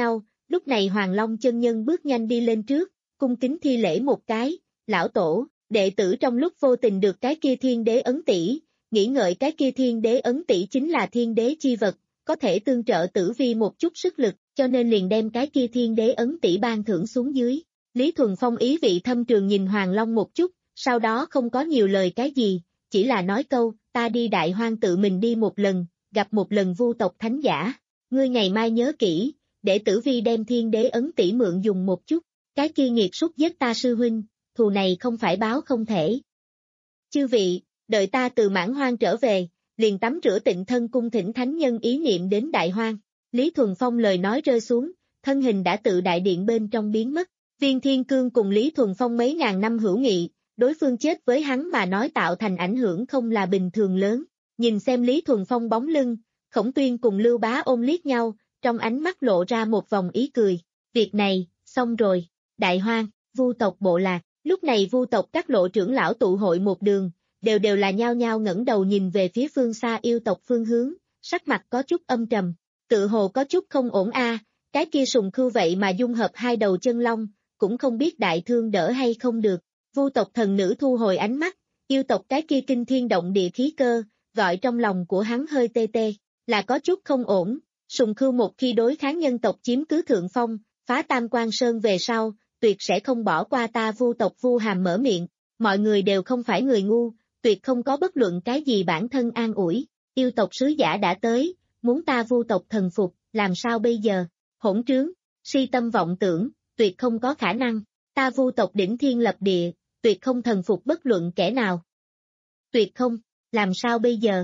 Lúc này Hoàng Long chân nhân bước nhanh đi lên trước, cung kính thi lễ một cái, lão tổ, đệ tử trong lúc vô tình được cái kia thiên đế ấn tỷ, nghĩ ngợi cái kia thiên đế ấn tỷ chính là thiên đế chi vật, có thể tương trợ tử vi một chút sức lực, cho nên liền đem cái kia thiên đế ấn tỷ ban thưởng xuống dưới. Lý Thuần Phong ý vị thâm trường nhìn Hoàng Long một chút, sau đó không có nhiều lời cái gì, chỉ là nói câu, ta đi Đại Hoang tự mình đi một lần, gặp một lần vu tộc thánh giả, ngươi ngày mai nhớ kỹ, để tử vi đem thiên đế ấn tỷ mượn dùng một chút, cái kia nghiệt súc giết ta sư huynh, thù này không phải báo không thể. Chư vị, đợi ta từ Mãn Hoang trở về, liền tắm rửa tịnh thân cung thỉnh thánh nhân ý niệm đến Đại Hoang. Lý Thuần Phong lời nói rơi xuống, thân hình đã tự đại điện bên trong biến mất. Viên Thiên Cương cùng Lý Thuần Phong mấy ngàn năm hữu nghị, đối phương chết với hắn mà nói tạo thành ảnh hưởng không là bình thường lớn. Nhìn xem Lý Thuần Phong bóng lưng, Khổng Tuyên cùng Lưu Bá ôm liếc nhau, trong ánh mắt lộ ra một vòng ý cười. Việc này, xong rồi. Đại Hoang, Vu tộc bộ lạc. Lúc này Vu tộc các lộ trưởng lão tụ hội một đường, đều đều là nhao nhao ngẩng đầu nhìn về phía phương xa yêu tộc phương hướng, sắc mặt có chút âm trầm, tự hồ có chút không ổn a, cái kia sùng khưu vậy mà dung hợp hai đầu chân long, cũng không biết đại thương đỡ hay không được. Vu tộc thần nữ thu hồi ánh mắt, yêu tộc cái kia kinh thiên động địa khí cơ, gọi trong lòng của hắn hơi tê tê, là có chút không ổn. Sùng khưu một khi đối kháng nhân tộc chiếm cứ thượng phong, phá Tam Quan Sơn về sau, tuyệt sẽ không bỏ qua ta. Vu tộc Vu Hàm mở miệng, mọi người đều không phải người ngu, tuyệt không có bất luận cái gì bản thân an ủi, yêu tộc sứ giả đã tới, muốn ta Vu tộc thần phục, làm sao bây giờ, hỗn trướng, si tâm vọng tưởng, tuyệt không có khả năng, ta Vu tộc đỉnh thiên lập địa, tuyệt không thần phục bất luận kẻ nào. Tuyệt không, làm sao bây giờ?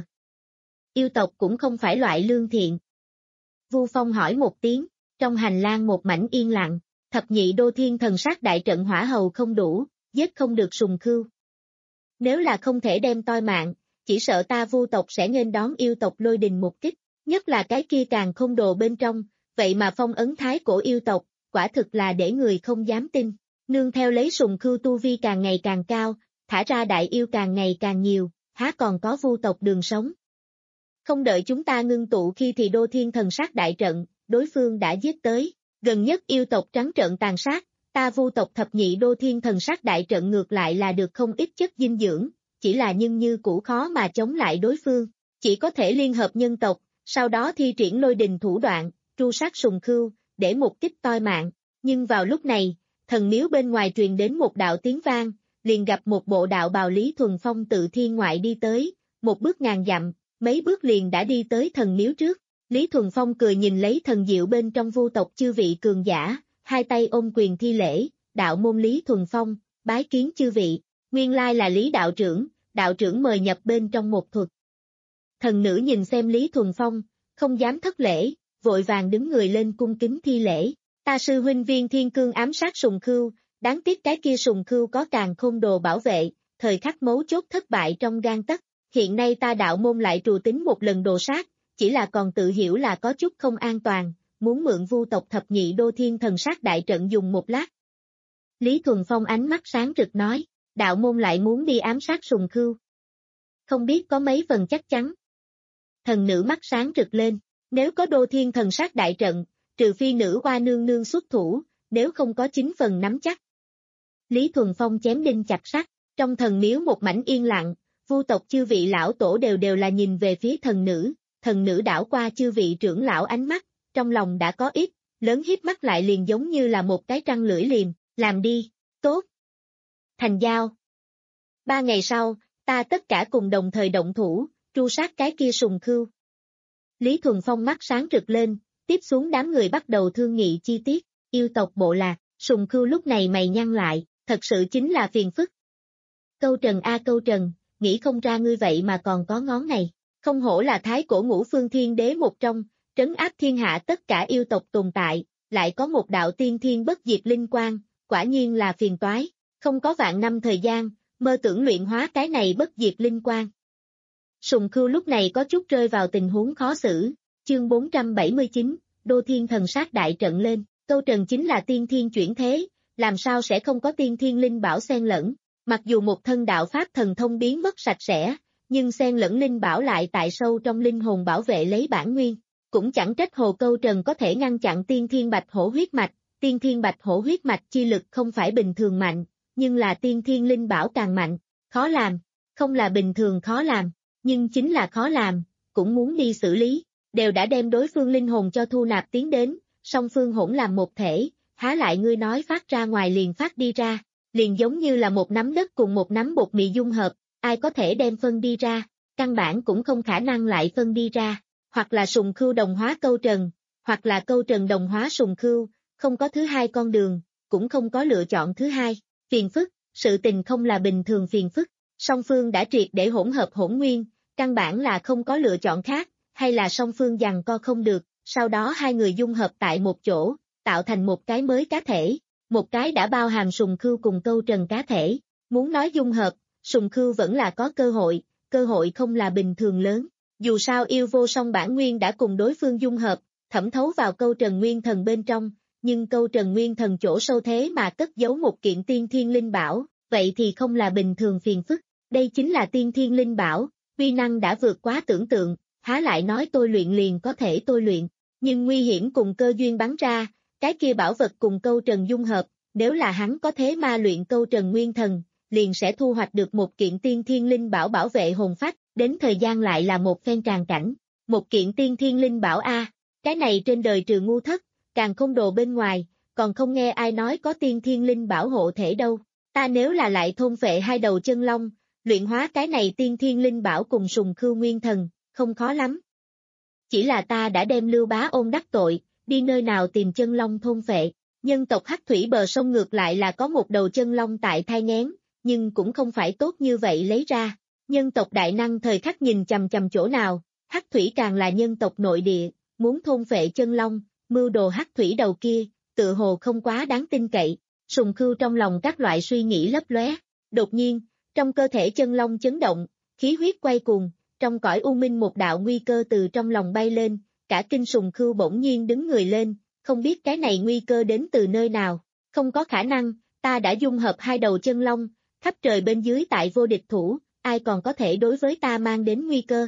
Yêu tộc cũng không phải loại lương thiện. Vu Phong hỏi một tiếng, trong hành lang một mảnh yên lặng, thập nhị đô thiên thần sát đại trận hỏa hầu không đủ, giết không được sùng khưu. Nếu là không thể đem toi mạng, chỉ sợ ta Vu tộc sẽ nghênh đón yêu tộc lôi đình một kích, nhất là cái kia càng không đồ bên trong, vậy mà phong ấn thái cổ yêu tộc, quả thực là để người không dám tin. Nương theo lấy sùng khưu tu vi càng ngày càng cao, thả ra đại yêu càng ngày càng nhiều, há còn có Vu tộc đường sống. Không đợi chúng ta ngưng tụ khi thì đô thiên thần sát đại trận, đối phương đã giết tới, gần nhất yêu tộc trắng trợn tàn sát, ta Vu tộc thập nhị đô thiên thần sát đại trận ngược lại là được không ít chất dinh dưỡng, chỉ là nhưng như cũ khó mà chống lại đối phương, chỉ có thể liên hợp nhân tộc, sau đó thi triển lôi đình thủ đoạn, tru sát sùng khưu, để một kích toi mạng, nhưng vào lúc này, thần miếu bên ngoài truyền đến một đạo tiếng vang, liền gặp một bộ đạo bào Lý Thuần Phong tự thiên ngoại đi tới, một bước ngàn dặm, mấy bước liền đã đi tới thần miếu trước. Lý Thuần Phong cười nhìn lấy thần diệu bên trong Vu tộc chư vị cường giả, hai tay ôm quyền thi lễ, đạo môn Lý Thuần Phong, bái kiến chư vị, nguyên lai là Lý đạo trưởng, đạo trưởng mời nhập bên trong một thuật. Thần nữ nhìn xem Lý Thuần Phong, không dám thất lễ, vội vàng đứng người lên cung kính thi lễ, ta sư huynh Viên Thiên Cương ám sát sùng khưu, đáng tiếc cái kia sùng khưu có càng khôn đồ bảo vệ, thời khắc mấu chốt thất bại trong gang tấc, hiện nay ta đạo môn lại trù tính một lần đồ sát, chỉ là còn tự hiểu là có chút không an toàn, muốn mượn Vu tộc thập nhị đô thiên thần sát đại trận dùng một lát. Lý Thuần Phong ánh mắt sáng rực nói, đạo môn lại muốn đi ám sát sùng khưu. Không biết có mấy phần chắc chắn. Thần nữ mắt sáng rực lên, nếu có đô thiên thần sát đại trận, trừ phi nữ hoa nương nương xuất thủ, nếu không có chín phần nắm chắc. Lý Thuần Phong chém đinh chặt sắt, trong thần miếu một mảnh yên lặng, Vu tộc chư vị lão tổ đều đều là nhìn về phía thần nữ, thần nữ đảo qua chư vị trưởng lão ánh mắt, trong lòng đã có ít, lớn híp mắt lại liền giống như là một cái trăng lưỡi liềm, làm đi, tốt. Thành giao. Ba ngày sau, ta tất cả cùng đồng thời động thủ, tru sát cái kia sùng khưu. Lý Thuần Phong mắt sáng rực lên, tiếp xuống đám người bắt đầu thương nghị chi tiết, yêu tộc bộ lạc, sùng khưu lúc này mày nhăn lại, thật sự chính là phiền phức. Câu trần a câu trần, nghĩ không ra ngươi vậy mà còn có ngón này, không hổ là thái cổ ngũ phương thiên đế một trong, trấn áp thiên hạ tất cả yêu tộc tồn tại, lại có một đạo tiên thiên bất diệt linh quang, quả nhiên là phiền toái, không có vạn năm thời gian, mơ tưởng luyện hóa cái này bất diệt linh quang. Sùng khưu lúc này có chút rơi vào tình huống khó xử, chương bốn trăm bảy mươi chín, đô thiên thần sát đại trận lên, câu trần chính là tiên thiên chuyển thế, làm sao sẽ không có tiên thiên linh bảo xen lẫn, mặc dù một thân đạo pháp thần thông biến mất sạch sẽ, nhưng xen lẫn linh bảo lại tại sâu trong linh hồn bảo vệ lấy bản nguyên. cũng chẳng trách Hồ Câu Trần có thể ngăn chặn tiên thiên bạch hổ huyết mạch, tiên thiên bạch hổ huyết mạch chi lực không phải bình thường mạnh, nhưng là tiên thiên linh bảo càng mạnh, khó làm, không là bình thường khó làm, nhưng chính là khó làm, cũng muốn đi xử lý, đều đã đem đối phương linh hồn cho thu nạp tiến đến, song phương hỗn làm một thể, há lại ngươi nói phát ra ngoài liền phát đi ra, liền giống như là một nắm đất cùng một nắm bột mì dung hợp, ai có thể đem phân đi ra, căn bản cũng không khả năng lại phân đi ra, hoặc là sùng khưu đồng hóa câu trần, hoặc là câu trần đồng hóa sùng khưu, không có thứ hai con đường, cũng không có lựa chọn thứ hai, phiền phức, sự tình không là bình thường phiền phức, song phương đã triệt để hỗn hợp hỗn nguyên, căn bản là không có lựa chọn khác, hay là song phương giằng co không được, sau đó hai người dung hợp tại một chỗ, tạo thành một cái mới cá thể, một cái đã bao hàm sùng khưu cùng câu trần cá thể, muốn nói dung hợp, sùng khưu vẫn là có cơ hội, cơ hội không là bình thường lớn, dù sao yêu vô song bản nguyên đã cùng đối phương dung hợp, thẩm thấu vào câu trần nguyên thần bên trong, nhưng câu trần nguyên thần chỗ sâu thế mà cất giấu một kiện tiên thiên linh bảo, vậy thì không là bình thường phiền phức, đây chính là tiên thiên linh bảo, uy năng đã vượt quá tưởng tượng, há lại nói tôi luyện liền có thể tôi luyện, nhưng nguy hiểm cùng cơ duyên bắn ra, cái kia bảo vật cùng câu trần dung hợp, nếu là hắn có thế ma luyện câu trần nguyên thần, liền sẽ thu hoạch được một kiện tiên thiên linh bảo bảo vệ hồn phách, đến thời gian lại là một phen tràn cảnh, một kiện tiên thiên linh bảo a, cái này trên đời trừ ngu thất, càng không đồ bên ngoài, còn không nghe ai nói có tiên thiên linh bảo hộ thể đâu, ta nếu là lại thôn phệ hai đầu chân long, luyện hóa cái này tiên thiên linh bảo cùng sùng khưu nguyên thần, không khó lắm. Chỉ là ta đã đem Lưu Bá Ôn đắc tội, đi nơi nào tìm chân long thôn phệ, nhân tộc Hắc Thủy bờ sông ngược lại là có một đầu chân long tại thai nghén, nhưng cũng không phải tốt như vậy lấy ra, nhân tộc đại năng thời khắc nhìn chằm chằm chỗ nào, Hắc Thủy càng là nhân tộc nội địa, muốn thôn phệ chân long, mưu đồ Hắc Thủy đầu kia, tự hồ không quá đáng tin cậy, sùng khưu trong lòng các loại suy nghĩ lấp lóe, đột nhiên, trong cơ thể chân long chấn động, khí huyết quay cuồng, trong cõi u minh một đạo nguy cơ từ trong lòng bay lên, cả kinh sùng khưu bỗng nhiên đứng người lên, không biết cái này nguy cơ đến từ nơi nào, không có khả năng, ta đã dung hợp hai đầu chân long, khắp trời bên dưới tại vô địch thủ, ai còn có thể đối với ta mang đến nguy cơ.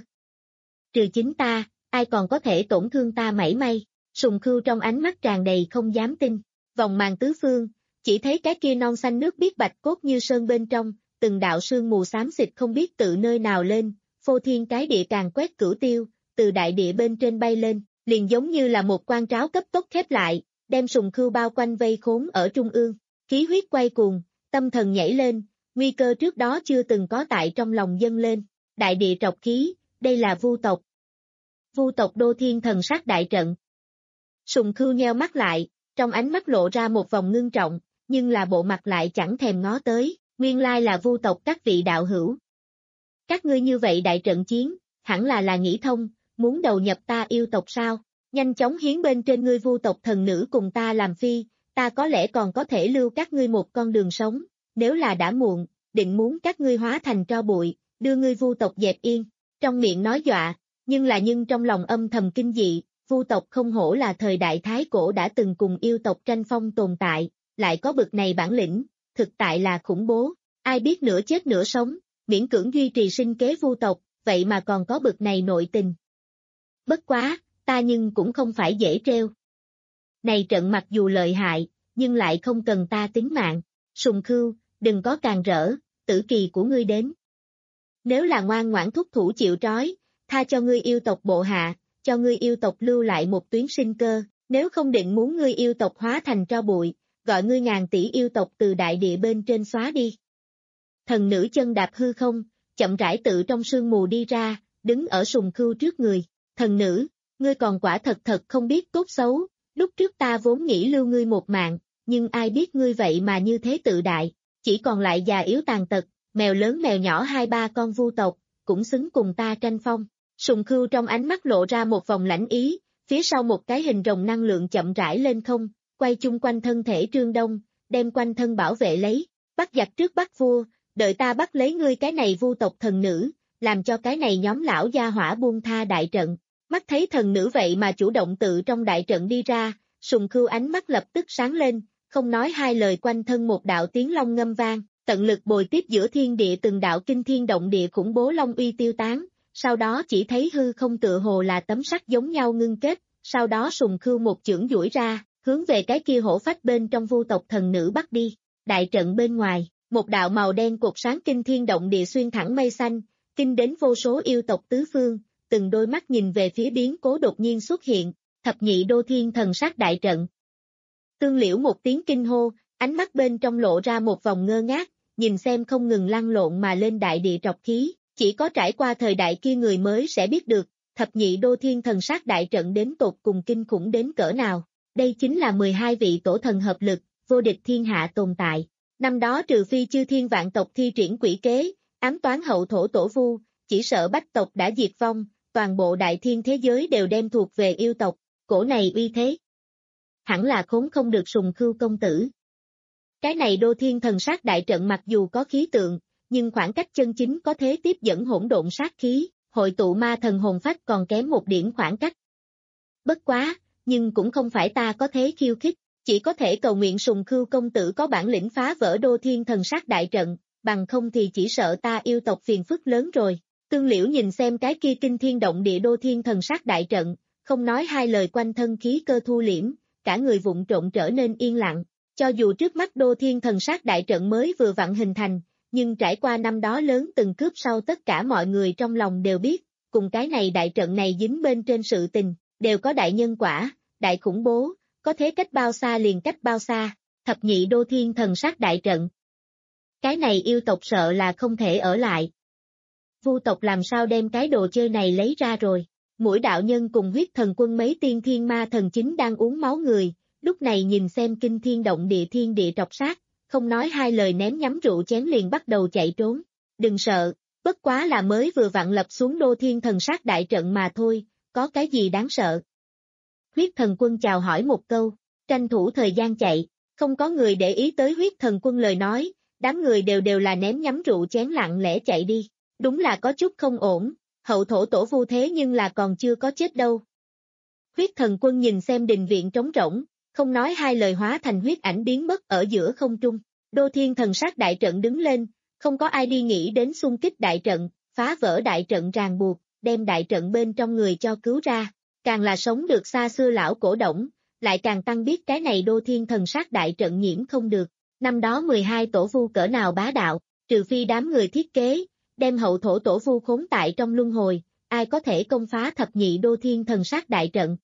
Trừ chính ta, ai còn có thể tổn thương ta mảy may, sùng khưu trong ánh mắt tràn đầy không dám tin, vòng màn tứ phương, chỉ thấy cái kia non xanh nước biếc bạch cốt như sơn bên trong, từng đạo sương mù xám xịt không biết tự nơi nào lên, phô thiên cái địa càng quét cửu tiêu, từ đại địa bên trên bay lên, liền giống như là một quan tráo cấp tốc khép lại, đem sùng khưu bao quanh vây khốn ở trung ương, khí huyết quay cuồng, tâm thần nhảy lên, nguy cơ trước đó chưa từng có tại trong lòng dâng lên, đại địa trọc khí, đây là vu tộc. Vu tộc đô thiên thần sát đại trận. Sùng khưu nheo mắt lại, trong ánh mắt lộ ra một vòng ngưng trọng, nhưng là bộ mặt lại chẳng thèm ngó tới, nguyên lai là vu tộc các vị đạo hữu. Các ngươi như vậy đại trận chiến, hẳn là là nghĩ thông, muốn đầu nhập ta yêu tộc sao, nhanh chóng hiến bên trên ngươi vu tộc thần nữ cùng ta làm phi, ta có lẽ còn có thể lưu các ngươi một con đường sống, nếu là đã muộn, định muốn các ngươi hóa thành tro bụi, đưa ngươi vu tộc dẹp yên, trong miệng nói dọa, nhưng là nhưng trong lòng âm thầm kinh dị, vu tộc không hổ là thời đại thái cổ đã từng cùng yêu tộc tranh phong tồn tại, lại có bực này bản lĩnh, thực tại là khủng bố, ai biết nửa chết nửa sống, miễn cưỡng duy trì sinh kế vu tộc, vậy mà còn có bực này nội tình. Bất quá, ta nhưng cũng không phải dễ treo. Này trận mặc dù lợi hại, nhưng lại không cần ta tính mạng, sùng khưu, đừng có càng rỡ, tử kỳ của ngươi đến. Nếu là ngoan ngoãn thúc thủ chịu trói, tha cho ngươi yêu tộc bộ hạ, cho ngươi yêu tộc lưu lại một tuyến sinh cơ, nếu không định muốn ngươi yêu tộc hóa thành tro bụi, gọi ngươi ngàn tỷ yêu tộc từ đại địa bên trên xóa đi. Thần nữ chân đạp hư không, chậm rãi tự trong sương mù đi ra, đứng ở sùng khưu trước người, thần nữ, ngươi còn quả thật thật không biết tốt xấu, lúc trước ta vốn nghĩ lưu ngươi một mạng, nhưng ai biết ngươi vậy mà như thế tự đại, chỉ còn lại già yếu tàn tật, mèo lớn mèo nhỏ hai ba con vu tộc, cũng xứng cùng ta tranh phong. Sùng khưu trong ánh mắt lộ ra một vòng lãnh ý, phía sau một cái hình rồng năng lượng chậm rãi lên không, quay chung quanh thân thể Trương Đông, đem quanh thân bảo vệ lấy, bắt giặc trước bắt vua, đợi ta bắt lấy ngươi cái này vu tộc thần nữ, làm cho cái này nhóm lão gia hỏa buông tha đại trận. Mắt thấy thần nữ vậy mà chủ động tự trong đại trận đi ra, sùng khưu ánh mắt lập tức sáng lên, không nói hai lời quanh thân một đạo tiếng long ngâm vang, tận lực bồi tiếp giữa thiên địa từng đạo kinh thiên động địa khủng bố long uy tiêu tán, sau đó chỉ thấy hư không tựa hồ là tấm sắt giống nhau ngưng kết, sau đó sùng khưu một chưởng duỗi ra, hướng về cái kia hổ phách bên trong vu tộc thần nữ bắt đi. Đại trận bên ngoài, một đạo màu đen cột sáng kinh thiên động địa xuyên thẳng mây xanh, kinh đến vô số yêu tộc tứ phương, từng đôi mắt nhìn về phía biến cố đột nhiên xuất hiện, thập nhị đô thiên thần sát đại trận. Tương Liễu một tiếng kinh hô, ánh mắt bên trong lộ ra một vòng ngơ ngác, nhìn xem không ngừng lăn lộn mà lên đại địa trọc khí, chỉ có trải qua thời đại kia người mới sẽ biết được, thập nhị đô thiên thần sát đại trận đến tột cùng kinh khủng đến cỡ nào. Đây chính là mười hai vị tổ thần hợp lực, vô địch thiên hạ tồn tại. Năm đó trừ phi chư thiên vạn tộc thi triển quỷ kế, ám toán hậu thổ tổ vu, chỉ sợ bách tộc đã diệt vong, toàn bộ đại thiên thế giới đều đem thuộc về yêu tộc, cổ này uy thế. Hẳn là khốn không được Sùng Khưu công tử. Cái này đô thiên thần sát đại trận mặc dù có khí tượng, nhưng khoảng cách chân chính có thế tiếp dẫn hỗn độn sát khí, hội tụ ma thần hồn phách còn kém một điểm khoảng cách. Bất quá, nhưng cũng không phải ta có thế khiêu khích, chỉ có thể cầu nguyện Sùng Khưu công tử có bản lĩnh phá vỡ đô thiên thần sát đại trận, bằng không thì chỉ sợ ta yêu tộc phiền phức lớn rồi. Tương Liễu nhìn xem cái kia kinh thiên động địa đô thiên thần sát đại trận, không nói hai lời quanh thân khí cơ thu liễm, cả người vụng trộn trở nên yên lặng. Cho dù trước mắt đô thiên thần sát đại trận mới vừa vặn hình thành, nhưng trải qua năm đó lớn từng cướp sau tất cả mọi người trong lòng đều biết, cùng cái này đại trận này dính bên trên sự tình, đều có đại nhân quả, đại khủng bố, có thế cách bao xa liền cách bao xa, thập nhị đô thiên thần sát đại trận. Cái này yêu tộc sợ là không thể ở lại. Vu tộc làm sao đem cái đồ chơi này lấy ra rồi, Mũi đạo nhân cùng huyết thần quân mấy tiên thiên ma thần chính đang uống máu người, lúc này nhìn xem kinh thiên động địa thiên địa trọc sát, không nói hai lời ném nhắm rượu chén liền bắt đầu chạy trốn. Đừng sợ, bất quá là mới vừa vặn lập xuống đô thiên thần sát đại trận mà thôi, có cái gì đáng sợ. Huyết thần quân chào hỏi một câu, tranh thủ thời gian chạy, không có người để ý tới huyết thần quân lời nói, đám người đều đều là ném nhắm rượu chén lặng lẽ chạy đi, đúng là có chút không ổn, hậu thổ tổ vu thế nhưng là còn chưa có chết đâu. Huyết thần quân nhìn xem đình viện trống rỗng, không nói hai lời hóa thành huyết ảnh biến mất ở giữa không trung, đô thiên thần sát đại trận đứng lên, không có ai đi nghĩ đến xung kích đại trận, phá vỡ đại trận ràng buộc, đem đại trận bên trong người cho cứu ra, càng là sống được xa xưa lão cổ động, lại càng tăng biết cái này đô thiên thần sát đại trận nhiễm không được, năm đó mười hai tổ vu cỡ nào bá đạo, trừ phi đám người thiết kế, đem hậu thổ tổ vu khốn tại trong luân hồi, ai có thể công phá thập nhị đô thiên thần sát đại trận?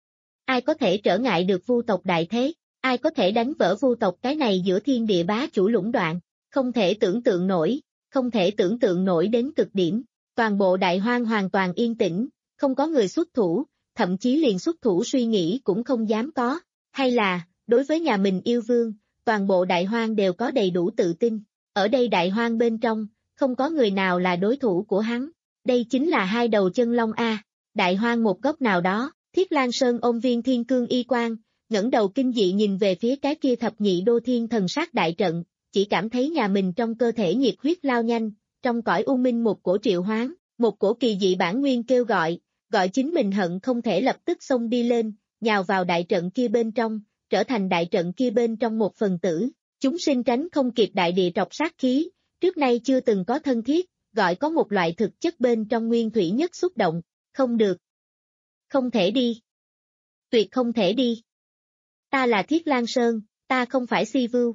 Ai có thể trở ngại được vu tộc đại thế? Ai có thể đánh vỡ vu tộc cái này giữa thiên địa bá chủ lũng đoạn? Không thể tưởng tượng nổi, không thể tưởng tượng nổi đến cực điểm. Toàn bộ đại hoang hoàn toàn yên tĩnh, không có người xuất thủ, thậm chí liền xuất thủ suy nghĩ cũng không dám có. Hay là, đối với nhà mình yêu vương, toàn bộ đại hoang đều có đầy đủ tự tin. Ở đây đại hoang bên trong, không có người nào là đối thủ của hắn. Đây chính là hai đầu chân long A. Đại hoang một góc nào đó, Thiết Lan Sơn ôm viên thiên cương y quan, ngẩng đầu kinh dị nhìn về phía cái kia thập nhị đô thiên thần sát đại trận, chỉ cảm thấy nhà mình trong cơ thể nhiệt huyết lao nhanh, trong cõi u minh một cổ triệu hoán, một cổ kỳ dị bản nguyên kêu gọi, gọi chính mình hận không thể lập tức xông đi lên, nhào vào đại trận kia bên trong, trở thành đại trận kia bên trong một phần tử. Chúng sinh tránh không kịp đại địa trọc sát khí, trước nay chưa từng có thân thiết, gọi có một loại thực chất bên trong nguyên thủy nhất xúc động, không được. Không thể đi. Tuyệt không thể đi. Ta là Thiết Lan Sơn, ta không phải Si Vưu.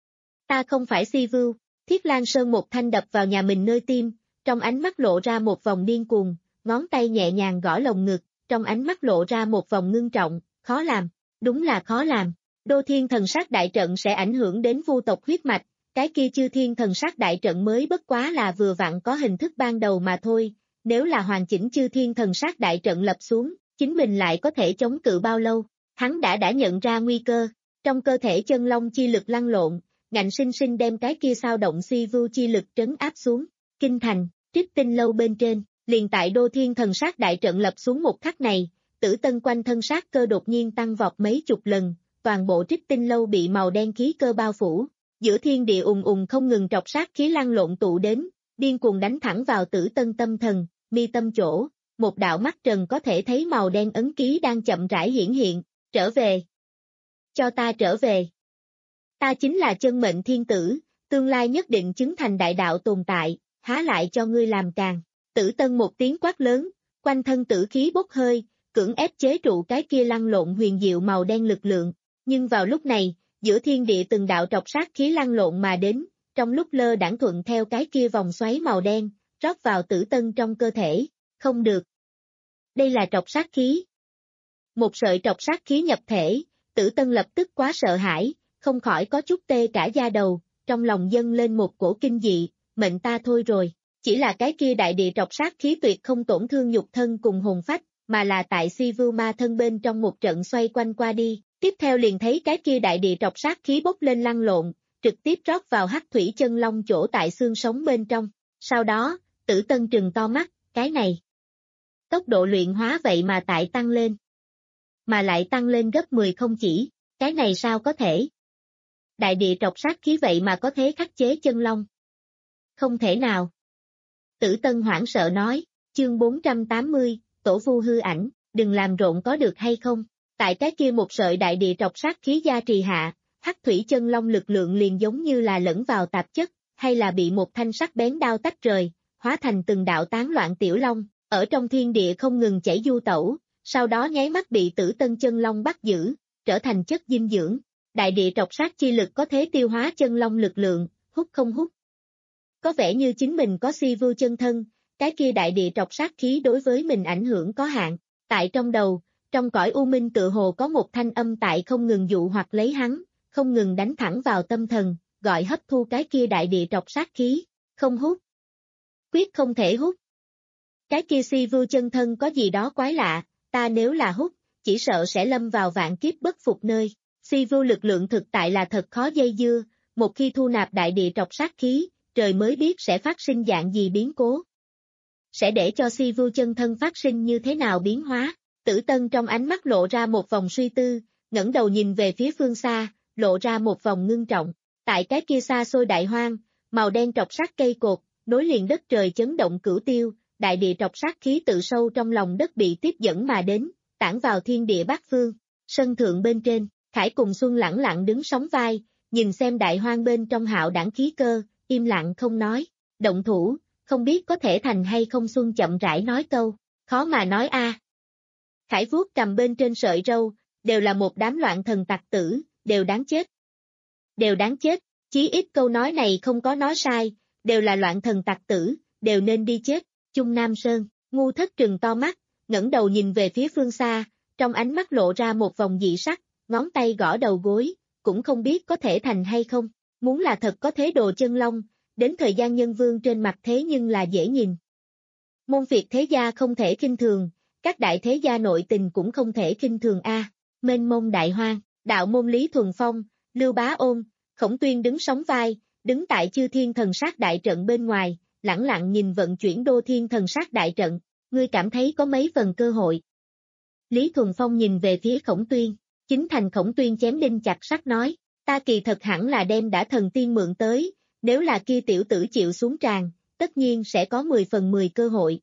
Ta không phải Si Vưu. Thiết Lan Sơn một thanh đập vào nhà mình nơi tim, trong ánh mắt lộ ra một vòng điên cuồng, ngón tay nhẹ nhàng gõ lồng ngực, trong ánh mắt lộ ra một vòng ngưng trọng, khó làm, đúng là khó làm. Đô thiên thần sát đại trận sẽ ảnh hưởng đến vu tộc huyết mạch, cái kia chư thiên thần sát đại trận mới bất quá là vừa vặn có hình thức ban đầu mà thôi, nếu là hoàn chỉnh chư thiên thần sát đại trận lập xuống, chính mình lại có thể chống cự bao lâu, hắn đã đã nhận ra nguy cơ, trong cơ thể chân long chi lực lăn lộn, ngạnh sinh sinh đem cái kia sao động Si Vưu chi lực trấn áp xuống, kinh thành, Trích Tinh lâu bên trên, liền tại đô thiên thần sát đại trận lập xuống một khắc này, Tử Tân quanh thân sát cơ đột nhiên tăng vọt mấy chục lần, toàn bộ Trích Tinh lâu bị màu đen khí cơ bao phủ. Giữa thiên địa ùng ùng không ngừng trọc sát khí lăn lộn tụ đến, điên cuồng đánh thẳng vào Tử Tân tâm thần, mi tâm chỗ, một đạo mắt trần có thể thấy màu đen ấn ký đang chậm rãi hiển hiện, trở về. Cho ta trở về. Ta chính là chân mệnh thiên tử, tương lai nhất định chứng thành đại đạo tồn tại, há lại cho ngươi làm càng. Tử Tân một tiếng quát lớn, quanh thân tử khí bốc hơi, cưỡng ép chế trụ cái kia lăn lộn huyền diệu màu đen lực lượng, nhưng vào lúc này, giữa thiên địa từng đạo trọc sát khí lăn lộn mà đến, trong lúc lơ đãng thuận theo cái kia vòng xoáy màu đen, rót vào Tử Tân trong cơ thể, không được. Đây là trọc sát khí. Một sợi trọc sát khí nhập thể, Tử Tân lập tức quá sợ hãi, không khỏi có chút tê cả da đầu, trong lòng dâng lên một cổ kinh dị, mệnh ta thôi rồi, chỉ là cái kia đại địa trọc sát khí tuyệt không tổn thương nhục thân cùng hồn phách, mà là tại si vưu ma thân bên trong một trận xoay quanh qua đi, tiếp theo liền thấy cái kia đại địa trọc sát khí bốc lên lăn lộn, trực tiếp rót vào hắc thủy chân long chỗ tại xương sống bên trong, sau đó, Tử Tân trừng to mắt, cái này. Tốc độ luyện hóa vậy mà tại tăng lên. Mà lại tăng lên gấp mười không chỉ, cái này sao có thể? Đại địa trọc sát khí vậy mà có thể khắc chế chân long. Không thể nào. Tử Tân hoảng sợ nói, chương bốn trăm tám mươi, tổ vu hư ảnh, đừng làm rộn có được hay không? Tại cái kia một sợi đại địa trọc sát khí gia trì hạ, hắc thủy chân long lực lượng liền giống như là lẫn vào tạp chất, hay là bị một thanh sắc bén đao tách rời, hóa thành từng đạo tán loạn tiểu long, ở trong thiên địa không ngừng chảy du tẩu, sau đó nháy mắt bị Tử Tân chân long bắt giữ, trở thành chất dinh dưỡng. Đại địa trọc sát chi lực có thể tiêu hóa chân long lực lượng, hút không hút. Có vẻ như chính mình có si vưu chân thân, cái kia đại địa trọc sát khí đối với mình ảnh hưởng có hạn. Tại trong đầu, trong cõi u minh tự hồ có một thanh âm tại không ngừng dụ hoặc lấy hắn, không ngừng đánh thẳng vào tâm thần, gọi hấp thu cái kia đại địa trọc sát khí, không hút. Quyết không thể hút. Cái kia si vưu chân thân có gì đó quái lạ, ta nếu là hút, chỉ sợ sẽ lâm vào vạn kiếp bất phục nơi. Si vưu lực lượng thực tại là thật khó dây dưa, một khi thu nạp đại địa trọc sát khí, trời mới biết sẽ phát sinh dạng gì biến cố. Sẽ để cho si vưu chân thân phát sinh như thế nào biến hóa. Tử Tân trong ánh mắt lộ ra một vòng suy tư, ngẩng đầu nhìn về phía phương xa, lộ ra một vòng ngưng trọng. Tại cái kia xa xôi đại hoang, màu đen trọc sát cây cột, nối liền đất trời chấn động cửu tiêu, đại địa trọc sát khí tự sâu trong lòng đất bị tiếp dẫn mà đến, tản vào thiên địa bát phương. Sân thượng bên trên, Khải cùng Xuân lẳng lặng đứng sóng vai, nhìn xem đại hoang bên trong hạo đảng khí cơ, im lặng không nói. Động thủ, không biết có thể thành hay không. Xuân chậm rãi nói câu, khó mà nói a. À. Khải vuốt cầm bên trên sợi râu, đều là một đám loạn thần tặc tử, đều đáng chết. Đều đáng chết, chí ít câu nói này không có nói sai, đều là loạn thần tặc tử, đều nên đi chết. Chung Nam Sơn, ngu thất trừng to mắt, ngẩng đầu nhìn về phía phương xa, trong ánh mắt lộ ra một vòng dị sắc, ngón tay gõ đầu gối, cũng không biết có thể thành hay không. Muốn là thật có thế đồ chân long, đến thời gian nhân vương trên mặt thế nhưng là dễ nhìn. Môn phiệt thế gia không thể khinh thường, các đại thế gia nội tình cũng không thể khinh thường a. À. Mênh mông đại hoang, đạo môn Lý Thuần Phong, Lưu Bá Ôn, Khổng Tuyên đứng sóng vai, đứng tại Chư Thiên Thần Sát đại trận bên ngoài, lẳng lặng nhìn vận chuyển Đô Thiên Thần Sát đại trận, ngươi cảm thấy có mấy phần cơ hội. Lý Thuần Phong nhìn về phía Khổng Tuyên, chính thành Khổng Tuyên chém đinh chặt sắt nói, ta kỳ thật hẳn là đem đã thần tiên mượn tới, nếu là kia tiểu tử chịu xuống tràng, tất nhiên sẽ có mười phần mười cơ hội.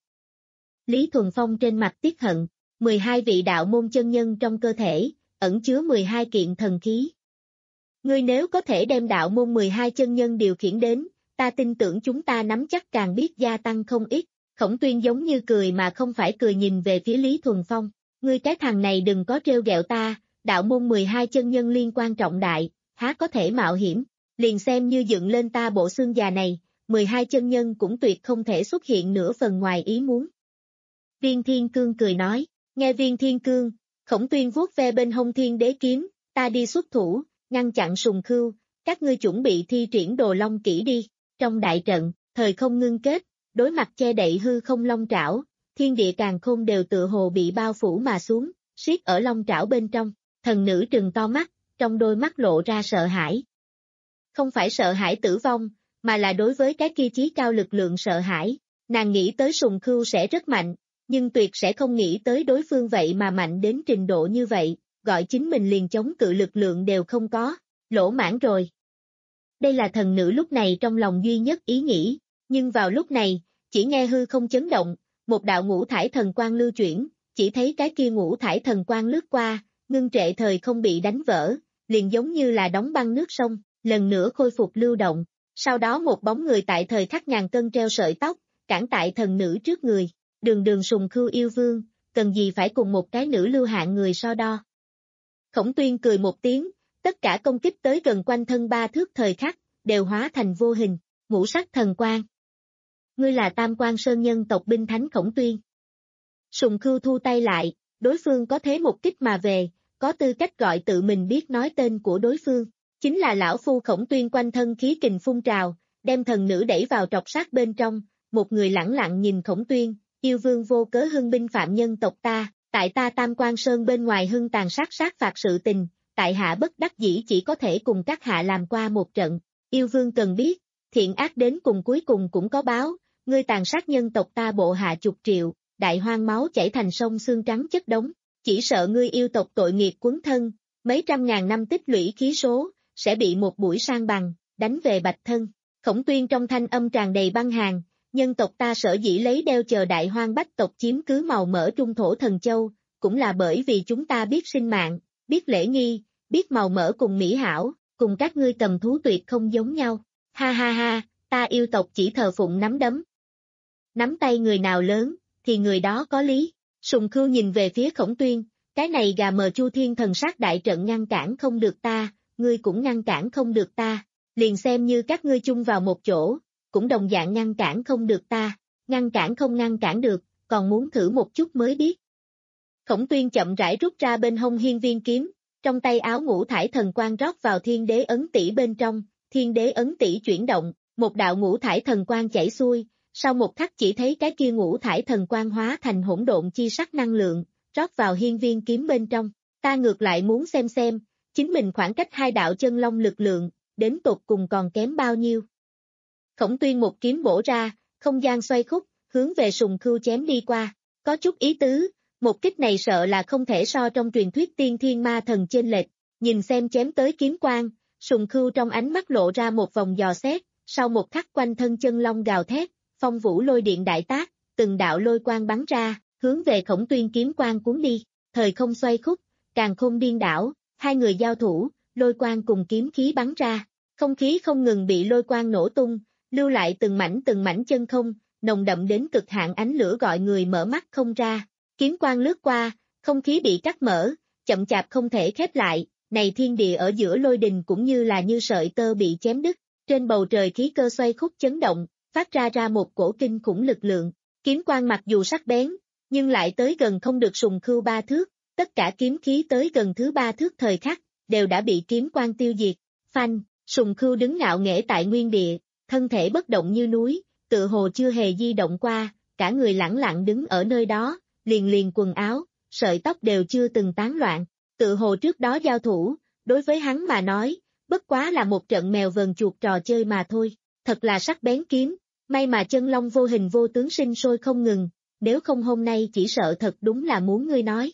Lý Thuần Phong trên mặt tiếc hận, mười hai vị đạo môn chân nhân trong cơ thể, ẩn chứa mười hai kiện thần khí. Ngươi nếu có thể đem đạo môn mười hai chân nhân điều khiển đến, ta tin tưởng chúng ta nắm chắc càng biết gia tăng không ít. Khổng Tuyên giống như cười mà không phải cười nhìn về phía Lý Thuần Phong, ngươi cái thằng này đừng có trêu ghẹo ta, đạo môn mười hai chân nhân liên quan trọng đại, há có thể mạo hiểm, liền xem như dựng lên ta bộ xương già này, mười hai chân nhân cũng tuyệt không thể xuất hiện nửa phần ngoài ý muốn. Viên Thiên Cương cười nói, nghe Viên Thiên Cương, Khổng Tuyên vuốt ve bên hông thiên đế kiếm, ta đi xuất thủ, ngăn chặn Sùng Khưu, các ngươi chuẩn bị thi triển đồ long kỹ đi. Trong đại trận, thời không ngưng kết, đối mặt che đậy hư không long trảo, thiên địa càn khôn đều tựa hồ bị bao phủ mà xuống, siết ở long trảo bên trong, thần nữ trừng to mắt, trong đôi mắt lộ ra sợ hãi. Không phải sợ hãi tử vong, mà là đối với cái kia chí cao lực lượng sợ hãi, nàng nghĩ tới Sùng Khưu sẽ rất mạnh, nhưng tuyệt sẽ không nghĩ tới đối phương vậy mà mạnh đến trình độ như vậy, gọi chính mình liền chống cự lực lượng đều không có, lỗ mãn rồi. Đây là thần nữ lúc này trong lòng duy nhất ý nghĩ, nhưng vào lúc này, chỉ nghe hư không chấn động, một đạo ngũ thải thần quang lưu chuyển, chỉ thấy cái kia ngũ thải thần quang lướt qua, ngưng trệ thời không bị đánh vỡ, liền giống như là đóng băng nước sông, lần nữa khôi phục lưu động, sau đó một bóng người tại thời khắc ngàn cân treo sợi tóc, cản tại thần nữ trước người, đường đường Sùng Khưu yêu vương, cần gì phải cùng một cái nữ lưu hạng người so đo. Khổng Tuyên cười một tiếng, tất cả công kích tới gần quanh thân ba thước thời khắc, đều hóa thành vô hình, ngũ sắc thần quang. Ngươi là Tam Quan Sơn nhân tộc binh thánh Khổng Tuyên. Sùng Khưu thu tay lại, đối phương có thế một kích mà về, có tư cách gọi tự mình biết nói tên của đối phương. Chính là lão phu Khổng Tuyên quanh thân khí kình phun trào, đem thần nữ đẩy vào trọc sát bên trong, một người lẳng lặng nhìn Khổng Tuyên, yêu vương vô cớ hưng binh phạm nhân tộc ta, tại ta Tam Quan Sơn bên ngoài hưng tàn sát sát phạt sự tình, tại hạ bất đắc dĩ chỉ có thể cùng các hạ làm qua một trận, yêu vương cần biết, thiện ác đến cùng cuối cùng cũng có báo, ngươi tàn sát nhân tộc ta bộ hạ chục triệu, đại hoang máu chảy thành sông xương trắng chất đống, chỉ sợ ngươi yêu tộc tội nghiệt quấn thân, mấy trăm ngàn năm tích lũy khí số, sẽ bị một buổi sang bằng, đánh về bạch thân. Khổng Tuyên trong thanh âm tràn đầy băng hàn, nhân tộc ta sở dĩ lấy đeo chờ đại hoang bách tộc chiếm cứ màu mỡ trung thổ thần châu, cũng là bởi vì chúng ta biết sinh mạng, biết lễ nghi, biết màu mỡ cùng mỹ hảo, cùng các ngươi cầm thú tuyệt không giống nhau. Ha ha ha, ta yêu tộc chỉ thờ phụng nắm đấm. Nắm tay người nào lớn, thì người đó có lý. Sùng Khưu nhìn về phía Khổng Tuyên, cái này gà mờ Chu Thiên thần sát đại trận ngăn cản không được ta, ngươi cũng ngăn cản không được ta, liền xem như các ngươi chung vào một chỗ, cũng đồng dạng ngăn cản không được ta, ngăn cản không ngăn cản được, còn muốn thử một chút mới biết. Khổng Tuyên chậm rãi rút ra bên hông hiên viên kiếm, trong tay áo ngũ thải thần quang rót vào thiên đế ấn tỷ bên trong, thiên đế ấn tỷ chuyển động, một đạo ngũ thải thần quang chảy xuôi, sau một khắc chỉ thấy cái kia ngũ thải thần quang hóa thành hỗn độn chi sắc năng lượng, rót vào hiên viên kiếm bên trong, ta ngược lại muốn xem xem, chính mình khoảng cách hai đạo chân long lực lượng, đến tột cùng còn kém bao nhiêu. Khổng Tuyên một kiếm bổ ra, không gian xoay khúc, hướng về Sùng Khưu chém đi qua, có chút ý tứ, một kích này sợ là không thể so trong truyền thuyết tiên thiên ma thần chênh lệch, nhìn xem chém tới kiếm quang, Sùng Khưu trong ánh mắt lộ ra một vòng dò xét, sau một khắc quanh thân chân long gào thét, phong vũ lôi điện đại tác, từng đạo lôi quang bắn ra, hướng về Khổng Tuyên kiếm quang cuốn đi, thời không xoay khúc, càn khôn điên đảo, hai người giao thủ, lôi quang cùng kiếm khí bắn ra, không khí không ngừng bị lôi quang nổ tung, lưu lại từng mảnh từng mảnh chân không, nồng đậm đến cực hạn ánh lửa gọi người mở mắt không ra, kiếm quang lướt qua, không khí bị cắt mở, chậm chạp không thể khép lại, này thiên địa ở giữa lôi đình cũng như là như sợi tơ bị chém đứt, trên bầu trời khí cơ xoay khúc chấn động, phát ra ra một cổ kinh khủng lực lượng, kiếm quang mặc dù sắc bén, nhưng lại tới gần không được Sùng Khưu ba thước, tất cả kiếm khí tới gần thứ ba thước thời khắc, đều đã bị kiếm quang tiêu diệt, phanh, Sùng Khưu đứng ngạo nghễ tại nguyên địa, thân thể bất động như núi, tự hồ chưa hề di động qua, cả người lẳng lặng đứng ở nơi đó, liền liền quần áo, sợi tóc đều chưa từng tán loạn, tự hồ trước đó giao thủ, đối với hắn mà nói, bất quá là một trận mèo vờn chuột trò chơi mà thôi, thật là sắc bén kiếm, may mà chân long vô hình vô tướng sinh sôi không ngừng, nếu không hôm nay chỉ sợ thật đúng là muốn ngươi nói.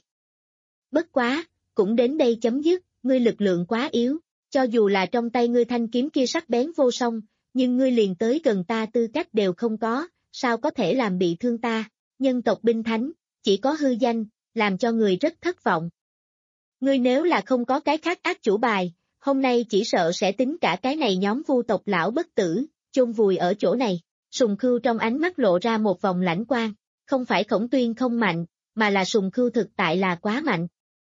Bất quá, cũng đến đây chấm dứt, ngươi lực lượng quá yếu, cho dù là trong tay ngươi thanh kiếm kia sắc bén vô song, nhưng ngươi liền tới gần ta tư cách đều không có, sao có thể làm bị thương ta, nhân tộc binh thánh, chỉ có hư danh, làm cho người rất thất vọng. Ngươi nếu là không có cái khác ác chủ bài, hôm nay chỉ sợ sẽ tính cả cái này nhóm vu tộc lão bất tử, chôn vùi ở chỗ này. Sùng Khưu trong ánh mắt lộ ra một vòng lãnh quang, không phải Khổng Tuyên không mạnh, mà là Sùng Khưu thực tại là quá mạnh.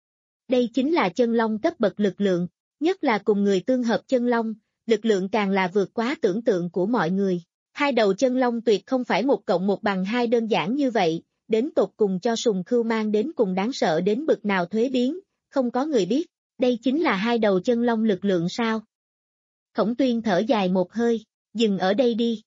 Đây chính là chân long cấp bậc lực lượng, nhất là cùng người tương hợp chân long, lực lượng càng là vượt quá tưởng tượng của mọi người. Hai đầu chân long tuyệt không phải một cộng một bằng hai đơn giản như vậy, đến tột cùng cho Sùng Khưu mang đến cùng đáng sợ đến bực nào thuế biến, không có người biết, đây chính là hai đầu chân long lực lượng sao. Khổng Tuyên thở dài một hơi, dừng ở đây đi.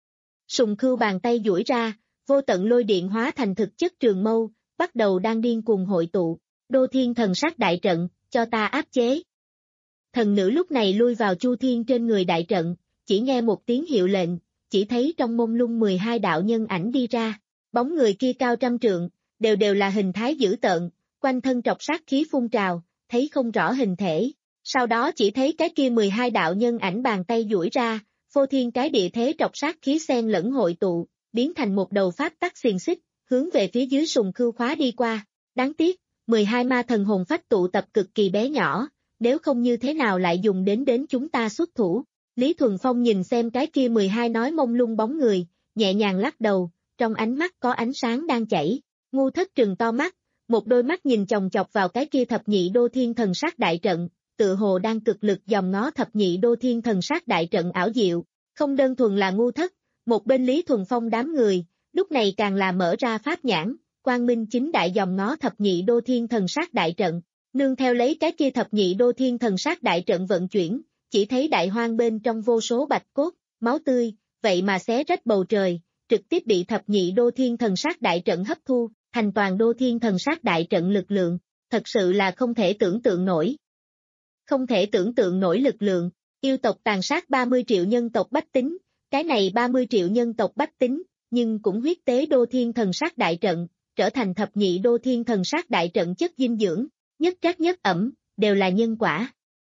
Sùng Khưu bàn tay duỗi ra, vô tận lôi điện hóa thành thực chất trường mâu, bắt đầu đang điên cuồng hội tụ, đô thiên thần sát đại trận, cho ta áp chế. Thần nữ lúc này lui vào Chu Thiên trên người đại trận, chỉ nghe một tiếng hiệu lệnh, chỉ thấy trong mông lung mười hai đạo nhân ảnh đi ra, bóng người kia cao trăm trượng, đều đều là hình thái dữ tợn, quanh thân trọc sát khí phun trào, thấy không rõ hình thể, sau đó chỉ thấy cái kia mười hai đạo nhân ảnh bàn tay duỗi ra, phô thiên cái địa thế trọc sát khí xen lẫn hội tụ, biến thành một đầu pháp tắc xiềng xích, hướng về phía dưới Sùng Khưu khóa đi qua, đáng tiếc, mười hai ma thần hồn phách tụ tập cực kỳ bé nhỏ, nếu không như thế nào lại dùng đến đến chúng ta xuất thủ. Lý Thuần Phong nhìn xem cái kia mười hai nói mông lung bóng người, nhẹ nhàng lắc đầu, trong ánh mắt có ánh sáng đang chảy. Ngu Thất trừng to mắt, một đôi mắt nhìn chòng chọc vào cái kia thập nhị đô thiên thần sát đại trận, tự hồ đang cực lực dòm ngó thập nhị đô thiên thần sát đại trận ảo diệu. Không đơn thuần là Ngu Thất, một bên Lý Thuần Phong đám người, lúc này càng là mở ra pháp nhãn, quang minh chính đại dòm ngó thập nhị đô thiên thần sát đại trận. Nương theo lấy cái kia thập nhị đô thiên thần sát đại trận vận chuyển, chỉ thấy đại hoang bên trong vô số bạch cốt, máu tươi, vậy mà xé rách bầu trời, trực tiếp bị thập nhị đô thiên thần sát đại trận hấp thu, thành toàn đô thiên thần sát đại trận lực lượng, thật sự là không thể tưởng tượng nổi. Không thể tưởng tượng nổi lực lượng, yêu tộc tàn sát ba mươi triệu nhân tộc bách tính, cái này ba mươi triệu nhân tộc bách tính, nhưng cũng huyết tế đô thiên thần sát đại trận, trở thành thập nhị đô thiên thần sát đại trận chất dinh dưỡng, nhất trác nhất ẩm, đều là nhân quả.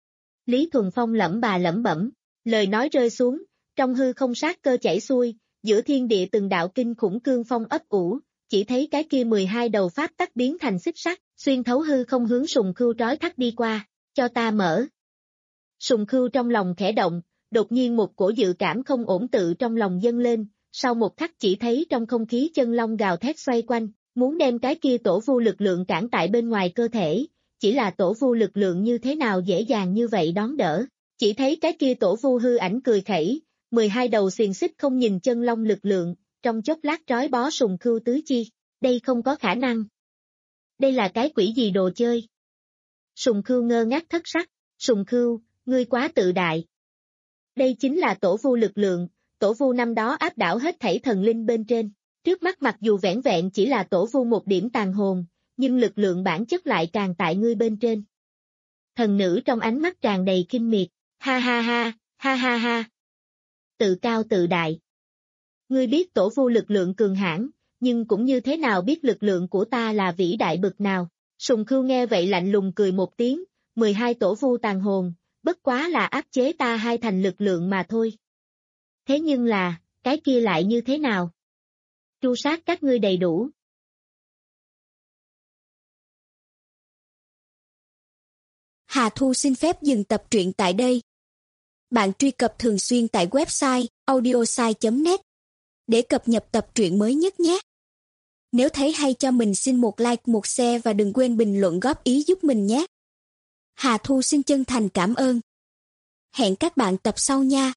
Lý Thuần Phong lẩm bà lẩm bẩm, lời nói rơi xuống, trong hư không sát cơ chảy xuôi, giữa thiên địa từng đạo kinh khủng cương phong ấp ủ, chỉ thấy cái kia mười hai đầu pháp tắc biến thành xích sắt, xuyên thấu hư không hướng Sùng Khưu trói thắt đi qua, cho ta mở. Sùng Khưu trong lòng khẽ động, đột nhiên một cổ dự cảm không ổn tự trong lòng dâng lên, sau một khắc chỉ thấy trong không khí chân long gào thét xoay quanh, muốn đem cái kia tổ vu lực lượng cản tại bên ngoài cơ thể, chỉ là tổ vu lực lượng như thế nào dễ dàng như vậy đón đỡ, chỉ thấy cái kia tổ vu hư ảnh cười khẩy, mười hai đầu xiềng xích không nhìn chân long lực lượng, trong chốc lát trói bó Sùng Khưu tứ chi, đây không có khả năng. Đây là cái quỷ gì đồ chơi? Sùng Khưu ngơ ngác thất sắc, Sùng Khưu, ngươi quá tự đại. Đây chính là tổ vu lực lượng, tổ vu năm đó áp đảo hết thảy thần linh bên trên, trước mắt mặc dù vẻn vẹn chỉ là tổ vu một điểm tàn hồn, nhưng lực lượng bản chất lại càng tại ngươi bên trên. Thần nữ trong ánh mắt tràn đầy kinh miệt, ha ha ha, ha ha ha. Tự cao tự đại. Ngươi biết tổ vu lực lượng cường hãn, nhưng cũng như thế nào biết lực lượng của ta là vĩ đại bực nào. Sùng Khưu nghe vậy lạnh lùng cười một tiếng, mười hai tổ vu tàn hồn, bất quá là áp chế ta hai thành lực lượng mà thôi. Thế nhưng là, cái kia lại như thế nào? Tru sát các ngươi đầy đủ. Hà Thu xin phép dừng tập truyện tại đây. Bạn truy cập thường xuyên tại website audiosai chấm net để cập nhật tập truyện mới nhất nhé. Nếu thấy hay cho mình xin một like, một share và đừng quên bình luận góp ý giúp mình nhé. Hà Thu xin chân thành cảm ơn. Hẹn các bạn tập sau nha.